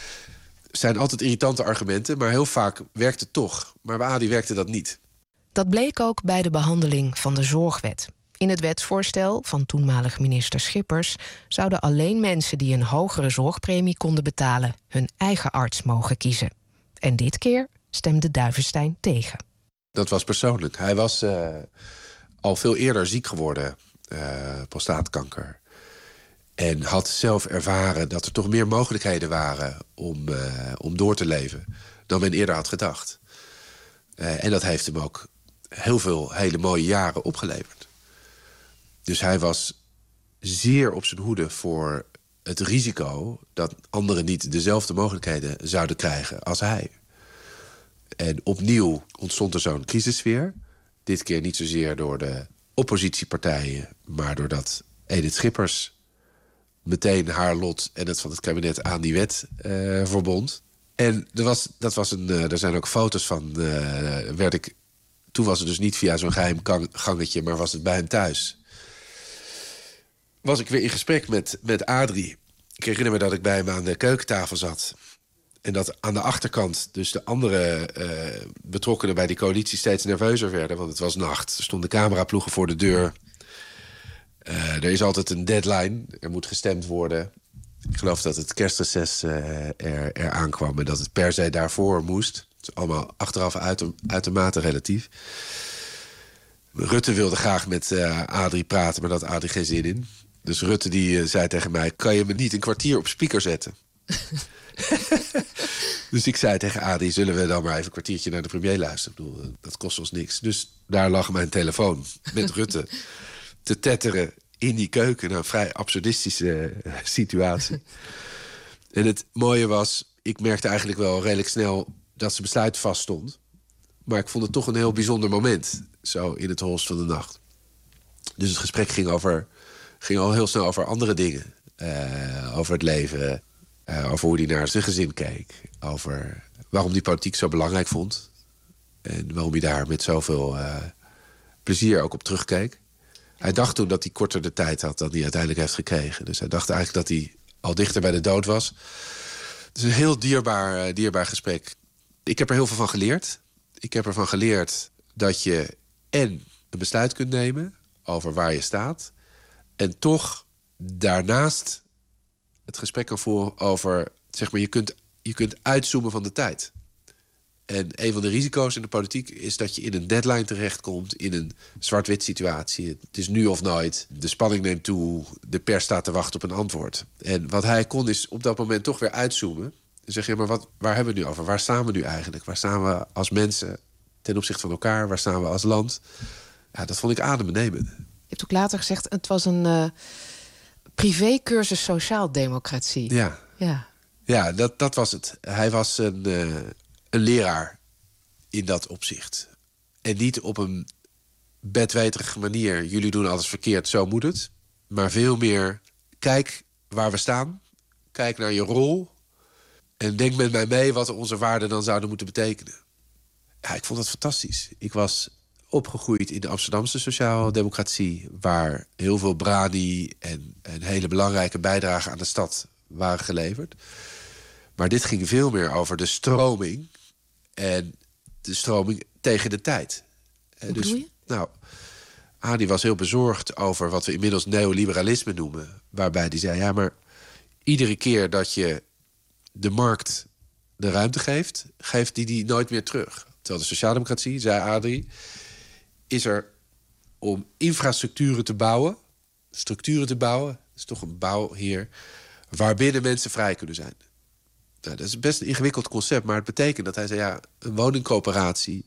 Zijn altijd irritante argumenten, maar heel vaak werkt het toch. Maar bij Adi werkte dat niet. Dat bleek ook bij de behandeling van de zorgwet. In het wetsvoorstel van toenmalig minister Schippers zouden alleen mensen die een hogere zorgpremie konden betalen hun eigen arts mogen kiezen. En dit keer stemde Duyvenstein tegen. Dat was persoonlijk. Hij was al veel eerder ziek geworden, prostaatkanker. En had zelf ervaren dat er toch meer mogelijkheden waren om door te leven dan men eerder had gedacht. En dat heeft hem ook heel veel hele mooie jaren opgeleverd. Dus hij was zeer op zijn hoede voor het risico dat anderen niet dezelfde mogelijkheden zouden krijgen als hij. En opnieuw ontstond er zo'n crisissfeer. Dit keer niet zozeer door de oppositiepartijen, maar doordat Edith Schippers meteen haar lot en het van het kabinet aan die wet verbond. En er zijn ook foto's van. Toen was het dus niet via zo'n geheim gangetje, maar was het bij hem thuis. Was ik weer in gesprek met Adrie. Ik herinner me dat ik bij hem aan de keukentafel zat. En dat aan de achterkant dus de andere betrokkenen bij die coalitie steeds nerveuzer werden. Want het was nacht. Er stonden cameraploegen voor de deur. Er is altijd een deadline. Er moet gestemd worden. Ik geloof dat het kerstreces er aankwam en dat het per se daarvoor moest. Het is allemaal achteraf uitermate relatief. Rutte wilde graag met Adrie praten, maar dat had Adrie geen zin in. Dus Rutte die zei tegen mij, kan je me niet een kwartier op speaker zetten? Dus ik zei tegen Adrie, zullen we dan maar even een kwartiertje naar de premier luisteren? Ik bedoel, dat kost ons niks. Dus daar lag mijn telefoon met Rutte te tetteren in die keuken. Nou, een vrij absurdistische situatie. En het mooie was, ik merkte eigenlijk wel redelijk snel dat zijn besluit vaststond. Maar ik vond het toch een heel bijzonder moment, zo in het holst van de nacht. Dus het gesprek ging al heel snel over andere dingen. Over het leven, over hoe hij naar zijn gezin keek. Over waarom hij politiek zo belangrijk vond. En waarom hij daar met zoveel plezier ook op terugkeek. Hij dacht toen dat hij korter de tijd had dan hij uiteindelijk heeft gekregen. Dus hij dacht eigenlijk dat hij al dichter bij de dood was. Het is een heel dierbaar gesprek. Ik heb er heel veel van geleerd. Ik heb ervan geleerd dat je en een besluit kunt nemen over waar je staat. En toch daarnaast het gesprek kan voeren over, zeg maar, je kunt uitzoomen van de tijd. En een van de risico's in de politiek is dat je in een deadline terechtkomt, in een zwart-wit situatie. Het is nu of nooit. De spanning neemt toe. De pers staat te wachten op een antwoord. En wat hij kon is op dat moment toch weer uitzoomen. En zeg je, maar waar hebben we het nu over? Waar staan we nu eigenlijk? Waar staan we als mensen ten opzichte van elkaar? Waar staan we als land? Ja, dat vond ik adembenemend. Je hebt ook later gezegd, het was een privécursus sociaaldemocratie. Ja, dat was het. Hij was een leraar in dat opzicht. En niet op een bedweterige manier. Jullie doen alles verkeerd, zo moet het. Maar veel meer, kijk waar we staan. Kijk naar je rol. En denk met mij mee wat onze waarden dan zouden moeten betekenen. Ja, ik vond dat fantastisch. Ik was opgegroeid in de Amsterdamse sociaaldemocratie, waar heel veel brani en hele belangrijke bijdragen aan de stad waren geleverd. Maar dit ging veel meer over de stroming. En de stroming tegen de tijd. Hoe bedoel je? Nou, Adi was heel bezorgd over wat we inmiddels neoliberalisme noemen. Waarbij hij zei, ja, maar iedere keer dat je de markt de ruimte geeft, geeft die nooit meer terug. Terwijl de sociaaldemocratie, zei Adrie, is er om infrastructuren te bouwen, structuren te bouwen, dat is toch een bouwheer, waarbinnen mensen vrij kunnen zijn. Nou, dat is best een ingewikkeld concept, maar het betekent dat hij zei, ja, een woningcoöperatie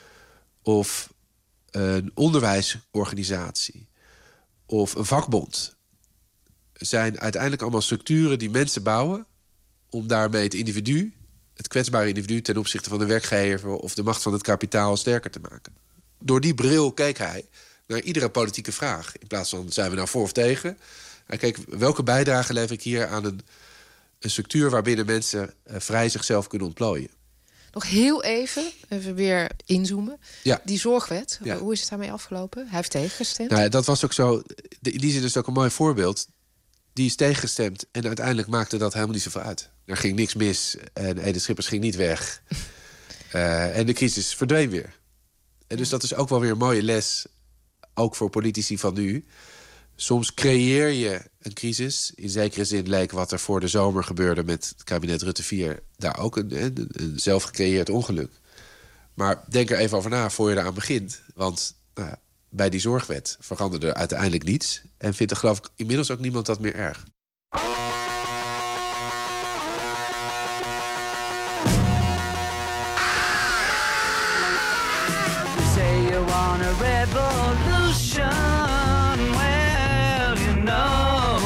of een onderwijsorganisatie of een vakbond zijn uiteindelijk allemaal structuren die mensen bouwen om daarmee het kwetsbare individu ten opzichte van de werkgever of de macht van het kapitaal sterker te maken. Door die bril keek hij naar iedere politieke vraag. In plaats van, zijn we nou voor of tegen? Hij keek, welke bijdrage lever ik hier aan een structuur waarbinnen mensen vrij zichzelf kunnen ontplooien. Nog heel even weer inzoomen. Ja. Die zorgwet, Ja. hoe is het daarmee afgelopen? Hij heeft tegengestemd. Nou, dat was ook zo. In die zin is het ook een mooi voorbeeld. Die is tegengestemd en uiteindelijk maakte dat helemaal niet zoveel uit. Er ging niks mis en Edith Schippers ging niet weg. En de crisis verdween weer. En dus dat is ook wel weer een mooie les, ook voor politici van nu. Soms creëer je een crisis. In zekere zin leek wat er voor de zomer gebeurde met het kabinet Rutte 4... daar ook een zelf gecreëerd ongeluk. Maar denk er even over na voor je eraan begint. Want nou ja, bij die zorgwet veranderde er uiteindelijk niets. En vindt er geloof ik inmiddels ook niemand dat meer erg. Say you want a revolution. Well, you know,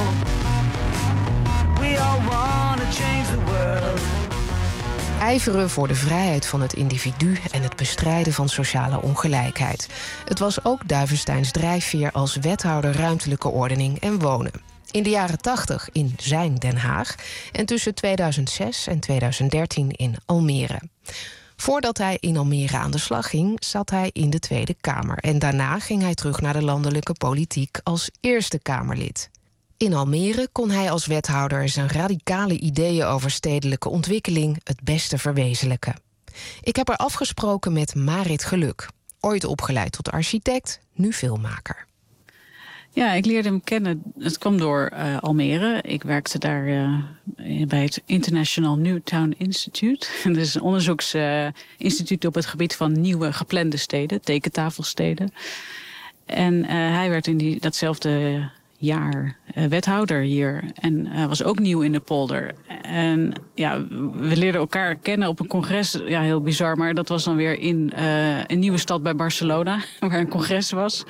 we all want to change the world. Ijveren voor de vrijheid van het individu en het bestrijden van sociale ongelijkheid. Het was ook Duivensteins drijfveer als wethouder ruimtelijke ordening en wonen. In de jaren 80 in zijn Den Haag en tussen 2006 en 2013 in Almere. Voordat hij in Almere aan de slag ging, zat hij in de Tweede Kamer. En daarna ging hij terug naar de landelijke politiek als Eerste Kamerlid. In Almere kon hij als wethouder zijn radicale ideeën over stedelijke ontwikkeling het beste verwezenlijken. Ik heb er afgesproken met Marit Geluk. Ooit opgeleid tot architect, nu filmmaker. Ja, ik leerde hem kennen. Het kwam door Almere. Ik werkte daar bij het International Newtown Institute. Dat is een onderzoeksinstituut op het gebied van nieuwe geplande steden, tekentafelsteden. En hij werd in datzelfde jaar wethouder hier. En was ook nieuw in de polder. En ja, we leerden elkaar kennen op een congres. Ja, heel bizar, maar dat was dan weer in een nieuwe stad bij Barcelona, waar een congres was.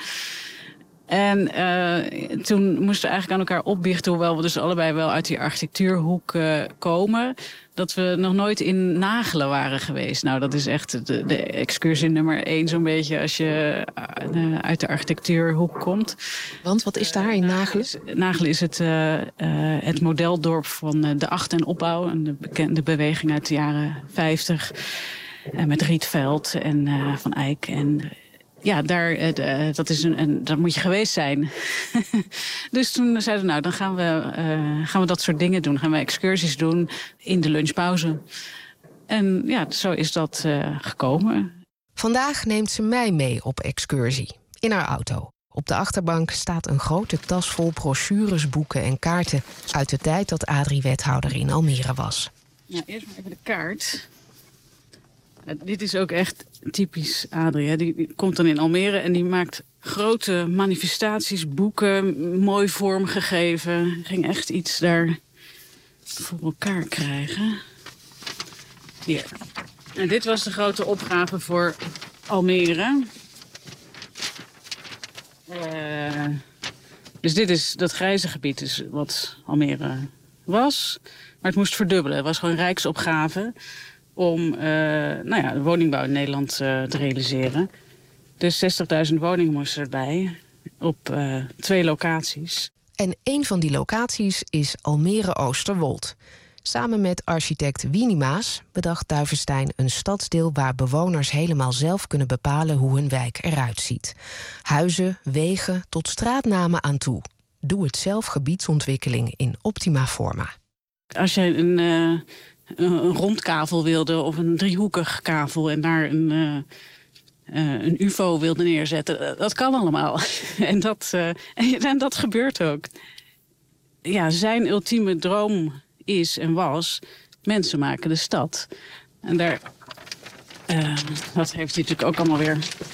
En toen moesten we eigenlijk aan elkaar opbiechten, hoewel we dus allebei wel uit die architectuurhoek komen, dat we nog nooit in Nagelen waren geweest. Nou, dat is echt de excursie nummer 1 zo'n beetje als je uit de architectuurhoek komt. Want wat is daar in Nagelen? Nagelen is het modeldorp van de Acht en Opbouw, een bekende beweging uit de jaren 50. Met Rietveld en Van Eyck en... Ja, daar moet je geweest zijn. Dus toen zeiden we, nou, dan gaan we dat soort dingen doen. Gaan we excursies doen in de lunchpauze. En ja, zo is dat gekomen. Vandaag neemt ze mij mee op excursie. In haar auto. Op de achterbank staat een grote tas vol brochures, boeken en kaarten uit de tijd dat Adrie wethouder in Almere was. Ja, eerst maar even de kaart. Dit is ook echt typisch Adrie. Hè. Die komt dan in Almere en die maakt grote manifestaties, boeken, mooi vormgegeven. Ging echt iets daar voor elkaar krijgen. Hier. En dit was de grote opgave voor Almere. Dus dit is dat grijze gebied is wat Almere was. Maar het moest verdubbelen. Het was gewoon een rijksopgave om de woningbouw in Nederland te realiseren. Dus 60.000 woningen moesten erbij op 2 locaties. En een van die locaties is Almere Oosterwold. Samen met architect Wienie Maas bedacht Duivenstein een stadsdeel waar bewoners helemaal zelf kunnen bepalen hoe hun wijk eruit ziet. Huizen, wegen tot straatnamen aan toe. Doe het zelf gebiedsontwikkeling in optima forma. Als je een rondkavel wilde of een driehoekig kavel en daar een ufo wilde neerzetten, dat kan allemaal. En dat gebeurt ook. Ja, zijn ultieme droom is en was: mensen maken de stad. En dat heeft hij natuurlijk ook allemaal weer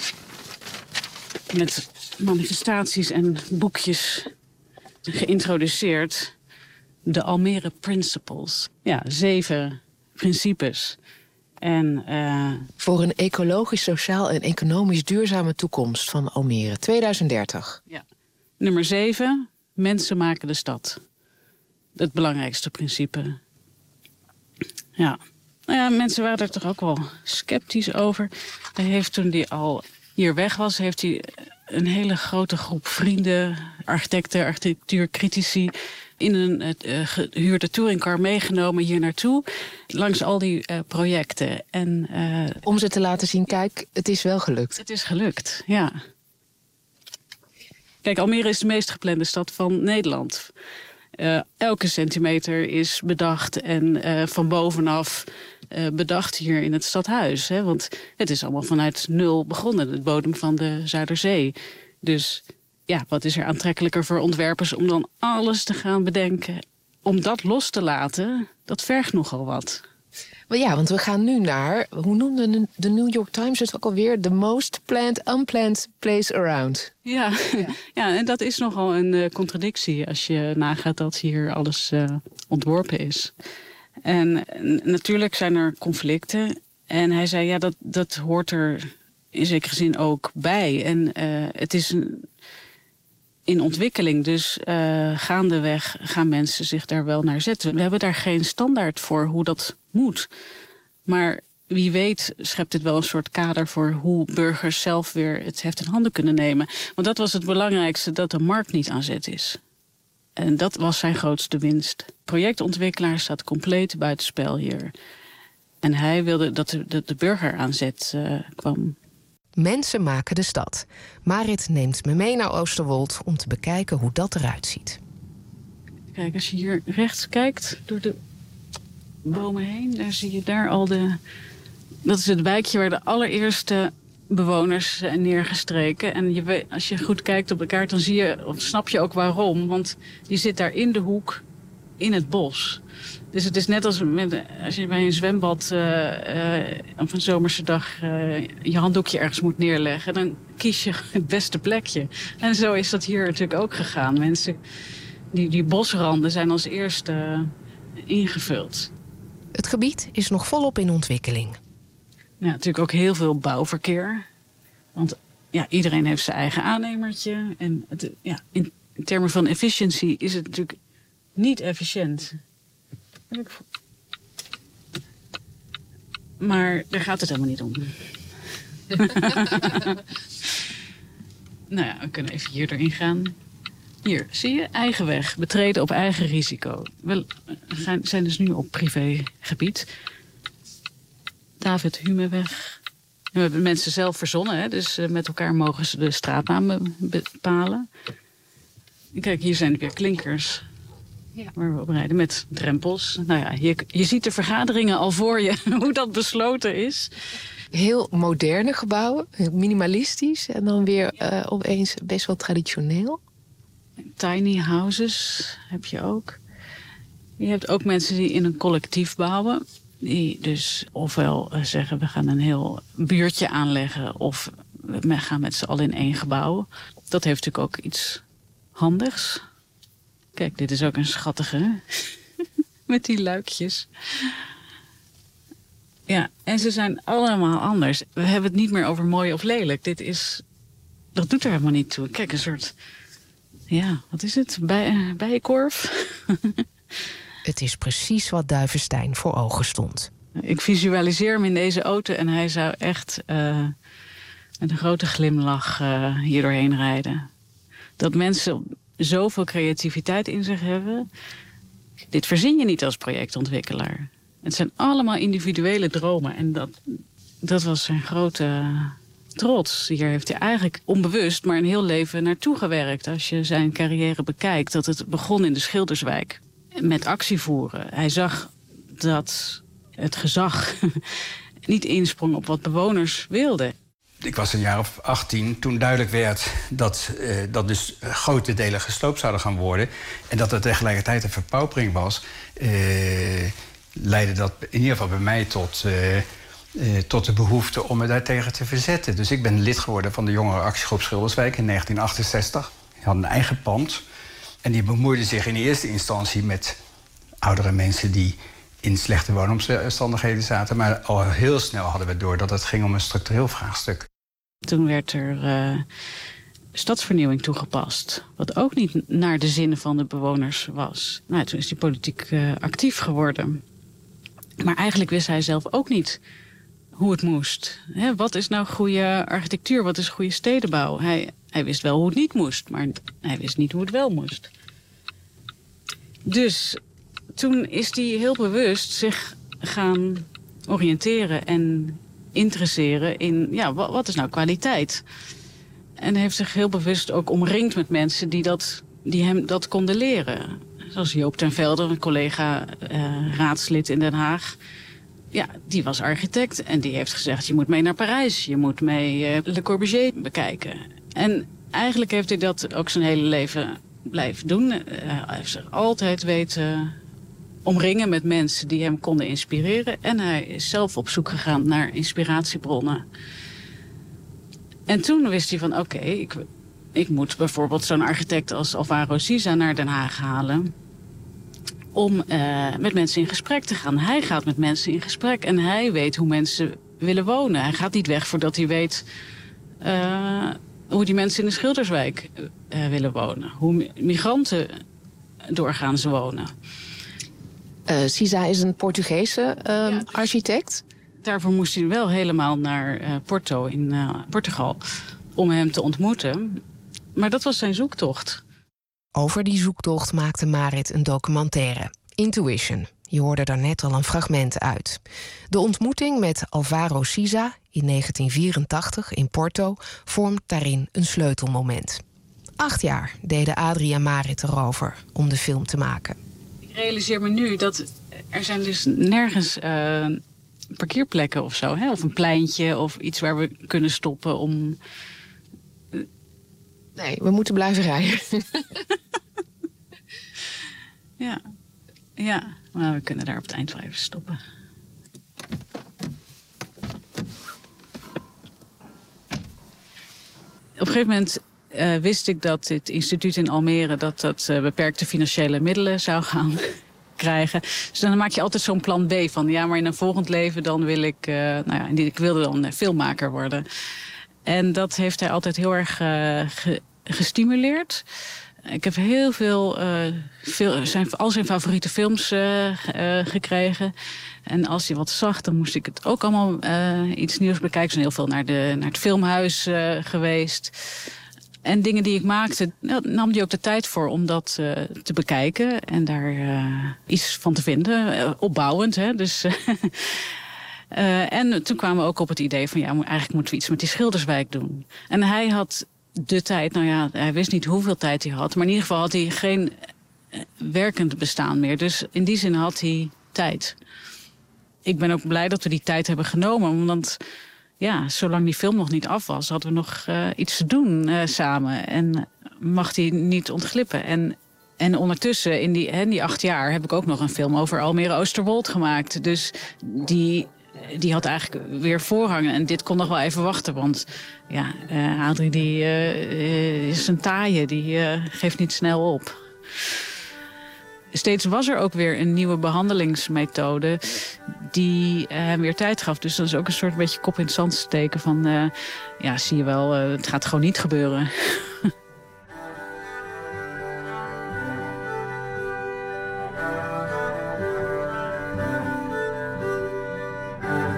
met manifestaties en boekjes geïntroduceerd. De Almere Principles. Ja, 7 principes. En voor een ecologisch, sociaal en economisch duurzame toekomst van Almere 2030. Ja. Nummer 7, mensen maken de stad. Het belangrijkste principe. Ja. Nou ja, mensen waren er toch ook wel sceptisch over. Hij heeft, toen hij al hier weg was, heeft hij een hele grote groep vrienden, architecten, architectuurcritici in een gehuurde touringcar meegenomen hier naartoe, langs al die projecten. En, om ze te laten zien, kijk, het is wel gelukt. Het is gelukt, ja. Kijk, Almere is de meest geplande stad van Nederland. Elke centimeter is bedacht en van bovenaf bedacht hier in het stadhuis. Hè? Want het is allemaal vanuit nul begonnen, de bodem van de Zuiderzee. Dus ja, wat is er aantrekkelijker voor ontwerpers om dan alles te gaan bedenken? Om dat los te laten, dat vergt nogal wat. Maar ja, want we gaan nu naar, hoe noemde de New York Times het ook alweer? The most planned, unplanned place around. Ja, en dat is nogal een contradictie als je nagaat dat hier alles ontworpen is. En natuurlijk zijn er conflicten. En hij zei, ja, dat hoort er in zekere zin ook bij. En het is in ontwikkeling, dus gaandeweg gaan mensen zich daar wel naar zetten. We hebben daar geen standaard voor hoe dat moet. Maar wie weet schept dit wel een soort kader voor hoe burgers zelf weer het heft in handen kunnen nemen. Want dat was het belangrijkste, dat de markt niet aan zet is. En dat was zijn grootste winst. Projectontwikkelaar staat compleet buitenspel hier. En hij wilde dat de burger aan zet kwam. Mensen maken de stad. Marit neemt me mee naar Oosterwold om te bekijken hoe dat eruit ziet. Kijk, als je hier rechts kijkt door de bomen heen, daar zie je daar al dat is het wijkje waar de allereerste bewoners zijn neergestreken. En als je goed kijkt op de kaart, dan zie je, of snap je ook waarom. Want die zit daar in de hoek, in het bos. Dus het is net als als je bij een zwembad op een zomerse dag je handdoekje ergens moet neerleggen. Dan kies je het beste plekje. En zo is dat hier natuurlijk ook gegaan. Mensen, die bosranden zijn als eerste ingevuld. Het gebied is nog volop in ontwikkeling. Ja, natuurlijk ook heel veel bouwverkeer. Want ja, iedereen heeft zijn eigen aannemertje. En in termen van efficiëntie is het natuurlijk niet efficiënt. Maar daar gaat het helemaal niet om. Nou ja, we kunnen even hier erin gaan. Hier, zie je? Eigen weg. Betreden op eigen risico. We zijn dus nu op privégebied. David Humeweg. We hebben mensen zelf verzonnen, hè? Dus met elkaar mogen ze de straatnamen bepalen. Kijk, hier zijn weer klinkers. Ja. Waar we op rijden met drempels. Nou ja, je ziet de vergaderingen al voor je, hoe dat besloten is. Heel moderne gebouwen, heel minimalistisch. En dan weer opeens best wel traditioneel. Tiny houses heb je ook. Je hebt ook mensen die in een collectief bouwen. Die dus ofwel zeggen, we gaan een heel buurtje aanleggen, of we gaan met z'n allen in één gebouw. Dat heeft natuurlijk ook iets handigs. Kijk, dit is ook een schattige, met die luikjes. Ja, en ze zijn allemaal anders. We hebben het niet meer over mooi of lelijk. Dat doet er helemaal niet toe. Kijk, een soort Ja, wat is het? Bijenkorf? Het is precies wat Duivenstein voor ogen stond. Ik visualiseer hem in deze auto en hij zou echt met een grote glimlach hier doorheen rijden. Dat mensen zoveel creativiteit in zich hebben. Dit verzin je niet als projectontwikkelaar. Het zijn allemaal individuele dromen. En dat was zijn grote trots. Hier heeft hij eigenlijk onbewust maar een heel leven naartoe gewerkt. Als je zijn carrière bekijkt, dat het begon in de Schilderswijk. Met actie voeren. Hij zag dat het gezag niet insprong op wat bewoners wilden. Ik was een jaar of 18 toen duidelijk werd dat dus grote delen gesloopt zouden gaan worden. En dat er tegelijkertijd een verpaupering was. Leidde dat in ieder geval bij mij tot de behoefte om me daartegen te verzetten. Dus ik ben lid geworden van de jongerenactiegroep Schilderswijk in 1968. Die hadden een eigen pand. En die bemoeide zich in eerste instantie met oudere mensen die in slechte woonomstandigheden zaten. Maar al heel snel hadden we door dat het ging om een structureel vraagstuk. Toen werd er stadsvernieuwing toegepast. Wat ook niet naar de zin van de bewoners was. Nou, toen is hij politiek actief geworden. Maar eigenlijk wist hij zelf ook niet hoe het moest. Hè, wat is nou goede architectuur? Wat is goede stedenbouw? Hij wist wel hoe het niet moest, maar hij wist niet hoe het wel moest. Dus toen is hij heel bewust zich gaan oriënteren en interesseren in, ja, wat is nou kwaliteit? En heeft zich heel bewust ook omringd met mensen die hem dat konden leren. Zoals Joop ten Velde, een collega raadslid in Den Haag. Ja, die was architect en die heeft gezegd, je moet mee naar Parijs. Je moet mee Le Corbusier bekijken. En eigenlijk heeft hij dat ook zijn hele leven blijven doen. Hij heeft zich altijd weten omringen met mensen die hem konden inspireren. En hij is zelf op zoek gegaan naar inspiratiebronnen. En toen wist hij van oké, ik moet bijvoorbeeld zo'n architect als Alvaro Siza naar Den Haag halen om met mensen in gesprek te gaan. Hij gaat met mensen in gesprek en hij weet hoe mensen willen wonen. Hij gaat niet weg voordat hij weet hoe die mensen in de Schilderswijk willen wonen. Hoe migranten doorgaans wonen. Siza is een Portugese architect. Daarvoor moest hij wel helemaal naar Porto in Portugal om hem te ontmoeten. Maar dat was zijn zoektocht. Over die zoektocht maakte Marit een documentaire, Intuition. Je hoorde daar net al een fragment uit. De ontmoeting met Alvaro Siza in 1984 in Porto vormt daarin een sleutelmoment. 8 jaar deden Adrie en Marit erover om de film te maken. Ik realiseer me nu dat er zijn dus nergens parkeerplekken of zo. Hè? Of een pleintje of iets waar we kunnen stoppen om... Nee, we moeten blijven rijden. Ja, maar we kunnen daar op het eind wel even stoppen. Op een gegeven moment wist ik dat dit instituut in Almere dat beperkte financiële middelen zou gaan krijgen. Dus dan maak je altijd zo'n plan B van ja, maar in een volgend leven dan wil ik, ik wilde dan filmmaker worden. En dat heeft hij altijd heel erg gestimuleerd. Ik heb heel veel al zijn favoriete films gekregen. En als hij wat zag, dan moest ik het ook allemaal iets nieuws bekijken. Ik ben heel veel naar het filmhuis geweest. En dingen die ik maakte, nam hij ook de tijd voor om dat te bekijken. En daar iets van te vinden. Opbouwend, hè. Dus... en toen kwamen we ook op het idee van... ja, eigenlijk moeten we iets met die Schilderswijk doen. En hij had de tijd, hij wist niet hoeveel tijd hij had... maar in ieder geval had hij geen werkend bestaan meer. Dus in die zin had hij tijd. Ik ben ook blij dat we die tijd hebben genomen. Want ja, zolang die film nog niet af was... hadden we nog iets te doen samen. En mag die niet ontglippen. En ondertussen, in die 8 jaar... heb ik ook nog een film over Almere Oosterwold gemaakt. Dus die had eigenlijk weer voorrang. En dit kon nog wel even wachten. Want ja, Adrie die is een taaie. Die geeft niet snel op. Steeds was er ook weer een nieuwe behandelingsmethode... die hem weer tijd gaf. Dus dat is ook een soort beetje kop in het zand steken van... ja, zie je wel, het gaat gewoon niet gebeuren.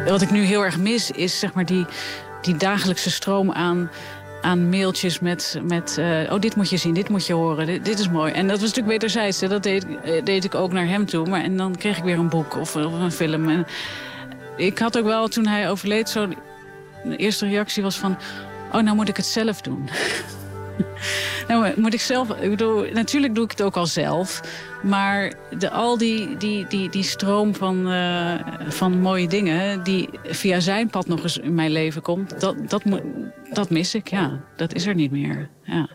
wat ik nu heel erg mis is zeg maar die dagelijkse stroom aan mailtjes met dit moet je zien, dit moet je horen, dit is mooi. En dat was natuurlijk wederzijds. Dat deed ik ook naar hem toe. En dan kreeg ik weer een boek of een film. En ik had ook wel, toen hij overleed, zo de eerste reactie was van... nou moet ik het zelf doen. Nou moet ik zelf... Ik bedoel, natuurlijk doe ik het ook al zelf. Maar al die stroom van mooie dingen... die via zijn pad nog eens in mijn leven komt... dat mis ik, ja. Dat is er niet meer, ja.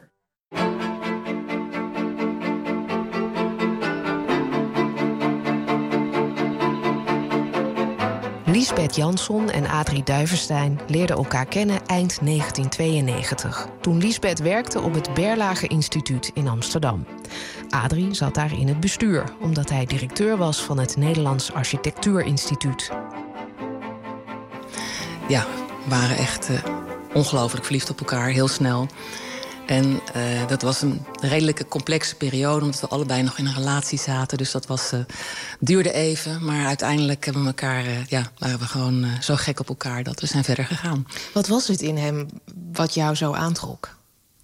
Liesbeth Jansson en Adrie Duivenstein leerden elkaar kennen eind 1992... toen Liesbeth werkte op het Berlage Instituut in Amsterdam. Adrie zat daar in het bestuur... omdat hij directeur was van het Nederlands Architectuurinstituut. Ja, we waren echt ongelooflijk verliefd op elkaar, heel snel. En dat was een redelijke complexe periode... omdat we allebei nog in een relatie zaten. Dus dat duurde even. Maar uiteindelijk hebben we elkaar, waren we gewoon zo gek op elkaar... dat we zijn verder gegaan. Wat was het in hem wat jou zo aantrok?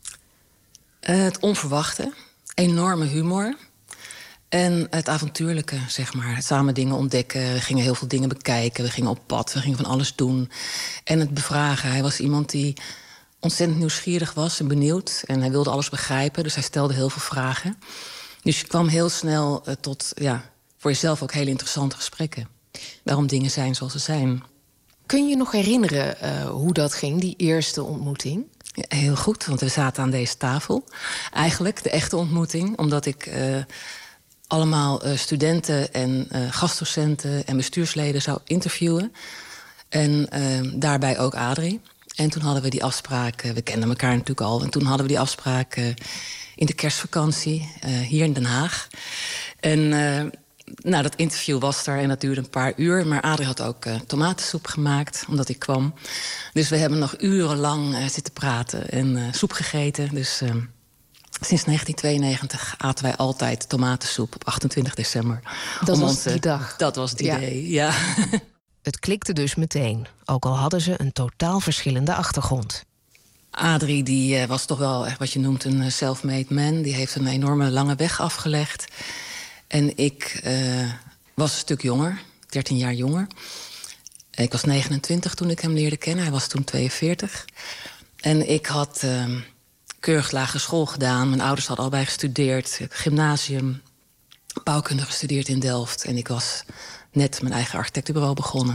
Het onverwachte, enorme humor... en het avontuurlijke, zeg maar. Het samen dingen ontdekken, we gingen heel veel dingen bekijken... we gingen op pad, we gingen van alles doen. En het bevragen, hij was iemand die... ontzettend nieuwsgierig was en benieuwd. En hij wilde alles begrijpen, dus hij stelde heel veel vragen. Dus je kwam heel snel tot, voor jezelf ook hele interessante gesprekken. Waarom dingen zijn zoals ze zijn. Kun je je nog herinneren hoe dat ging, die eerste ontmoeting? Ja, heel goed, want we zaten aan deze tafel. Eigenlijk de echte ontmoeting, omdat ik... allemaal studenten en gastdocenten en bestuursleden zou interviewen. En daarbij ook Adrie. En toen hadden we die afspraak, we kenden elkaar natuurlijk al... en toen hadden we die afspraak in de kerstvakantie hier in Den Haag. En dat interview was er en dat duurde een paar uur... maar Adrie had ook tomatensoep gemaakt, omdat ik kwam. Dus we hebben nog urenlang zitten praten en soep gegeten. Dus sinds 1992 aten wij altijd tomatensoep op 28 december. Dat was die dag? Dat was die day, ja. Het klikte dus meteen, ook al hadden ze een totaal verschillende achtergrond. Adrie die was toch wel echt wat je noemt een self-made man. Die heeft een enorme lange weg afgelegd. En ik was een stuk jonger, 13 jaar jonger. Ik was 29 toen ik hem leerde kennen, hij was toen 42. En ik had keurig lagere school gedaan. Mijn ouders hadden allebei gestudeerd, gymnasium, bouwkunde gestudeerd in Delft. En ik was... net mijn eigen architectenbureau begonnen.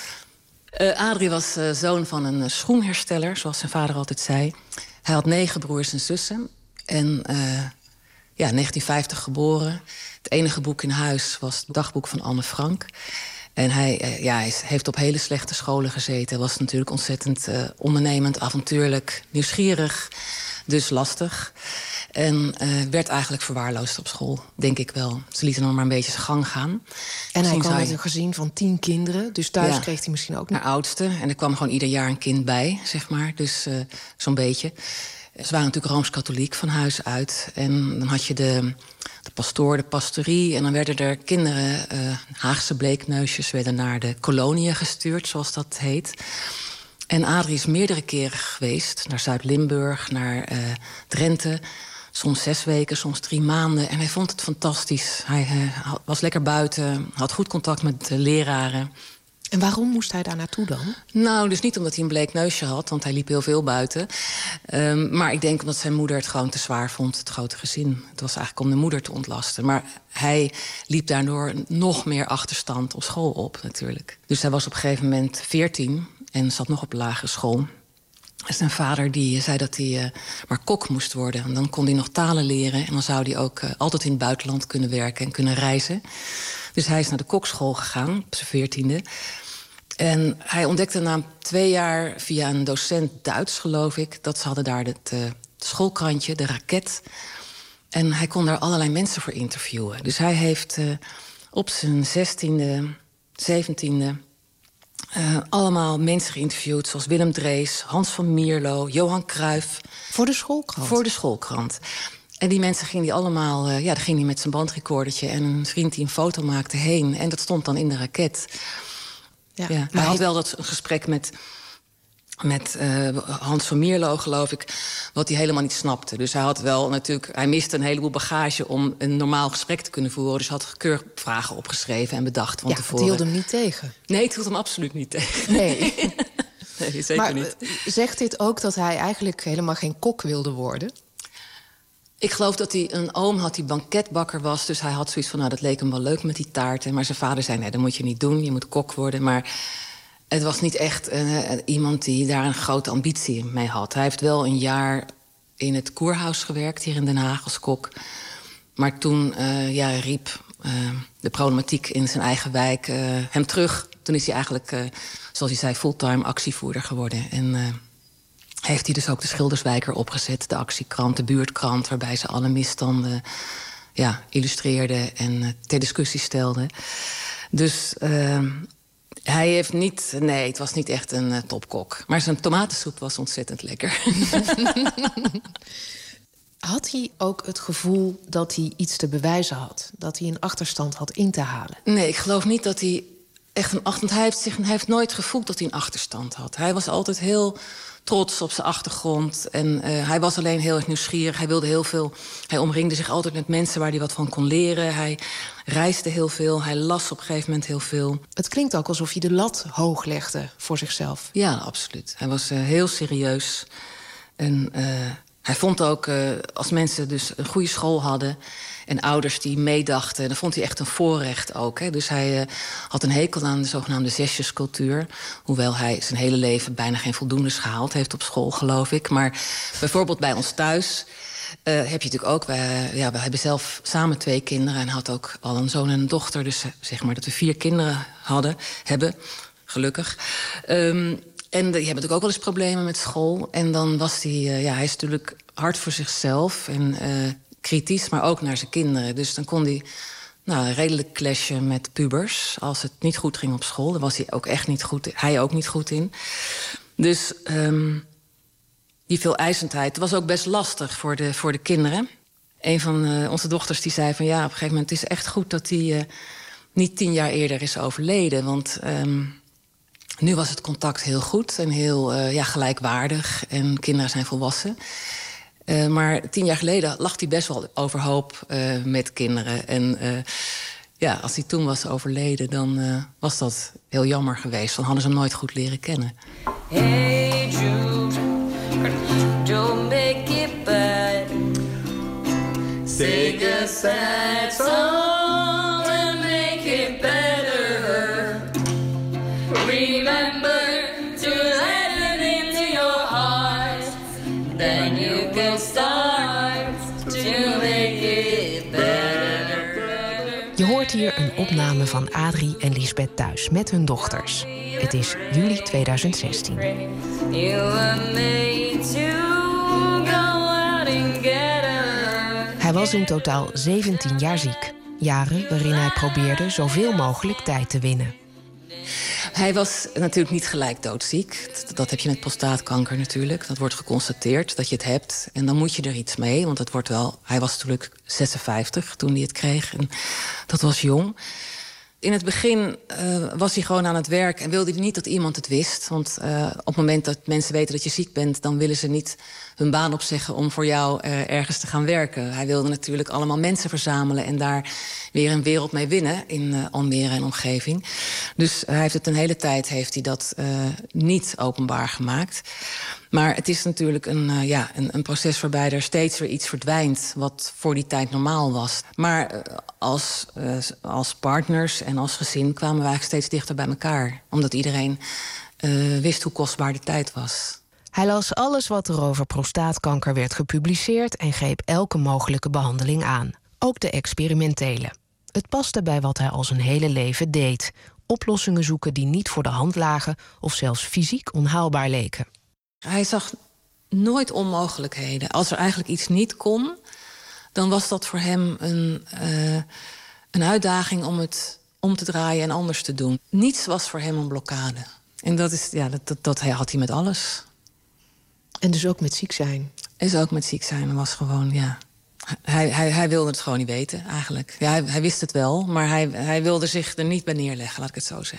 Adrie was zoon van een schoenhersteller, zoals zijn vader altijd zei. Hij had 9 broers en zussen. En 1950 geboren. Het enige boek in huis was het dagboek van Anne Frank. En hij heeft op hele slechte scholen gezeten. Hij was natuurlijk ontzettend ondernemend, avontuurlijk, nieuwsgierig. Dus lastig. En werd eigenlijk verwaarloosd op school, denk ik wel. Ze lieten hem maar een beetje zijn gang gaan. En hij kwam uit een gezin van 10 kinderen. Dus thuis kreeg hij misschien ook nog... Naar oudste. En er kwam gewoon ieder jaar een kind bij, zeg maar. Dus zo'n beetje. Ze waren natuurlijk Rooms-Katholiek van huis uit. En dan had je de pastoor, de pastorie. En dan werden er kinderen, Haagse bleekneusjes... werden naar de koloniën gestuurd, zoals dat heet. En Adrie is meerdere keren geweest. Naar Zuid-Limburg, naar Drenthe... Soms 6 weken, soms 3 maanden. En hij vond het fantastisch. Hij was lekker buiten, had goed contact met de leraren. En waarom moest hij daar naartoe dan? Nou, dus niet omdat hij een bleek neusje had, want hij liep heel veel buiten. Maar ik denk omdat zijn moeder het gewoon te zwaar vond, het grote gezin. Het was eigenlijk om de moeder te ontlasten. Maar hij liep daardoor nog meer achterstand op school op, natuurlijk. Dus hij was op een gegeven moment 14 en zat nog op lagere school. Zijn vader die zei dat hij maar kok moest worden. En dan kon hij nog talen leren. En dan zou hij ook altijd in het buitenland kunnen werken en kunnen reizen. Dus hij is naar de kokschool gegaan, op zijn 14e. En hij ontdekte na 2 jaar via een docent Duits, geloof ik... dat ze hadden daar het schoolkrantje, de Raket. En hij kon daar allerlei mensen voor interviewen. Dus hij heeft op zijn 16e, 17e... allemaal mensen geïnterviewd, zoals Willem Drees, Hans van Mierlo, Johan Cruijff. Voor de schoolkrant? Voor de schoolkrant. En die mensen gingen die allemaal, daar ging hij met zijn bandrecordertje... en een vriend die een foto maakte heen. En dat stond dan in de Raket. Ja. Hij had wel een gesprek met Hans van Mierlo, geloof ik, wat hij helemaal niet snapte. Dus hij miste een heleboel bagage om een normaal gesprek te kunnen voeren. Dus hij had keurig vragen opgeschreven en bedacht van tevoren. Het hield hem niet tegen. Nee, het hield hem absoluut niet tegen. Nee. Nee, zeker maar niet. Zegt dit ook dat hij eigenlijk helemaal geen kok wilde worden? Ik geloof dat hij een oom had die banketbakker was. Dus hij had zoiets van, dat leek hem wel leuk met die taarten. Maar zijn vader zei, nee, dat moet je niet doen. Je moet kok worden. Maar het was niet echt iemand die daar een grote ambitie mee had. Hij heeft wel een jaar in het Koerhuis gewerkt, hier in Den Haag, als kok. Maar toen riep de problematiek in zijn eigen wijk hem terug. Toen is hij eigenlijk, zoals hij zei, fulltime actievoerder geworden. En heeft hij dus ook de Schilderswijker opgezet, de actiekrant, de buurtkrant, waarbij ze alle misstanden illustreerden en ter discussie stelden. Dus hij heeft niet... Nee, het was niet echt een topkok. Maar zijn tomatensoep was ontzettend lekker. Had hij ook het gevoel dat hij iets te bewijzen had? Dat hij een achterstand had in te halen? Nee, ik geloof niet dat hij echt een achterstand... Hij heeft nooit gevoeld dat hij een achterstand had. Hij was altijd heel trots op zijn achtergrond. En hij was alleen heel erg nieuwsgierig. Hij wilde heel veel. Hij omringde zich altijd met mensen waar hij wat van kon leren. Hij reisde heel veel. Hij las op een gegeven moment heel veel. Het klinkt ook alsof hij de lat hoog legde voor zichzelf. Ja, absoluut. Hij was heel serieus. En hij vond ook, als mensen dus een goede school hadden en ouders die meedachten, dan vond hij echt een voorrecht ook. Hè. Dus hij had een hekel aan de zogenaamde zesjescultuur. Hoewel hij zijn hele leven bijna geen voldoendes gehaald heeft op school, geloof ik. Maar bijvoorbeeld bij ons thuis heb je natuurlijk ook... we hebben zelf samen 2 kinderen en had ook al een zoon en een dochter. Dus zeg maar dat we 4 kinderen hebben, gelukkig. En die hebben natuurlijk ook wel eens problemen met school. En dan was hij is natuurlijk hard voor zichzelf en kritisch, maar ook naar zijn kinderen. Dus dan kon hij redelijk clashen met pubers als het niet goed ging op school. Daar was hij ook echt niet goed, hij ook niet goed in. Dus die veeleisendheid was ook best lastig voor de kinderen. Een van onze dochters die zei van op een gegeven moment, het is echt goed dat hij niet 10 jaar eerder is overleden. Want nu was het contact heel goed en heel gelijkwaardig. En kinderen zijn volwassen. Maar 10 jaar geleden lag hij best wel overhoop met kinderen. En als hij toen was overleden, dan was dat heel jammer geweest. Dan hadden ze hem nooit goed leren kennen. Hey Jude, don't make it bad. Sing a sad song and make it better. Remember to let it into your heart. Then you can start to make it better. Je hoort hier een opname van Adrie en Lisbeth thuis met hun dochters. Het is juli 2016. Hij was in totaal 17 jaar ziek. Jaren waarin hij probeerde zoveel mogelijk tijd te winnen. Hij was natuurlijk niet gelijk doodziek. Dat heb je met prostaatkanker natuurlijk. Dat wordt geconstateerd dat je het hebt. En dan moet je er iets mee, want het wordt wel... Hij was natuurlijk 56 toen hij het kreeg. En dat was jong. In het begin was hij gewoon aan het werk en wilde hij niet dat iemand het wist. Want op het moment dat mensen weten dat je ziek bent, dan willen ze niet hun baan opzeggen om voor jou ergens te gaan werken. Hij wilde natuurlijk allemaal mensen verzamelen en daar weer een wereld mee winnen in Almere en omgeving. Dus hij heeft het een hele tijd dat niet openbaar gemaakt. Maar het is natuurlijk een proces waarbij er steeds weer iets verdwijnt wat voor die tijd normaal was. Maar als partners en als gezin kwamen we eigenlijk steeds dichter bij elkaar. Omdat iedereen wist hoe kostbaar de tijd was. Hij las alles wat er over prostaatkanker werd gepubliceerd en greep elke mogelijke behandeling aan. Ook de experimentele. Het paste bij wat hij al zijn hele leven deed. Oplossingen zoeken die niet voor de hand lagen of zelfs fysiek onhaalbaar leken. Hij zag nooit onmogelijkheden. Als er eigenlijk iets niet kon, dan was dat voor hem een uitdaging om het om te draaien en anders te doen. Niets was voor hem een blokkade. En dat had hij met alles. En dus ook met ziek zijn? Is ook met ziek zijn. Was gewoon, Hij wilde het gewoon niet weten, eigenlijk. Ja, hij wist het wel, maar hij wilde zich er niet bij neerleggen, laat ik het zo zeggen.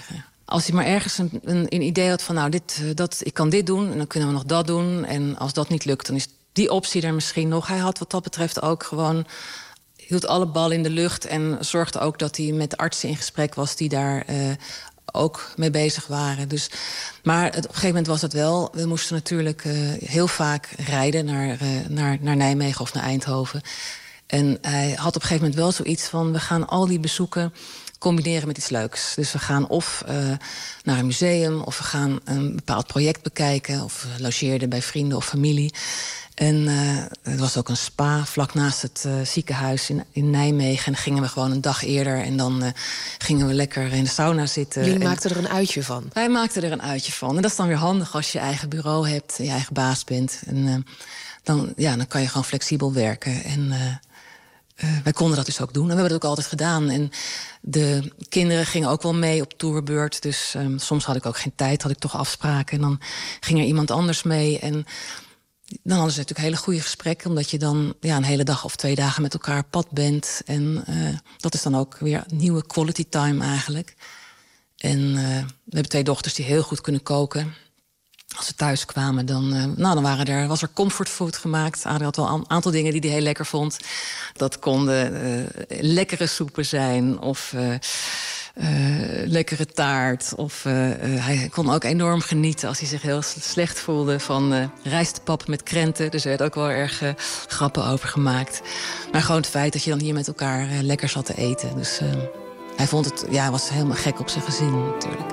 als hij maar ergens een idee had van... nou, ik kan dit doen en dan kunnen we nog dat doen. En als dat niet lukt, dan is die optie er misschien nog. Hij had wat dat betreft ook gewoon... hield alle ballen in de lucht en zorgde ook dat hij met artsen in gesprek was... die daar ook mee bezig waren. Dus, maar op een gegeven moment was het wel... we moesten natuurlijk heel vaak rijden naar Nijmegen of naar Eindhoven. En hij had op een gegeven moment wel zoiets van... we gaan al die bezoeken combineren met iets leuks. Dus we gaan of naar een museum... of we gaan een bepaald project bekijken... of we logeerden bij vrienden of familie... En er was ook een spa vlak naast het ziekenhuis in Nijmegen. En dan gingen we gewoon een dag eerder. En dan gingen we lekker in de sauna zitten. Jullie maakten er een uitje van? Wij maakten er een uitje van. En dat is dan weer handig als je eigen bureau hebt. En je eigen baas bent. En dan kan je gewoon flexibel werken. En wij konden dat dus ook doen. En we hebben dat ook altijd gedaan. En de kinderen gingen ook wel mee op tourbeurt. Dus soms had ik ook geen tijd. Had ik toch afspraken. En dan ging er iemand anders mee. En... dan hadden ze natuurlijk hele goede gesprekken... omdat je dan een hele dag of 2 dagen met elkaar pad bent. En dat is dan ook weer nieuwe quality time eigenlijk. En we hebben 2 dochters die heel goed kunnen koken. Als ze thuis kwamen, dan was er comfortfood gemaakt. Adrie had wel een aantal dingen die hij heel lekker vond. Dat konden lekkere soepen zijn of... lekkere taart. Of hij kon ook enorm genieten als hij zich heel slecht voelde... van rijstpap met krenten. Dus er werd ook wel erg grappen over gemaakt. Maar gewoon het feit dat je dan hier met elkaar lekker zat te eten. Dus hij vond het, was helemaal gek op zijn gezin natuurlijk.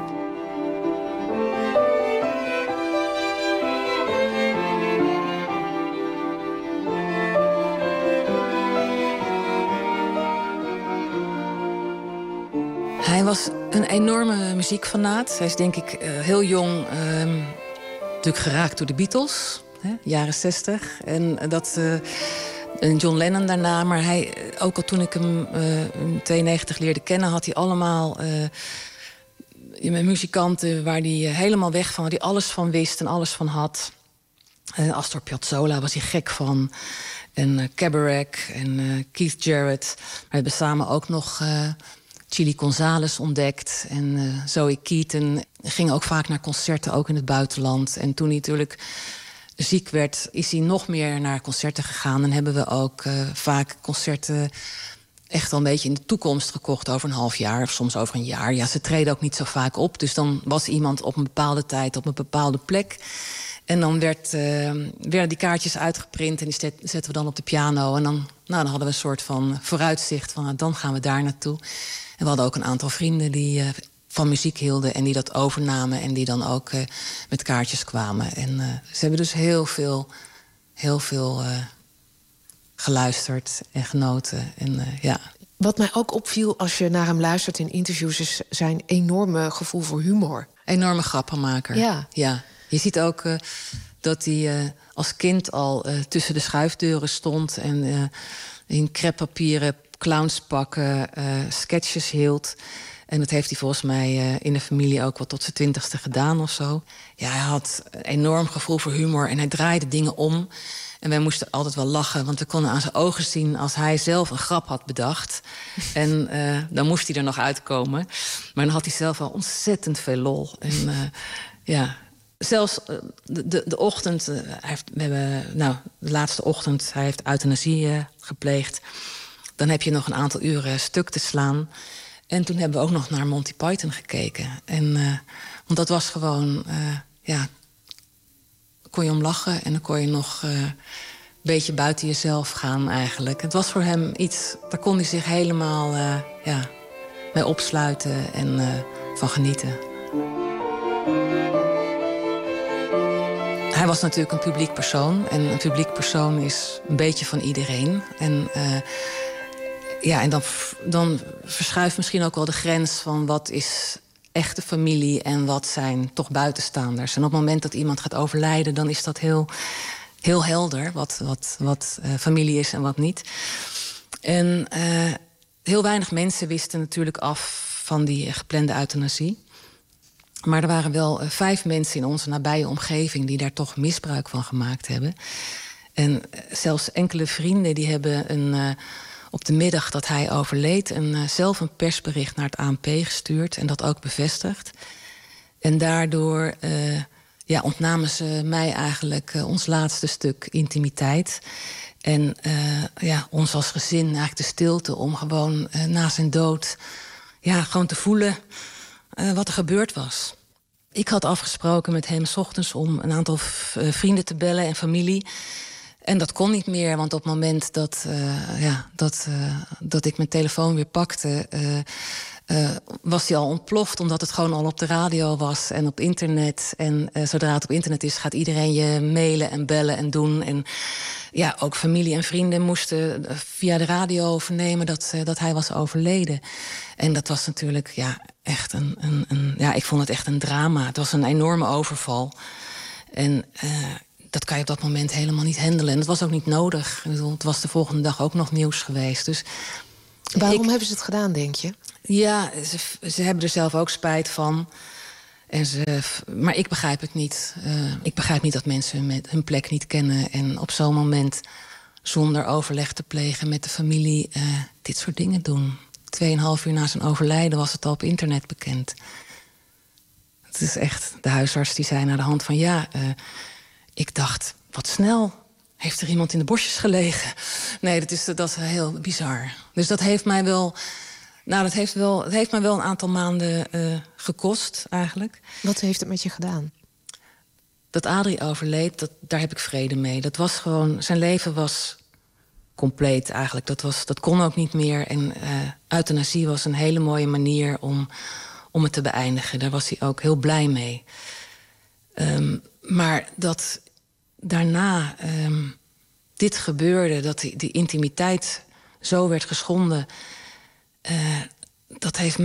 Hij was een enorme muziekfanaat. Hij is denk ik heel jong natuurlijk geraakt door de Beatles, jaren 60. En John Lennon daarna. Maar hij, ook al toen ik hem in 92 leerde kennen... had hij allemaal muzikanten waar hij helemaal weg van... waar hij alles van wist en alles van had. Astor Piazzolla was hij gek van. En Cabaret en Keith Jarrett. We hebben samen ook nog... Chili González ontdekt en Zoe Keaton. Ging ook vaak naar concerten, ook in het buitenland. En toen hij natuurlijk ziek werd, is hij nog meer naar concerten gegaan. En hebben we ook vaak concerten echt al een beetje in de toekomst gekocht... over een half jaar of soms over een jaar. Ja, ze treden ook niet zo vaak op. Dus dan was iemand op een bepaalde tijd op een bepaalde plek... En dan werden die kaartjes uitgeprint en die zetten we dan op de piano. En dan hadden we een soort van vooruitzicht van... dan gaan we daar naartoe. En we hadden ook een aantal vrienden die van muziek hielden... en die dat overnamen en die dan ook met kaartjes kwamen. En ze hebben dus heel veel geluisterd en genoten. En, Wat mij ook opviel als je naar hem luistert in interviews... is zijn enorme gevoel voor humor. Enorme grappenmaker. Ja. Je ziet ook dat hij als kind al tussen de schuifdeuren stond... en in crêpepapieren clownspakken sketches hield. En dat heeft hij volgens mij in de familie ook wel tot zijn 20ste gedaan of zo. Ja, hij had een enorm gevoel voor humor en hij draaide dingen om. En wij moesten altijd wel lachen, want we konden aan zijn ogen zien... als hij zelf een grap had bedacht. En dan moest hij er nog uitkomen. Maar dan had hij zelf wel ontzettend veel lol. En zelfs de ochtend, de laatste ochtend... hij heeft euthanasie gepleegd. Dan heb je nog een aantal uren stuk te slaan. En toen hebben we ook nog naar Monty Python gekeken. En, want dat was gewoon, kon je om lachen... en dan kon je nog een beetje buiten jezelf gaan eigenlijk. Het was voor hem iets, daar kon hij zich helemaal mee opsluiten en van genieten. Hij was natuurlijk een publiek persoon. En een publiek persoon is een beetje van iedereen. En, en dan verschuift misschien ook wel de grens van wat is echte familie en wat zijn toch buitenstaanders. En op het moment dat iemand gaat overlijden, dan is dat heel, heel helder wat familie is en wat niet. En heel weinig mensen wisten natuurlijk af van die geplande euthanasie. Maar er waren wel 5 mensen in onze nabije omgeving die daar toch misbruik van gemaakt hebben. En zelfs enkele vrienden die hebben op de middag dat hij overleed zelf een persbericht naar het ANP gestuurd en dat ook bevestigd. En daardoor ontnamen ze mij eigenlijk ons laatste stuk intimiteit. En ons als gezin eigenlijk de stilte om gewoon na zijn dood gewoon te voelen wat er gebeurd was. Ik had afgesproken met hem 's ochtends om een aantal vrienden te bellen en familie. En dat kon niet meer, want op het moment dat ik mijn telefoon weer pakte, was hij al ontploft, omdat het gewoon al op de radio was en op internet. En zodra het op internet is, gaat iedereen je mailen en bellen en doen. En ook familie en vrienden moesten via de radio vernemen dat hij was overleden. En dat was natuurlijk echt ik vond het echt een drama. Het was een enorme overval. En dat kan je op dat moment helemaal niet handelen. En dat was ook niet nodig. Ik bedoel, het was de volgende dag ook nog nieuws geweest. Dus waarom hebben ze het gedaan, denk je? Ja, ze hebben er zelf ook spijt van. Maar ik begrijp het niet. Ik begrijp niet dat mensen hun plek niet kennen. En op zo'n moment, zonder overleg te plegen met de familie, dit soort dingen doen. 2,5 uur na zijn overlijden was het al op internet bekend. Het is echt, de huisarts die zei naar de hand van ik dacht, wat snel. Heeft er iemand in de bosjes gelegen? Nee, dat is heel bizar. Dus dat heeft mij wel... het heeft mij wel een aantal maanden gekost, eigenlijk. Wat heeft het met je gedaan? Dat Adrie overleed, daar heb ik vrede mee. Dat was gewoon... Zijn leven was compleet, eigenlijk. Dat kon ook niet meer. En euthanasie was een hele mooie manier om het te beëindigen. Daar was hij ook heel blij mee. Maar dat daarna dit gebeurde, dat die intimiteit zo werd geschonden, dat heeft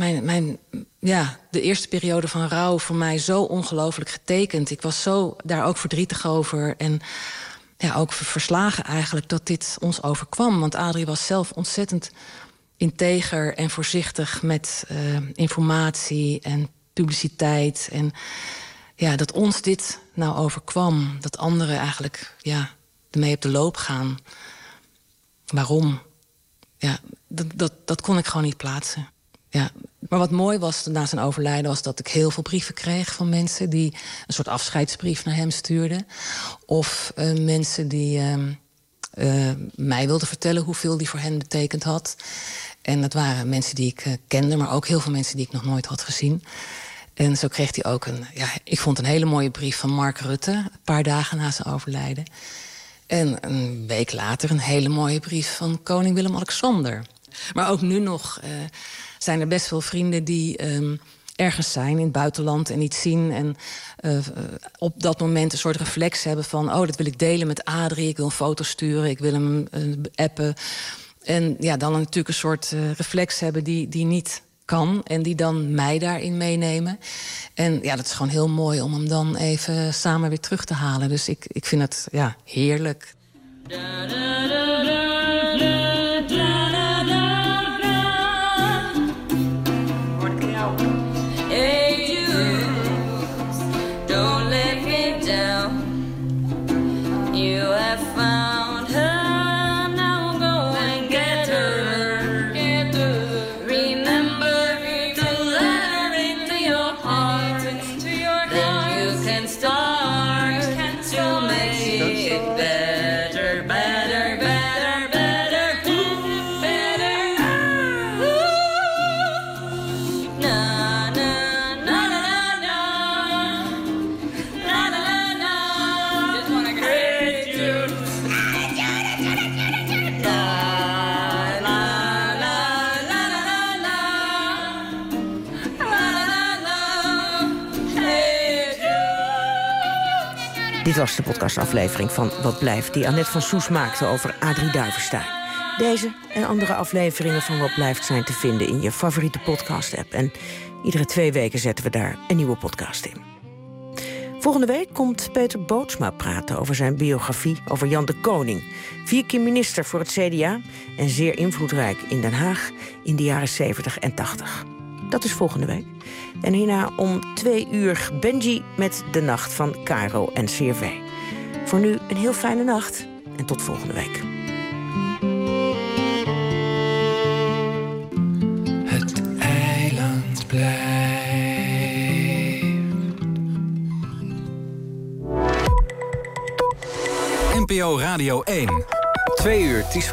de eerste periode van rouw voor mij zo ongelooflijk getekend. Ik was zo daar ook verdrietig over en ook verslagen eigenlijk dat dit ons overkwam. Want Adrie was zelf ontzettend integer en voorzichtig met informatie en publiciteit. En dat ons dit nou overkwam, dat anderen eigenlijk ermee op de loop gaan. Waarom? Dat kon ik gewoon niet plaatsen. Ja. Maar wat mooi was na zijn overlijden was dat ik heel veel brieven kreeg van mensen die een soort afscheidsbrief naar hem stuurden. Of mensen die mij wilden vertellen hoeveel die voor hen betekend had. En dat waren mensen die ik kende, maar ook heel veel mensen die ik nog nooit had gezien. En zo kreeg hij ook ik vond een hele mooie brief van Mark Rutte, een paar dagen na zijn overlijden. En een week later een hele mooie brief van koning Willem-Alexander. Maar ook nu nog zijn er best veel vrienden die ergens zijn in het buitenland en iets zien. En op dat moment een soort reflex hebben van, dat wil ik delen met Adrie. Ik wil een foto sturen, ik wil hem appen. En dan natuurlijk een soort reflex hebben die niet kan. En die dan mij daarin meenemen. En dat is gewoon heel mooi om hem dan even samen weer terug te halen. Dus ik vind het heerlijk. Dit was de podcastaflevering van Wat Blijft, die Annette van Soes maakte over Adrie Duivenstein. Deze en andere afleveringen van Wat Blijft zijn te vinden in je favoriete podcast-app. En iedere 2 weken zetten we daar een nieuwe podcast in. Volgende week komt Peter Bootsma praten over zijn biografie over Jan de Koning. 4 keer minister voor het CDA en zeer invloedrijk in Den Haag in de jaren 70 en 80. Dat is volgende week. En hierna om 2 uur Benji met De Nacht van Caro en CRV. Voor nu een heel fijne nacht en tot volgende week. Het eiland blijft NPO Radio 1. 2 uur, Ties